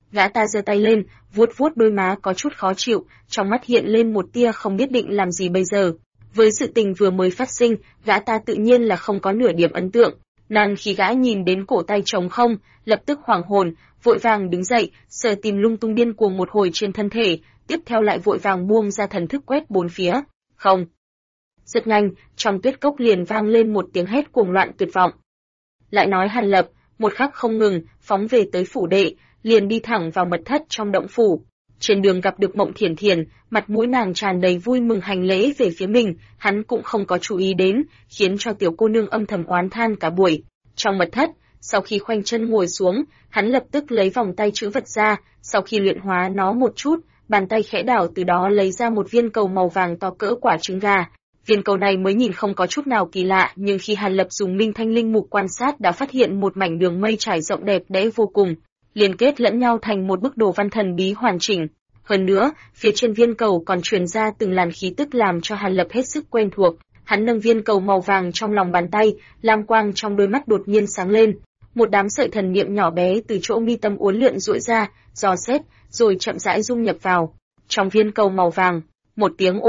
Gã ta giơ tay lên, vuốt vuốt đôi má có chút khó chịu, trong mắt hiện lên một tia không biết định làm gì bây giờ. Với sự tình vừa mới phát sinh, gã ta tự nhiên là không có nửa điểm ấn tượng. Nan khi gã nhìn đến cổ tay trống không, lập tức hoảng hồn, vội vàng đứng dậy, sờ tìm lung tung điên cuồng một hồi trên thân thể, tiếp theo lại vội vàng buông ra thần thức quét bốn phía. Không. Rất nhanh, trong tuyết cốc liền vang lên một tiếng hét cuồng loạn tuyệt vọng. Lại nói Hàn Lập, một khắc không ngừng, phóng về tới phủ đệ, liền đi thẳng vào mật thất trong động phủ. Trên đường gặp được Mộng Thiển Thiển, mặt mũi nàng tràn đầy vui mừng hành lễ về phía mình, hắn cũng không có chú ý đến, khiến cho tiểu cô nương âm thầm oán than cả buổi. Trong mật thất, sau khi khoanh chân ngồi xuống, hắn lập tức lấy vòng tay trữ vật ra, sau khi luyện hóa nó một chút, bàn tay khẽ đảo từ đó lấy ra một viên cầu màu vàng to cỡ quả trứng gà. Viên cầu này mới nhìn không có chút nào kỳ lạ, nhưng khi Hàn Lập dùng Minh Thanh Linh mục quan sát đã phát hiện một mảnh đường mây trải rộng đẹp đẽ vô cùng, liên kết lẫn nhau thành một bức đồ văn thần bí hoàn chỉnh. Hơn nữa, phía trên viên cầu còn truyền ra từng làn khí tức làm cho Hàn Lập hết sức quen thuộc. Hắn nâng viên cầu màu vàng trong lòng bàn tay, lam quang trong đôi mắt đột nhiên sáng lên. Một đám sợi thần niệm nhỏ bé từ chỗ mi tâm uốn lượn duỗi ra, dò xét, rồi chậm rãi dung nhập vào. Trong viên cầu màu vàng, một tiếng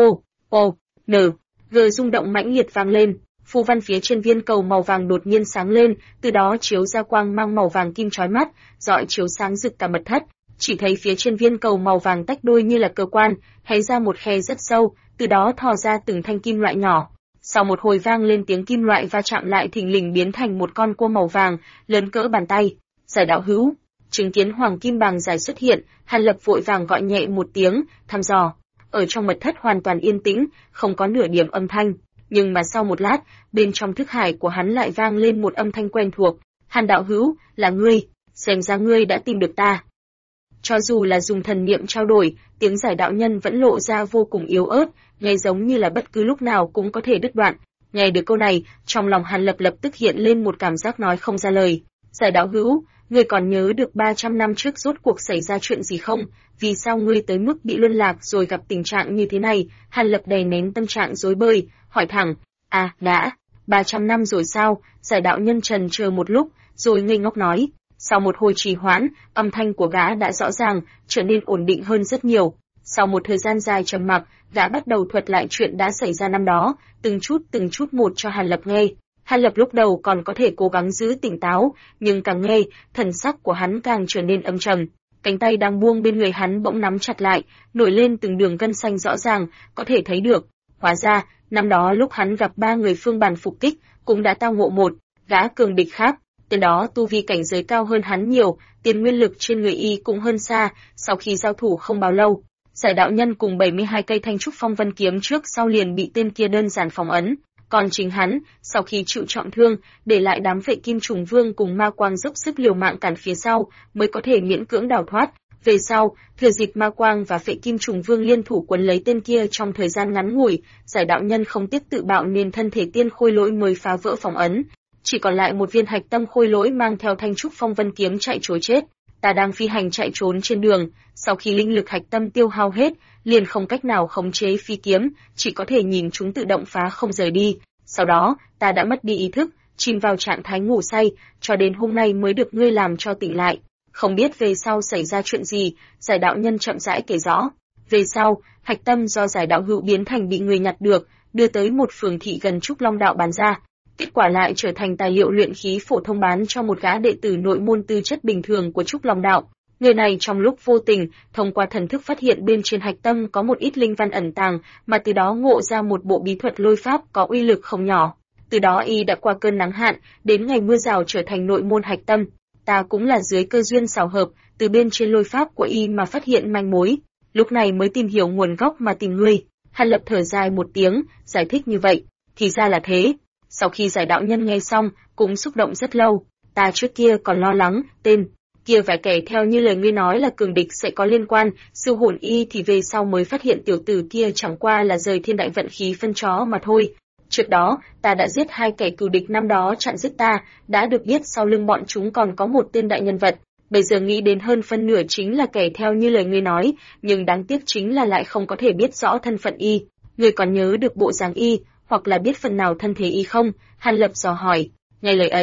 rung động mãnh liệt vang lên. Phù văn phía trên viên cầu màu vàng đột nhiên sáng lên, từ đó chiếu ra quang mang màu vàng kim chói mắt, rọi chiếu sáng rực cả mật thất. Chỉ thấy phía trên viên cầu màu vàng tách đôi như là cơ quan, hé ra một khe rất sâu, từ đó thò ra từng thanh kim loại nhỏ. Sau một hồi vang lên tiếng kim loại va chạm lại thình lình biến thành một con cua màu vàng, lớn cỡ bàn tay. Giải đạo hữu, chứng kiến hoàng kim bàng dài xuất hiện, Hàn Lập vội vàng gọi nhẹ một tiếng, thăm dò. Ở trong mật thất hoàn toàn yên tĩnh, không có nửa điểm âm thanh. Nhưng mà sau một lát, bên trong thức hải của hắn lại vang lên một âm thanh quen thuộc. Hàn đạo hữu, là ngươi, xem ra ngươi đã tìm được ta. Cho dù là dùng thần niệm trao đổi, tiếng giải đạo nhân vẫn lộ ra vô cùng yếu ớt, nghe giống như là bất cứ lúc nào cũng có thể đứt đoạn. Nghe được câu này, trong lòng Hàn Lập lập tức hiện lên một cảm giác nói không ra lời. Giải đạo hữu, ngươi còn nhớ được 300 năm trước rốt cuộc xảy ra chuyện gì không? Vì sao ngươi tới mức bị luân lạc rồi gặp tình trạng như thế này? Hàn Lập đè nén tâm trạng rối bời, hỏi thẳng. Đã, 300 năm rồi sao? Giải đạo nhân trần chờ một lúc, rồi ngây ngốc nói. Sau một hồi trì hoãn, âm thanh của gã đã rõ ràng, trở nên ổn định hơn rất nhiều. Sau một thời gian dài trầm mặc, gã bắt đầu thuật lại chuyện đã xảy ra năm đó, từng chút một cho Hàn Lập nghe. Hàn Lập lúc đầu còn có thể cố gắng giữ tỉnh táo, nhưng càng nghe, thần sắc của hắn càng trở nên âm trầm. Cánh tay đang buông bên người hắn bỗng nắm chặt lại, nổi lên từng đường gân xanh rõ ràng, có thể thấy được. Hóa ra, năm đó lúc hắn gặp 3 người phương bàn phục kích, cũng đã tao ngộ một gã cường địch khác. Tên đó tu vi cảnh giới cao hơn hắn nhiều, tiền nguyên lực trên người y cũng hơn xa. Sau khi giao thủ không bao lâu, giải đạo nhân cùng 72 cây thanh trúc phong vân kiếm trước sau liền bị tên kia đơn giản phóng ấn. Còn chính hắn, sau khi chịu trọng thương, để lại đám vệ kim trùng vương cùng ma quang dốc sức liều mạng cản phía sau, mới có thể miễn cưỡng đào thoát. Về sau, thừa dịp ma quang và vệ kim trùng vương liên thủ quấn lấy tên kia trong thời gian ngắn ngủi, giải đạo nhân không tiếc tự bạo nên thân thể tiên khôi lỗi mới phá vỡ phòng ấn. Chỉ còn lại một viên hạch tâm khôi lỗi mang theo thanh trúc phong vân kiếm chạy trối chết. Ta đang phi hành chạy trốn trên đường, sau khi linh lực hạch tâm tiêu hao hết, liền không cách nào khống chế phi kiếm, chỉ có thể nhìn chúng tự động phá không rời đi. Sau đó, ta đã mất đi ý thức, chìm vào trạng thái ngủ say, cho đến hôm nay mới được ngươi làm cho tỉnh lại. Không biết về sau xảy ra chuyện gì, giải đạo nhân chậm rãi kể rõ. Về sau, hạch tâm do giải đạo hữu biến thành bị người nhặt được, đưa tới một phường thị gần Trúc Long đạo bán ra. Kết quả lại trở thành tài liệu luyện khí phổ thông bán cho một gã đệ tử nội môn tư chất bình thường của Trúc Long đạo. Người này trong lúc vô tình, thông qua thần thức phát hiện bên trên hạch tâm có một ít linh văn ẩn tàng, mà từ đó ngộ ra một bộ bí thuật lôi pháp có uy lực không nhỏ. Từ đó y đã qua cơn nắng hạn, đến ngày mưa rào trở thành nội môn hạch tâm. Ta cũng là dưới cơ duyên xảo hợp, từ bên trên lôi pháp của y mà phát hiện manh mối. Lúc này mới tìm hiểu nguồn gốc mà tìm ngươi. Hàn Lập thở dài một tiếng, giải thích như vậy. Thì ra là thế. Sau khi giải đạo nhân nghe xong, cũng xúc động rất lâu. Ta trước kia còn lo lắng, tên kia vài kẻ theo như lời ngươi nói là cường địch sẽ có liên quan, siêu hồn y thì về sau mới phát hiện tiểu tử kia chẳng qua là rời thiên đại vận khí phân chó mà thôi. Trước đó, ta đã giết 2 kẻ cừu địch năm đó chặn giết ta, đã được biết sau lưng bọn chúng còn có một tên đại nhân vật. Bây giờ nghĩ đến hơn phân nửa chính là kẻ theo như lời ngươi nói, nhưng đáng tiếc chính là lại không có thể biết rõ thân phận y. Ngươi còn nhớ được bộ dáng y, hoặc là biết phần nào thân thế y không? Hàn Lập dò hỏi. Nghe lời ấy,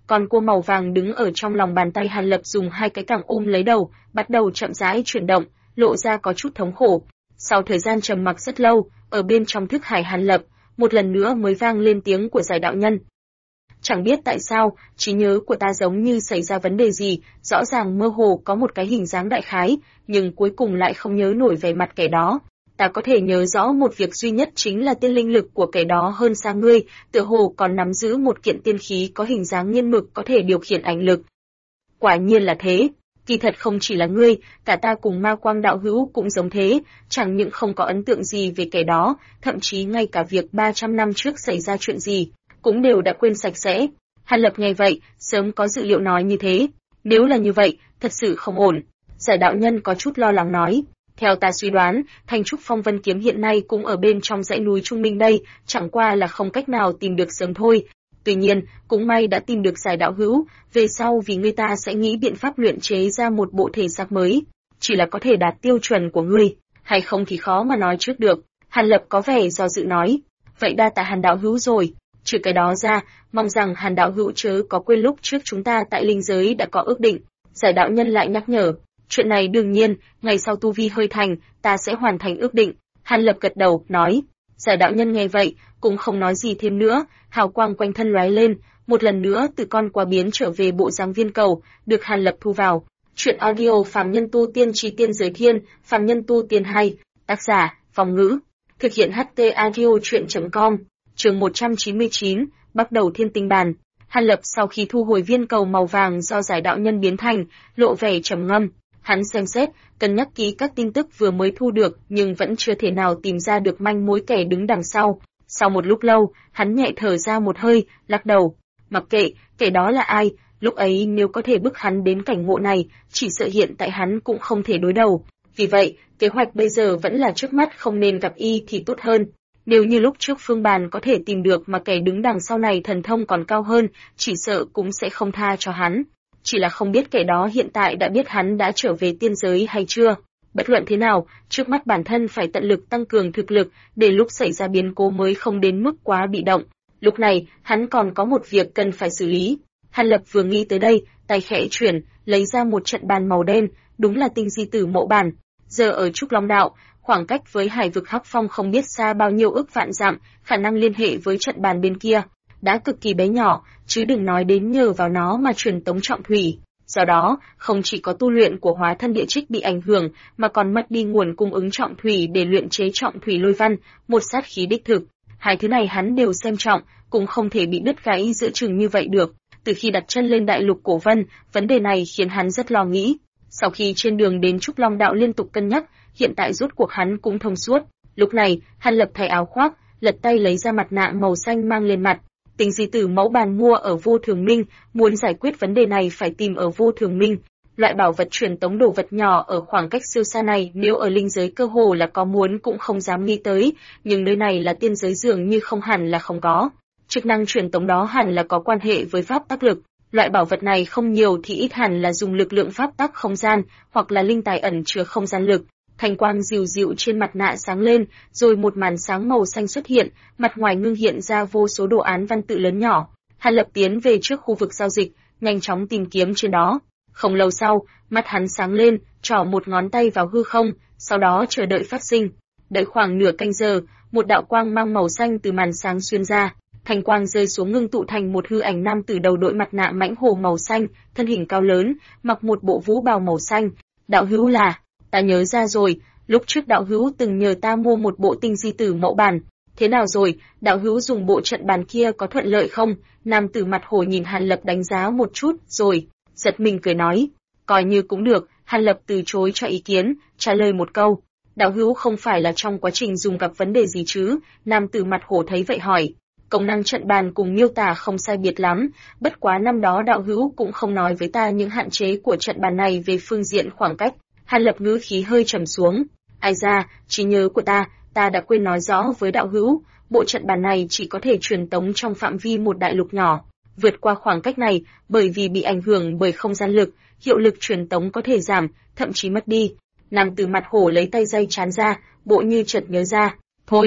Con cua màu vàng đứng ở trong lòng bàn tay Hàn Lập dùng hai cái cẳng ôm lấy đầu, bắt đầu chậm rãi chuyển động, lộ ra có chút thống khổ. Sau thời gian trầm mặc rất lâu, ở bên trong thức hải Hàn Lập, một lần nữa mới vang lên tiếng của Giải đạo nhân. Chẳng biết tại sao, trí nhớ của ta giống như xảy ra vấn đề gì, rõ ràng mơ hồ có một cái hình dáng đại khái, nhưng cuối cùng lại không nhớ nổi về mặt kẻ đó. Ta có thể nhớ rõ một việc duy nhất chính là tiên linh lực của kẻ đó hơn xa ngươi, tựa hồ còn nắm giữ một kiện tiên khí có hình dáng nghiên mực có thể điều khiển ảnh lực. Quả nhiên là thế. Kỳ thật không chỉ là ngươi, cả ta cùng Ma Quang đạo hữu cũng giống thế, chẳng những không có ấn tượng gì về kẻ đó, thậm chí ngay cả việc 300 năm trước xảy ra chuyện gì, cũng đều đã quên sạch sẽ. Hàn Lập nghe vậy, sớm có dự liệu nói như thế. Nếu là như vậy, thật sự không ổn. Giải đạo nhân có chút lo lắng nói. Theo ta suy đoán, Thanh Trúc Phong Vân Kiếm hiện nay cũng ở bên trong dãy núi Trung Minh đây, chẳng qua là không cách nào tìm được sớm thôi. Tuy nhiên, cũng may đã tìm được Giải đạo hữu, về sau vì ngươi ta sẽ nghĩ biện pháp luyện chế ra một bộ thể xác mới. Chỉ là có thể đạt tiêu chuẩn của ngươi, hay không thì khó mà nói trước được. Hàn Lập có vẻ do dự nói. Vậy đa tạ Hàn đạo hữu rồi. Trừ cái đó ra, mong rằng Hàn đạo hữu chớ có quên lúc trước chúng ta tại linh giới đã có ước định. Giải đạo nhân lại nhắc nhở. Chuyện này đương nhiên, ngày sau tu vi hơi thành, ta sẽ hoàn thành ước định. Hàn Lập gật đầu, nói. Giải đạo nhân nghe vậy, cũng không nói gì thêm nữa, hào quang quanh thân lóe lên, một lần nữa từ con quà biến trở về bộ dáng viên cầu, được Hàn Lập thu vào. Chuyện audio Phàm Nhân Tu Tiên Chí Tiên Giới Thiên, Phàm Nhân Tu Tiên hay, tác giả, Phong Ngữ. Thực hiện HT audio chuyện.com, chương 199, bắt đầu thiên tinh bàn. Hàn Lập sau khi thu hồi viên cầu màu vàng do giải đạo nhân biến thành, lộ vẻ trầm ngâm. Hắn xem xét, cân nhắc kỹ các tin tức vừa mới thu được, nhưng vẫn chưa thể nào tìm ra được manh mối kẻ đứng đằng sau. Sau một lúc lâu, hắn nhẹ thở ra một hơi, lắc đầu. Mặc kệ, kẻ đó là ai, lúc ấy nếu có thể bức hắn đến cảnh ngộ này, chỉ sợ hiện tại hắn cũng không thể đối đầu. Vì vậy, kế hoạch bây giờ vẫn là trước mắt không nên gặp y thì tốt hơn. Nếu như lúc trước Phương Bàn có thể tìm được mà kẻ đứng đằng sau này thần thông còn cao hơn, chỉ sợ cũng sẽ không tha cho hắn. Chỉ là không biết kẻ đó hiện tại đã biết hắn đã trở về tiên giới hay chưa. Bất luận thế nào, trước mắt bản thân phải tận lực tăng cường thực lực, để lúc xảy ra biến cố mới không đến mức quá bị động. Lúc này, hắn còn có một việc cần phải xử lý. Hàn Lập vừa nghĩ tới đây, tay khẽ chuyển, lấy ra một trận bàn màu đen, đúng là tinh di tử mộ bàn. Giờ ở Trúc Long Đạo, khoảng cách với hải vực Hắc Phong không biết xa bao nhiêu ức vạn dặm, khả năng liên hệ với trận bàn bên kia đã cực kỳ bé nhỏ, chứ đừng nói đến nhờ vào nó mà truyền tống trọng thủy. Do đó, không chỉ có tu luyện của hóa thân địa trích bị ảnh hưởng, mà còn mất đi nguồn cung ứng trọng thủy để luyện chế trọng thủy lôi văn, một sát khí đích thực. Hai thứ này hắn đều xem trọng, cũng không thể bị đứt gãy giữa chừng như vậy được. Từ khi đặt chân lên đại lục Cổ Vân, vấn đề này khiến hắn rất lo nghĩ. Sau khi trên đường đến Trúc Long Đạo liên tục cân nhắc, hiện tại rốt cuộc hắn cũng thông suốt. Lúc này, Hàn Lập thay áo khoác, lật tay lấy ra mặt nạ màu xanh mang lên mặt. Tinh di tử mẫu bàn mua ở Vô Thường Minh, muốn giải quyết vấn đề này phải tìm ở Vô Thường Minh. Loại bảo vật truyền tống đồ vật nhỏ ở khoảng cách siêu xa này nếu ở linh giới cơ hồ là có muốn cũng không dám nghĩ tới, nhưng nơi này là tiên giới dường như không hẳn là không có. Chức năng truyền tống đó hẳn là có quan hệ với pháp tắc lực. Loại bảo vật này không nhiều thì ít hẳn là dùng lực lượng pháp tắc không gian, hoặc là linh tài ẩn chứa không gian lực. Thanh quang dịu dịu trên mặt nạ sáng lên, rồi một màn sáng màu xanh xuất hiện, mặt ngoài ngưng hiện ra vô số đồ án văn tự lớn nhỏ. Hàn Lập tiến về trước khu vực giao dịch, nhanh chóng tìm kiếm trên đó. Không lâu sau, mắt hắn sáng lên, trỏ một ngón tay vào hư không, sau đó chờ đợi phát sinh. Đợi khoảng nửa canh giờ, một đạo quang mang màu xanh từ màn sáng xuyên ra. Thanh quang rơi xuống ngưng tụ thành một hư ảnh nam tử đầu đội mặt nạ mãnh hổ màu xanh, thân hình cao lớn, mặc một bộ vũ bào màu xanh. Đạo hữu là, ta nhớ ra rồi, lúc trước đạo hữu từng nhờ ta mua một bộ tinh di tử mẫu bàn. Thế nào rồi, đạo hữu dùng bộ trận bàn kia có thuận lợi không? Nam tử mặt hổ nhìn Hàn Lập đánh giá một chút, rồi giật mình cười nói, coi như cũng được. Hàn Lập từ chối cho ý kiến, trả lời một câu, đạo hữu không phải là trong quá trình dùng gặp vấn đề gì chứ? Nam tử mặt hổ thấy vậy hỏi. Công năng trận bàn cùng miêu tả không sai biệt lắm, bất quá năm đó đạo hữu cũng không nói với ta những hạn chế của trận bàn này về phương diện khoảng cách. Hàn Lập ngữ khí hơi trầm xuống. Ai ra, trí nhớ của ta đã quên nói rõ với đạo hữu, bộ trận bàn này chỉ có thể truyền tống trong phạm vi một đại lục nhỏ. Vượt qua khoảng cách này, bởi vì bị ảnh hưởng bởi không gian lực, hiệu lực truyền tống có thể giảm, thậm chí mất đi. Nam tử mặt hổ lấy tay dây chán ra, bộ như chợt nhớ ra. Thôi,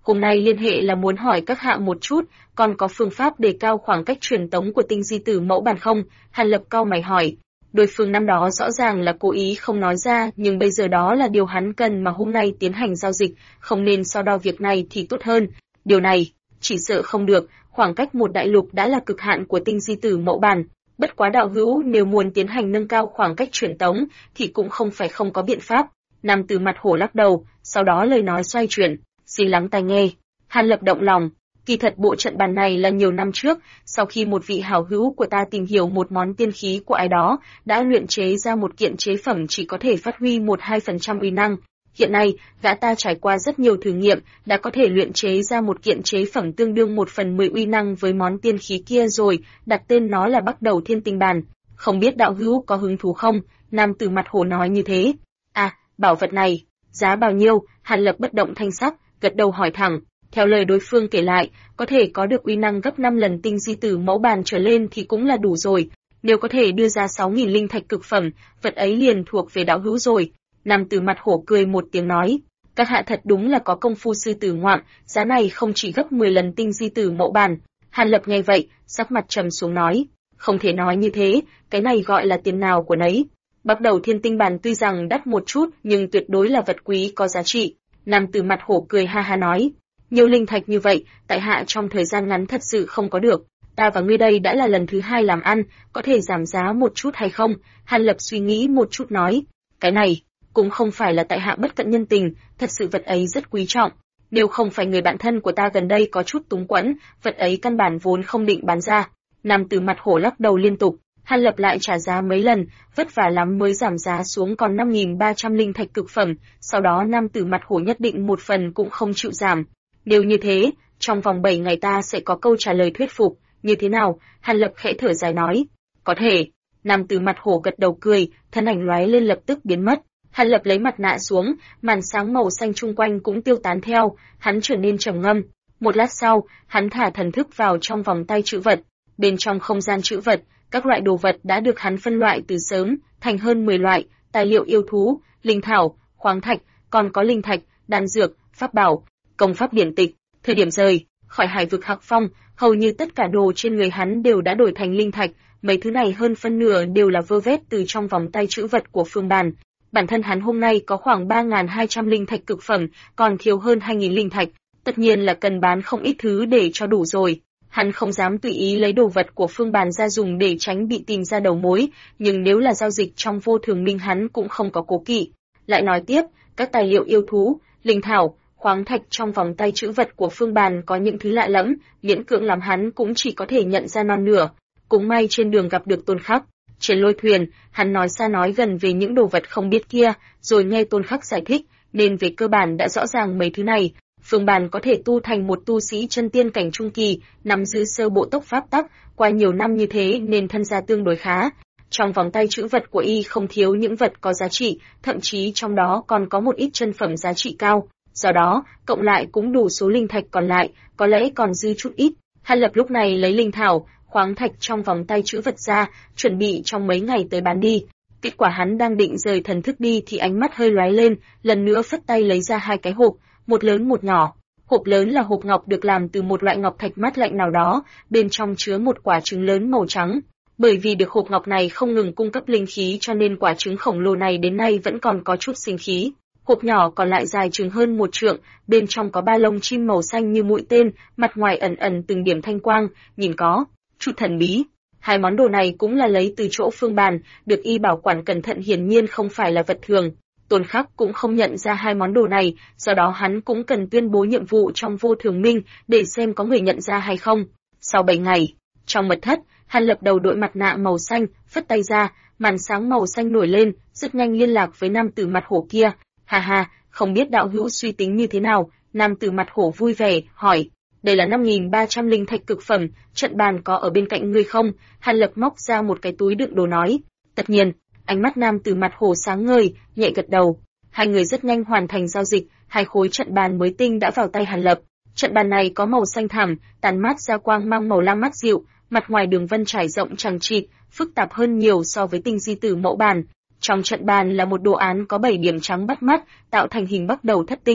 Hôm nay liên hệ là muốn hỏi các hạ một chút, còn có phương pháp đề cao khoảng cách truyền tống của tinh di tử mẫu bàn không? Hàn Lập cau mày hỏi. Đối phương năm đó rõ ràng là cố ý không nói ra, nhưng bây giờ đó là điều hắn cần mà hôm nay tiến hành giao dịch, không nên so đo việc này thì tốt hơn. Điều này, chỉ sợ không được, khoảng cách một đại lục đã là cực hạn của tinh di tử mẫu bàn. Bất quá đạo hữu nếu muốn tiến hành nâng cao khoảng cách truyền tống, thì cũng không phải không có biện pháp. Nam tử mặt hổ lắc đầu, sau đó lời nói xoay chuyển, xin lắng tai nghe. Hàn Lập động lòng. Kỳ thật bộ trận bàn này là nhiều năm trước, sau khi một vị hảo hữu của ta tìm hiểu một món tiên khí của ai đó, đã luyện chế ra một kiện chế phẩm chỉ có thể phát huy 1-2% uy năng. Hiện nay, gã ta trải qua rất nhiều thử nghiệm, đã có thể luyện chế ra một kiện chế phẩm tương đương 1/10 uy năng với món tiên khí kia rồi, đặt tên nó là Bắc Đầu Thiên Tinh Bàn. Không biết đạo hữu có hứng thú không? Nam tử mặt hổ nói như thế. À, bảo vật này, giá bao nhiêu? Hàn Lập bất động thanh sắc, gật đầu hỏi thẳng. Theo lời đối phương kể lại, có thể có được uy năng gấp 5 lần tinh di tử mẫu bàn trở lên thì cũng là đủ rồi. Nếu có thể đưa ra 6.000 linh thạch cực phẩm, vật ấy liền thuộc về đạo hữu rồi. Nam tử mặt hổ cười một tiếng nói. Các hạ thật đúng là có công phu sư tử ngoạm, giá này không chỉ gấp 10 lần tinh di tử mẫu bàn. Hàn Lập nghe vậy, sắc mặt trầm xuống nói. Không thể nói như thế, cái này gọi là tiền nào của nấy. Bắc Đầu Thiên Tinh Bàn tuy rằng đắt một chút nhưng tuyệt đối là vật quý có giá trị. Nam tử mặt hổ cười ha ha nói. Nhiều linh thạch như vậy, tại hạ trong thời gian ngắn thật sự không có được. Ta và ngươi đây đã là lần thứ 2 làm ăn, có thể giảm giá một chút hay không? Hàn Lập suy nghĩ một chút nói. Cái này, cũng không phải là tại hạ bất cận nhân tình, thật sự vật ấy rất quý trọng. Nếu không phải người bạn thân của ta gần đây có chút túng quẫn, vật ấy căn bản vốn không định bán ra. Nam tử mặt hổ lắc đầu liên tục. Hàn Lập lại trả giá mấy lần, vất vả lắm mới giảm giá xuống còn 5.300 linh thạch cực phẩm, sau đó nam tử mặt hổ nhất định một phần cũng không chịu giảm. Nếu như thế, trong vòng 7 ngày ta sẽ có câu trả lời thuyết phục, như thế nào? Hàn Lập khẽ thở dài nói. Có thể. Nam tử mặt hổ gật đầu cười, thân ảnh lóe lên lập tức biến mất. Hàn Lập lấy mặt nạ xuống, màn sáng màu xanh chung quanh cũng tiêu tán theo, hắn trở nên trầm ngâm. Một lát sau, hắn thả thần thức vào trong vòng tay trữ vật. Bên trong không gian trữ vật, các loại đồ vật đã được hắn phân loại từ sớm, thành hơn 10 loại, tài liệu yêu thú, linh thảo, khoáng thạch, còn có linh thạch, đan dược, pháp bảo, công pháp điển tịch. Thời điểm rời khỏi hải vực Hạc Phong, hầu như tất cả đồ trên người hắn đều đã đổi thành linh thạch, mấy thứ này hơn phân nửa đều là vơ vét từ trong vòng tay trữ vật của Phương Bàn. Bản thân hắn hôm nay có khoảng 3.200 linh thạch cực phẩm, còn thiếu hơn 2.000 linh thạch, tất nhiên là cần bán không ít thứ để cho đủ rồi. Hắn không dám tùy ý lấy đồ vật của Phương Bàn ra dùng để tránh bị tìm ra đầu mối, nhưng nếu là giao dịch trong vô thường minh hắn cũng không có cố kỵ. Lại nói tiếp, các tài liệu yêu thú, linh thảo, khoáng thạch trong vòng tay trữ vật của Phương Bàn có những thứ lạ lẫm, miễn cưỡng làm hắn cũng chỉ có thể nhận ra non nửa. Cũng may trên đường gặp được Tôn Khắc. Trên lôi thuyền, hắn nói xa nói gần về những đồ vật không biết kia, rồi nghe Tôn Khắc giải thích, nên về cơ bản đã rõ ràng mấy thứ này. Phương Bàn có thể tu thành một tu sĩ chân tiên cảnh trung kỳ, nắm giữ sơ bộ tốc pháp tắc, qua nhiều năm như thế nên thân gia tương đối khá. Trong vòng tay trữ vật của y không thiếu những vật có giá trị, thậm chí trong đó còn có một ít chân phẩm giá trị cao. Do đó, cộng lại cũng đủ số linh thạch còn lại, có lẽ còn dư chút ít. Hàn Lập lúc này lấy linh thảo, khoáng thạch trong vòng tay trữ vật ra, chuẩn bị trong mấy ngày tới bán đi. Kết quả hắn đang định rời thần thức đi thì ánh mắt hơi lóe lên, lần nữa phất tay lấy ra 2 cái hộp, một lớn một nhỏ. Hộp lớn là hộp ngọc được làm từ một loại ngọc thạch mát lạnh nào đó, bên trong chứa một quả trứng lớn màu trắng. Bởi vì được hộp ngọc này không ngừng cung cấp linh khí cho nên quả trứng khổng lồ này đến nay vẫn còn có chút sinh khí. Hộp nhỏ còn lại dài chừng hơn 1 trượng, bên trong có 3 lông chim màu xanh như mũi tên, mặt ngoài ẩn ẩn từng điểm thanh quang, nhìn có chút thần bí. 2 món đồ này cũng là lấy từ chỗ Phương Bàn, được y bảo quản cẩn thận, hiển nhiên không phải là vật thường. Tôn Khắc cũng không nhận ra 2 món đồ này, do đó hắn cũng cần tuyên bố nhiệm vụ trong vô thường minh để xem có người nhận ra hay không. Sau 7 ngày, trong mật thất, Hàn Lập đầu đội mặt nạ màu xanh, phất tay ra, màn sáng màu xanh nổi lên, rất nhanh liên lạc với nam tử mặt hổ kia. Ha ha, không biết đạo hữu suy tính như thế nào? Nam tử mặt hổ vui vẻ hỏi. Đây là 5.300 linh thạch cực phẩm, trận bàn có ở bên cạnh ngươi không? Hàn Lập móc ra một cái túi đựng đồ nói. Tất nhiên. Ánh mắt nam tử mặt hổ sáng ngời, nhẹ gật đầu. Hai người rất nhanh hoàn thành giao dịch, 2 khối trận bàn mới tinh đã vào tay Hàn Lập. Trận bàn này có màu xanh thẳm, tàn mát ra quang mang màu lam mát dịu, mặt ngoài đường vân trải rộng chằng chịt, phức tạp hơn nhiều so với tinh di tử mẫu bàn. Trong trận bàn là một đồ án có 7 điểm trắng bắt mắt, tạo thành hình bắc đầu thất tinh.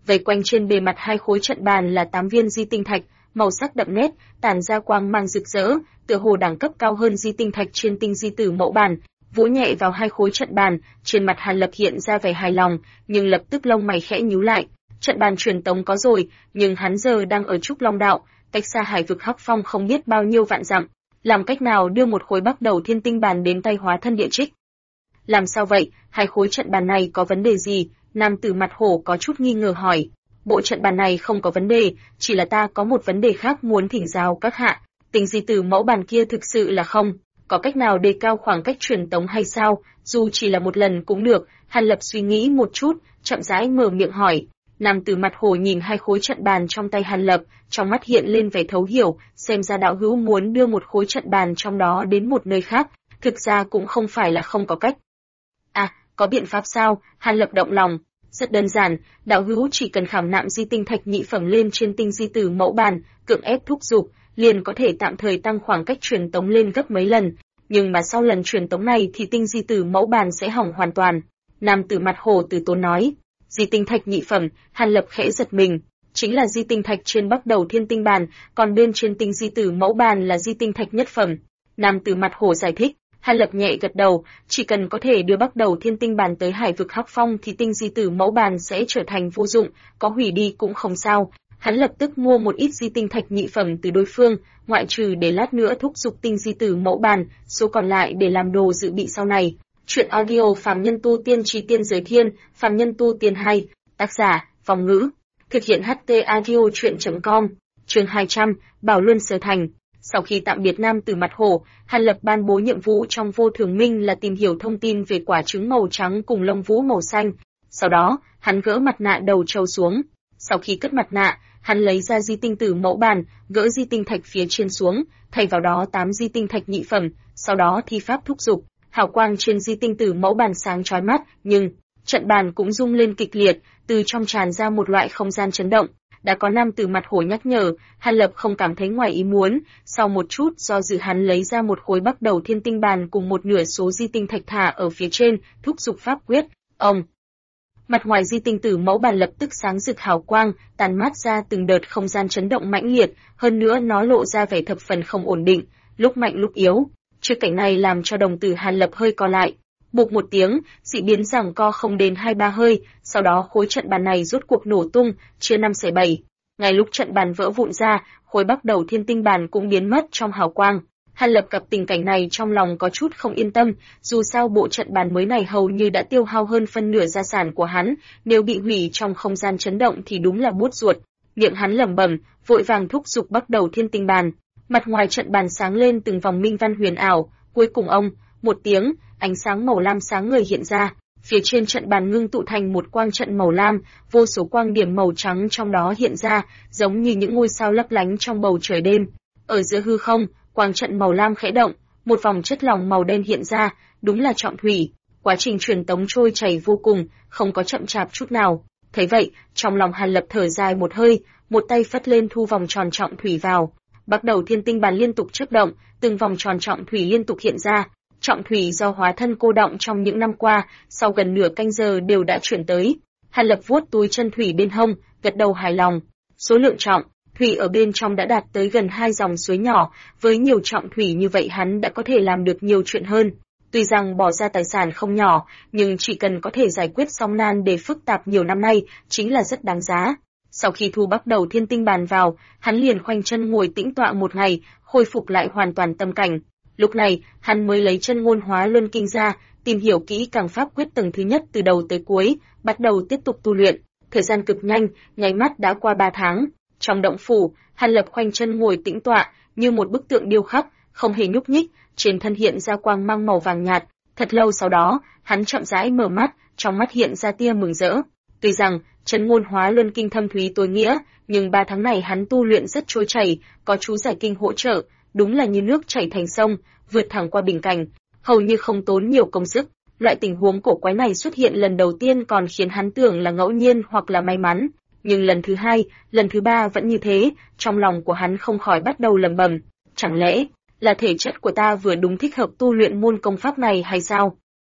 Vây quanh trên bề mặt hai khối trận bàn là 8 viên di tinh thạch, màu sắc đậm nét, tản ra quang mang rực rỡ, tựa hồ đẳng cấp cao hơn di tinh thạch trên tinh di tử mẫu bàn. Vỗ nhẹ vào hai khối trận bàn, trên mặt Hàn Lập hiện ra vẻ hài lòng, nhưng lập tức lông mày khẽ nhíu lại. Trận bàn truyền tống có rồi, nhưng hắn giờ đang ở Trúc Long Đạo, cách xa Hải vực Hắc Phong không biết bao nhiêu vạn dặm, làm cách nào đưa một khối Bắc Đầu Thiên Tinh bàn đến tay Hóa Thân Địa Trích? Làm sao vậy, hai khối trận bàn này có vấn đề gì? Nam tử mặt hổ có chút nghi ngờ hỏi. Bộ trận bàn này không có vấn đề, chỉ là ta có một vấn đề khác muốn thỉnh giáo các hạ. Tinh di tử mẫu bàn kia thực sự là không có cách nào đề cao khoảng cách truyền tống hay sao? Dù chỉ là một lần cũng được. Hàn Lập suy nghĩ một chút, chậm rãi mở miệng hỏi. Nam tử mặt hổ nhìn hai khối trận bàn trong tay Hàn Lập, trong mắt hiện lên vẻ thấu hiểu, xem ra đạo hữu muốn đưa một khối trận bàn trong đó đến một nơi khác, thực ra cũng không phải là không có cách. À, có biện pháp sao? Hàn Lập động lòng. Rất đơn giản, đạo hữu chỉ cần khảm nạm di tinh thạch nhị phẩm lên trên tinh di tử mẫu bàn, cưỡng ép thúc giục, liền có thể tạm thời tăng khoảng cách truyền tống lên gấp mấy lần. Nhưng mà sau lần truyền tống này thì tinh di tử mẫu bàn sẽ hỏng hoàn toàn. Nam tử mặt hổ từ tốn nói. Di tinh thạch nhị phẩm, Hàn Lập khẽ giật mình. Chính là di tinh thạch trên Bắc Đầu Thiên Tinh bàn, còn bên trên tinh di tử mẫu bàn là di tinh thạch nhất phẩm. Nam tử mặt hổ giải thích. Hàn Lập nhẹ gật đầu, chỉ cần có thể đưa Bắc Đầu Thiên Tinh bàn tới Hải vực Hắc Phong thì tinh di tử mẫu bàn sẽ trở thành vô dụng, có hủy đi cũng không sao. Hắn lập tức mua một ít di tinh thạch nhị phẩm từ đối phương, ngoại trừ để lát nữa thúc giục tinh di tử mẫu bàn, số còn lại để làm đồ dự bị sau này. Chuyện audio Phàm Nhân Tu Tiên Chí Tiên Giới Thiên, Phàm Nhân Tu Tiên 2, tác giả, Vong Ngữ, thực hiện HT audio chuyện.com, chương 200, Bảo Luân Sở Thành. Sau khi tạm biệt nam tử mặt hổ, Hàn Lập ban bố nhiệm vụ trong Vô Thường Minh là tìm hiểu thông tin về quả trứng màu trắng cùng lông vũ màu xanh. Sau đó, hắn gỡ mặt nạ đầu trâu xuống. Sau khi cất mặt nạ, hắn lấy ra di tinh tử mẫu bàn, gỡ di tinh thạch phía trên xuống, thay vào đó 8 di tinh thạch nhị phẩm, sau đó thi pháp thúc giục. Hào quang trên di tinh tử mẫu bàn sáng chói mắt, nhưng trận bàn cũng rung lên kịch liệt, từ trong tràn ra một loại không gian chấn động. Đã có nam tử mặt hổ nhắc nhở, Hàn Lập không cảm thấy ngoài ý muốn, sau một chút do dự hắn lấy ra một khối Bắc Đầu Thiên Tinh bàn cùng một nửa số di tinh thạch thả ở phía trên, thúc giục pháp quyết. Ông mặt ngoài di tinh tử mẫu bàn lập tức sáng rực hào quang, tàn mát ra từng đợt không gian chấn động mãnh liệt, hơn nữa nó lộ ra vẻ thập phần không ổn định, lúc mạnh lúc yếu. Trước cảnh này làm cho đồng tử Hàn Lập hơi co lại. Bụp một tiếng, dị biến giằng co không đến 2-3 hơi, sau đó khối trận bàn này rốt cuộc nổ tung, chia 5 xẻ 7. Ngay lúc trận bàn vỡ vụn ra, khối Bắc Đầu Thiên Tinh bàn cũng biến mất trong hào quang. Hàn Lập gặp tình cảnh này trong lòng có chút không yên tâm, dù sao bộ trận bàn mới này hầu như đã tiêu hao hơn phân nửa gia sản của hắn, nếu bị hủy trong không gian chấn động thì đúng là buốt ruột. Miệng hắn lẩm bẩm, vội vàng thúc giục Bắc Đầu Thiên Tinh bàn. Mặt ngoài trận bàn sáng lên từng vòng minh văn huyền ảo, cuối cùng ông, một tiếng, ánh sáng màu lam sáng người hiện ra, phía trên trận bàn ngưng tụ thành một quang trận màu lam, vô số quang điểm màu trắng trong đó hiện ra, giống như những ngôi sao lấp lánh trong bầu trời đêm. Ở giữa hư không, quang trận màu lam khẽ động, một vòng chất lỏng màu đen hiện ra, đúng là trọng thủy. Quá trình truyền tống trôi chảy vô cùng, không có chậm chạp chút nào. Thấy vậy, trong lòng Hàn Lập thở dài một hơi, một tay phất lên thu vòng tròn trọng thủy vào. Bắc Đầu Thiên Tinh bàn liên tục chớp động, từng vòng tròn trọng thủy liên tục hiện ra. Trọng thủy do hóa thân cô đọng trong những năm qua, sau gần nửa canh giờ đều đã chuyển tới. Hàn Lập vuốt túi chân thủy bên hông, gật đầu hài lòng. Số lượng trọng thủy ở bên trong đã đạt tới gần 2 dòng suối nhỏ, với nhiều trọng thủy như vậy hắn đã có thể làm được nhiều chuyện hơn. Tuy rằng bỏ ra tài sản không nhỏ, nhưng chỉ cần có thể giải quyết xong nan đề phức tạp nhiều năm nay, chính là rất đáng giá. Sau khi thu Bắc Đầu Thiên Tinh bàn vào, hắn liền khoanh chân ngồi tĩnh tọa một ngày, khôi phục lại hoàn toàn tâm cảnh. Lúc này, hắn mới lấy chân ngôn hóa luân kinh ra, tìm hiểu kỹ càng pháp quyết tầng thứ nhất từ đầu tới cuối, bắt đầu tiếp tục tu luyện. Thời gian cực nhanh, nháy mắt đã qua 3 tháng. Trong động phủ, Hàn Lập khoanh chân ngồi tĩnh tọa, như một bức tượng điêu khắc, không hề nhúc nhích, trên thân hiện ra quang mang màu vàng nhạt. Thật lâu sau đó, hắn chậm rãi mở mắt, trong mắt hiện ra tia mừng rỡ. Tuy rằng chân ngôn hóa luân kinh thâm thúy tối nghĩa, nhưng 3 tháng này hắn tu luyện rất trôi chảy, có chú giải kinh hỗ trợ, đúng là như nước chảy thành sông, vượt thẳng qua bình cảnh, hầu như không tốn nhiều công sức. Loại tình huống cổ quái này xuất hiện lần đầu tiên còn khiến hắn tưởng là ngẫu nhiên hoặc là may mắn, nhưng lần thứ hai, lần thứ ba vẫn như thế, trong lòng của hắn không khỏi bắt đầu lẩm bẩm, chẳng lẽ là thể chất của ta vừa đúng thích hợp tu luyện môn công pháp này hay sao?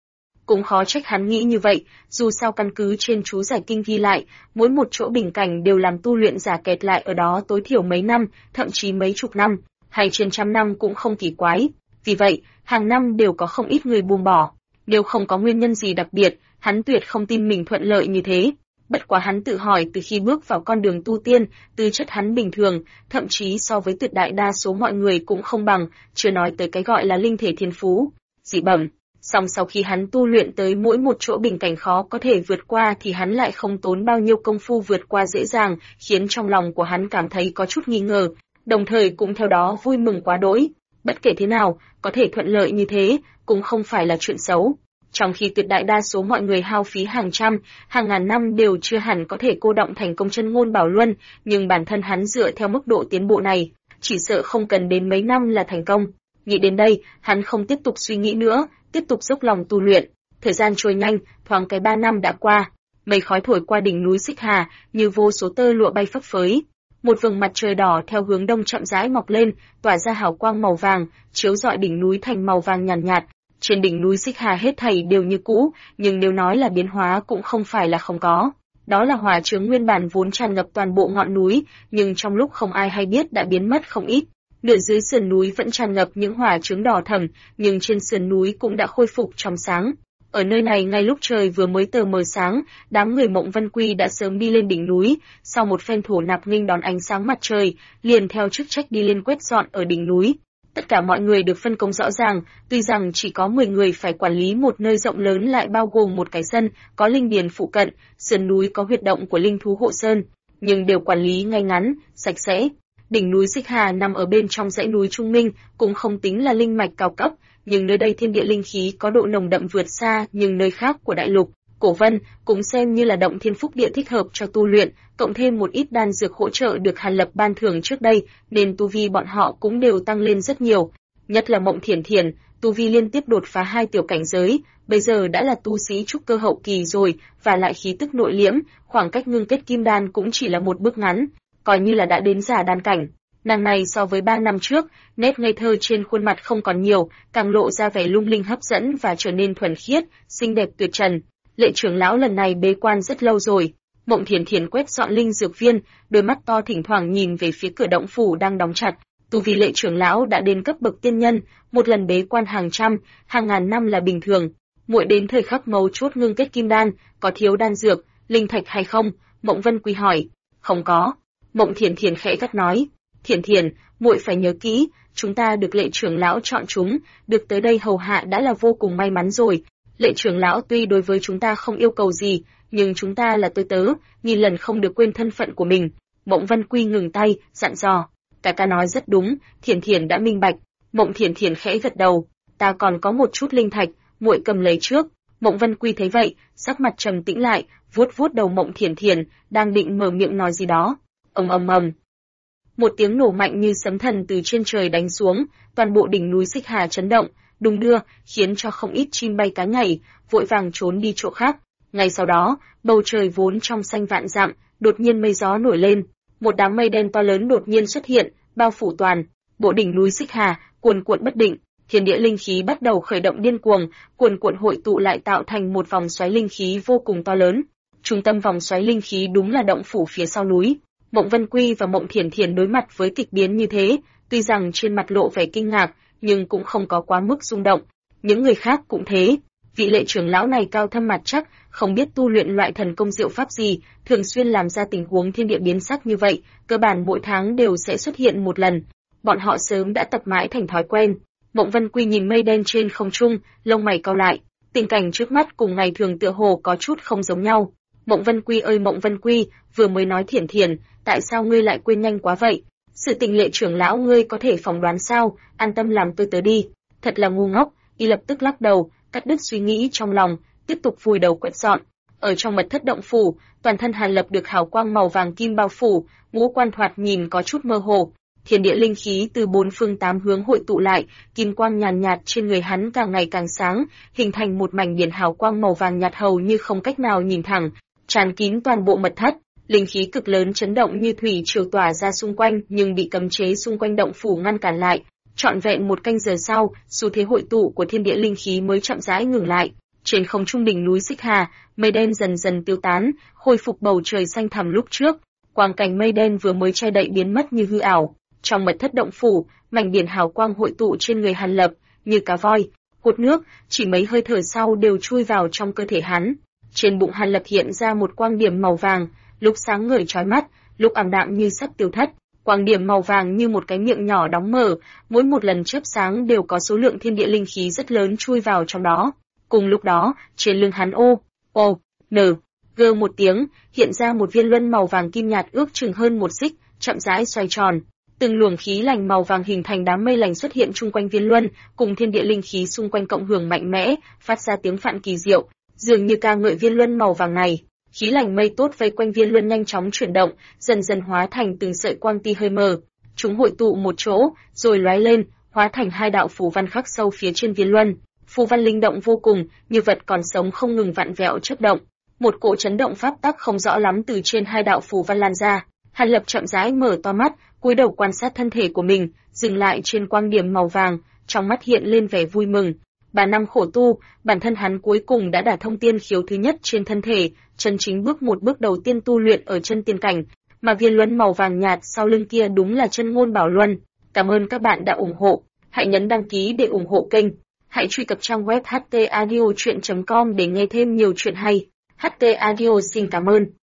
Cũng khó trách hắn nghĩ như vậy, dù sao căn cứ trên chú giải kinh ghi lại, mỗi một chỗ bình cảnh đều làm tu luyện giả kẹt lại ở đó tối thiểu mấy năm, thậm chí mấy chục năm, hay trên trăm năm cũng không kỳ quái. Vì vậy, hàng năm đều có không ít người buông bỏ. Nếu không có nguyên nhân gì đặc biệt, hắn tuyệt không tin mình thuận lợi như thế. Bất quá hắn tự hỏi từ khi bước vào con đường tu tiên, tư chất hắn bình thường, thậm chí so với tuyệt đại đa số mọi người cũng không bằng, chưa nói tới cái gọi là linh thể thiên phú, dị bẩm. Song sau khi hắn tu luyện tới mỗi một chỗ bình cảnh khó có thể vượt qua thì hắn lại không tốn bao nhiêu công phu vượt qua dễ dàng, khiến trong lòng của hắn cảm thấy có chút nghi ngờ, đồng thời cũng theo đó vui mừng quá đỗi. Bất kể thế nào, có thể thuận lợi như thế, cũng không phải là chuyện xấu. Trong khi tuyệt đại đa số mọi người hao phí hàng trăm, hàng ngàn năm đều chưa hẳn có thể cô động thành công chân ngôn bảo luân, nhưng bản thân hắn dựa theo mức độ tiến bộ này, chỉ sợ không cần đến mấy năm là thành công. Nghĩ đến đây, hắn không tiếp tục suy nghĩ nữa, tiếp tục dốc lòng tu luyện. Thời gian trôi nhanh, thoáng cái 3 năm đã qua. Mây khói thổi qua đỉnh núi Xích Hà, như vô số tơ lụa bay phấp phới. Một vầng mặt trời đỏ theo hướng đông chậm rãi mọc lên, tỏa ra hào quang màu vàng, chiếu rọi đỉnh núi thành màu vàng nhàn nhạt. Trên đỉnh núi Xích Hà hết thảy đều như cũ, nhưng nếu nói là biến hóa cũng không phải là không có. Đó là hỏa chướng nguyên bản vốn tràn ngập toàn bộ ngọn núi, nhưng trong lúc không ai hay biết đã biến mất không ít. Nửa dưới sườn núi vẫn tràn ngập những hỏa chướng đỏ thẫm, nhưng trên sườn núi cũng đã khôi phục trong sáng. Ở nơi này ngay lúc trời vừa mới tờ mờ sáng, đám người Mộng Vân Quy đã sớm đi lên đỉnh núi, sau một phen thổ nạp nghênh đón ánh sáng mặt trời, liền theo chức trách đi lên quét dọn ở đỉnh núi. Tất cả mọi người được phân công rõ ràng, tuy rằng chỉ có 10 người phải quản lý một nơi rộng lớn lại bao gồm một cái sân, có linh điền phụ cận, sườn núi có huyệt động của linh thú hộ sơn, nhưng đều quản lý ngay ngắn, sạch sẽ. Đỉnh núi Xích Hà nằm ở bên trong dãy núi Trung Minh, cũng không tính là linh mạch cao cấp, nhưng nơi đây thiên địa linh khí có độ nồng đậm vượt xa nhưng nơi khác của đại lục. Cổ Vân cũng xem như là động thiên phúc địa thích hợp cho tu luyện, cộng thêm một ít đan dược hỗ trợ được Hàn Lập ban thưởng trước đây, nên tu vi bọn họ cũng đều tăng lên rất nhiều. Nhất là Mộng Thiển Thiển, tu vi liên tiếp đột phá 2 tiểu cảnh giới, bây giờ đã là tu sĩ trúc cơ hậu kỳ rồi, và lại khí tức nội liễm, khoảng cách ngưng kết kim đan cũng chỉ là một bước ngắn, coi như là đã đến giả đan cảnh. Nàng này so với 3 năm trước, nét ngây thơ trên khuôn mặt không còn nhiều, càng lộ ra vẻ lung linh hấp dẫn và trở nên thuần khiết, xinh đẹp tuyệt trần. Lệ trưởng lão lần này bế quan rất lâu rồi. Mộng Thiển Thiển quét dọn linh dược viên, đôi mắt to thỉnh thoảng nhìn về phía cửa động phủ đang đóng chặt. Tu vi Lệ trưởng lão đã đến cấp bậc tiên nhân, một lần bế quan hàng trăm, hàng ngàn năm là bình thường. Muội đến thời khắc mấu chốt ngưng kết kim đan, có thiếu đan dược, linh thạch hay không? Mộng Vân Quy hỏi. Không có. Mộng Thiển Thiển khẽ gắt nói. Thiển Thiển, muội phải nhớ kỹ, chúng ta được Lệ trưởng lão chọn chúng, được tới đây hầu hạ đã là vô cùng may mắn rồi. Lệ trưởng lão tuy đối với chúng ta không yêu cầu gì, nhưng chúng ta là tôi tớ, nghìn lần không được quên thân phận của mình. Mộng Vân Quy ngừng tay, dặn dò. Cả ca nói rất đúng, Thiển Thiển đã minh bạch. Mộng Thiển Thiển khẽ gật đầu. Ta còn có một chút linh thạch, muội cầm lấy trước. Mộng Vân Quy thấy vậy, sắc mặt trầm tĩnh lại, vuốt vuốt đầu Mộng Thiển Thiển, đang định mở miệng nói gì đó. Ầm ầm ầm. Một tiếng nổ mạnh như sấm thần từ trên trời đánh xuống, toàn bộ đỉnh núi Xích Hà chấn động, đung đưa, khiến cho không ít chim bay cá nhảy, vội vàng trốn đi chỗ khác. Ngay sau đó, bầu trời vốn trong xanh vạn dặm, đột nhiên mây gió nổi lên, một đám mây đen to lớn đột nhiên xuất hiện, bao phủ toàn bộ đỉnh núi Xích Hà, cuồn cuộn bất định. Thiên địa linh khí bắt đầu khởi động điên cuồng, cuồn cuộn hội tụ lại tạo thành một vòng xoáy linh khí vô cùng to lớn. Trung tâm vòng xoáy linh khí đúng là động phủ phía sau núi. Mộng Vân Quy và Mộng Thiển Thiển đối mặt với kịch biến như thế, tuy rằng trên mặt lộ vẻ kinh ngạc, nhưng cũng không có quá mức rung động. Những người khác cũng thế. Vị Lệ trưởng lão này cao thâm mặt chắc, không biết tu luyện loại thần công diệu pháp gì, thường xuyên làm ra tình huống thiên địa biến sắc như vậy, cơ bản mỗi tháng đều sẽ xuất hiện một lần. Bọn họ sớm đã tập mãi thành thói quen. Mộng Vân Quy nhìn mây đen trên không trung, lông mày cau lại. Tình cảnh trước mắt cùng ngày thường tựa hồ có chút không giống nhau. Mộng Vân Quy ơi Mộng Vân Quy, vừa mới nói Thiển Thiển, tại sao ngươi lại quên nhanh quá vậy? Sự tình Lệ trưởng lão ngươi có thể phỏng đoán sao? An tâm làm tôi tớ đi. Thật là ngu ngốc. Y lập tức lắc đầu, cắt đứt suy nghĩ trong lòng, tiếp tục vùi đầu quét dọn. Ở trong mật thất động phủ, toàn thân Hàn Lập được hào quang màu vàng kim bao phủ, ngũ quan thoạt nhìn có chút mơ hồ. Thiên địa linh khí từ bốn phương tám hướng hội tụ lại, kim quang nhàn nhạt trên người hắn càng ngày càng sáng, hình thành một mảnh biển hào quang màu vàng nhạt hầu như không cách nào nhìn thẳng, tràn kín toàn bộ mật thất. Linh khí cực lớn chấn động như thủy triều tỏa ra xung quanh, nhưng bị cấm chế xung quanh động phủ ngăn cản lại. Trọn vẹn một canh giờ sau, xu thế hội tụ của thiên địa linh khí mới chậm rãi ngừng lại. Trên không trung đỉnh núi Xích Hà, mây đen dần dần tiêu tán, khôi phục bầu trời xanh thẳm lúc trước. Quang cảnh mây đen vừa mới che đậy biến mất như hư ảo. Trong mật thất động phủ, mảnh biển hào quang hội tụ trên người Hàn Lập, như cá voi hút nước, chỉ mấy hơi thở sau đều chui vào trong cơ thể hắn. Trên bụng Hàn Lập hiện ra một quang điểm màu vàng, lúc sáng ngời chói mắt, lúc ảm đạm như sắp tiêu thất. Quang điểm màu vàng như một cái miệng nhỏ đóng mở, mỗi một lần chớp sáng đều có số lượng thiên địa linh khí rất lớn chui vào trong đó. Cùng lúc đó, trên lưng hắn một tiếng, hiện ra một viên luân màu vàng kim nhạt ước chừng hơn một xích, chậm rãi xoay tròn. Từng luồng khí lành màu vàng hình thành đám mây lành xuất hiện chung quanh viên luân, cùng thiên địa linh khí xung quanh cộng hưởng mạnh mẽ, phát ra tiếng phạn kỳ diệu, dường như ca ngợi viên luân màu vàng này. Khí lành mây tốt vây quanh viên luân nhanh chóng chuyển động, dần dần hóa thành từng sợi quang ti hơi mờ. Chúng hội tụ một chỗ, rồi lóe lên, hóa thành hai đạo phù văn khắc sâu phía trên viên luân. Phù văn linh động vô cùng, như vật còn sống không ngừng vặn vẹo chớp động. Một cỗ chấn động pháp tắc không rõ lắm từ trên hai đạo phù văn lan ra. Hàn Lập chậm rãi mở to mắt, cúi đầu quan sát thân thể của mình, dừng lại trên quang điểm màu vàng, trong mắt hiện lên vẻ vui mừng. 3 năm khổ tu, bản thân hắn cuối cùng đã đả thông tiên khiếu thứ nhất trên thân thể, chân chính bước một bước đầu tiên tu luyện ở chân tiên cảnh, mà viên luân màu vàng nhạt sau lưng kia đúng là chân ngôn bảo luân. Cảm ơn các bạn đã ủng hộ, hãy nhấn đăng ký để ủng hộ kênh, hãy truy cập trang web htaudio.com để nghe thêm nhiều chuyện hay. HT Audio xin cảm ơn.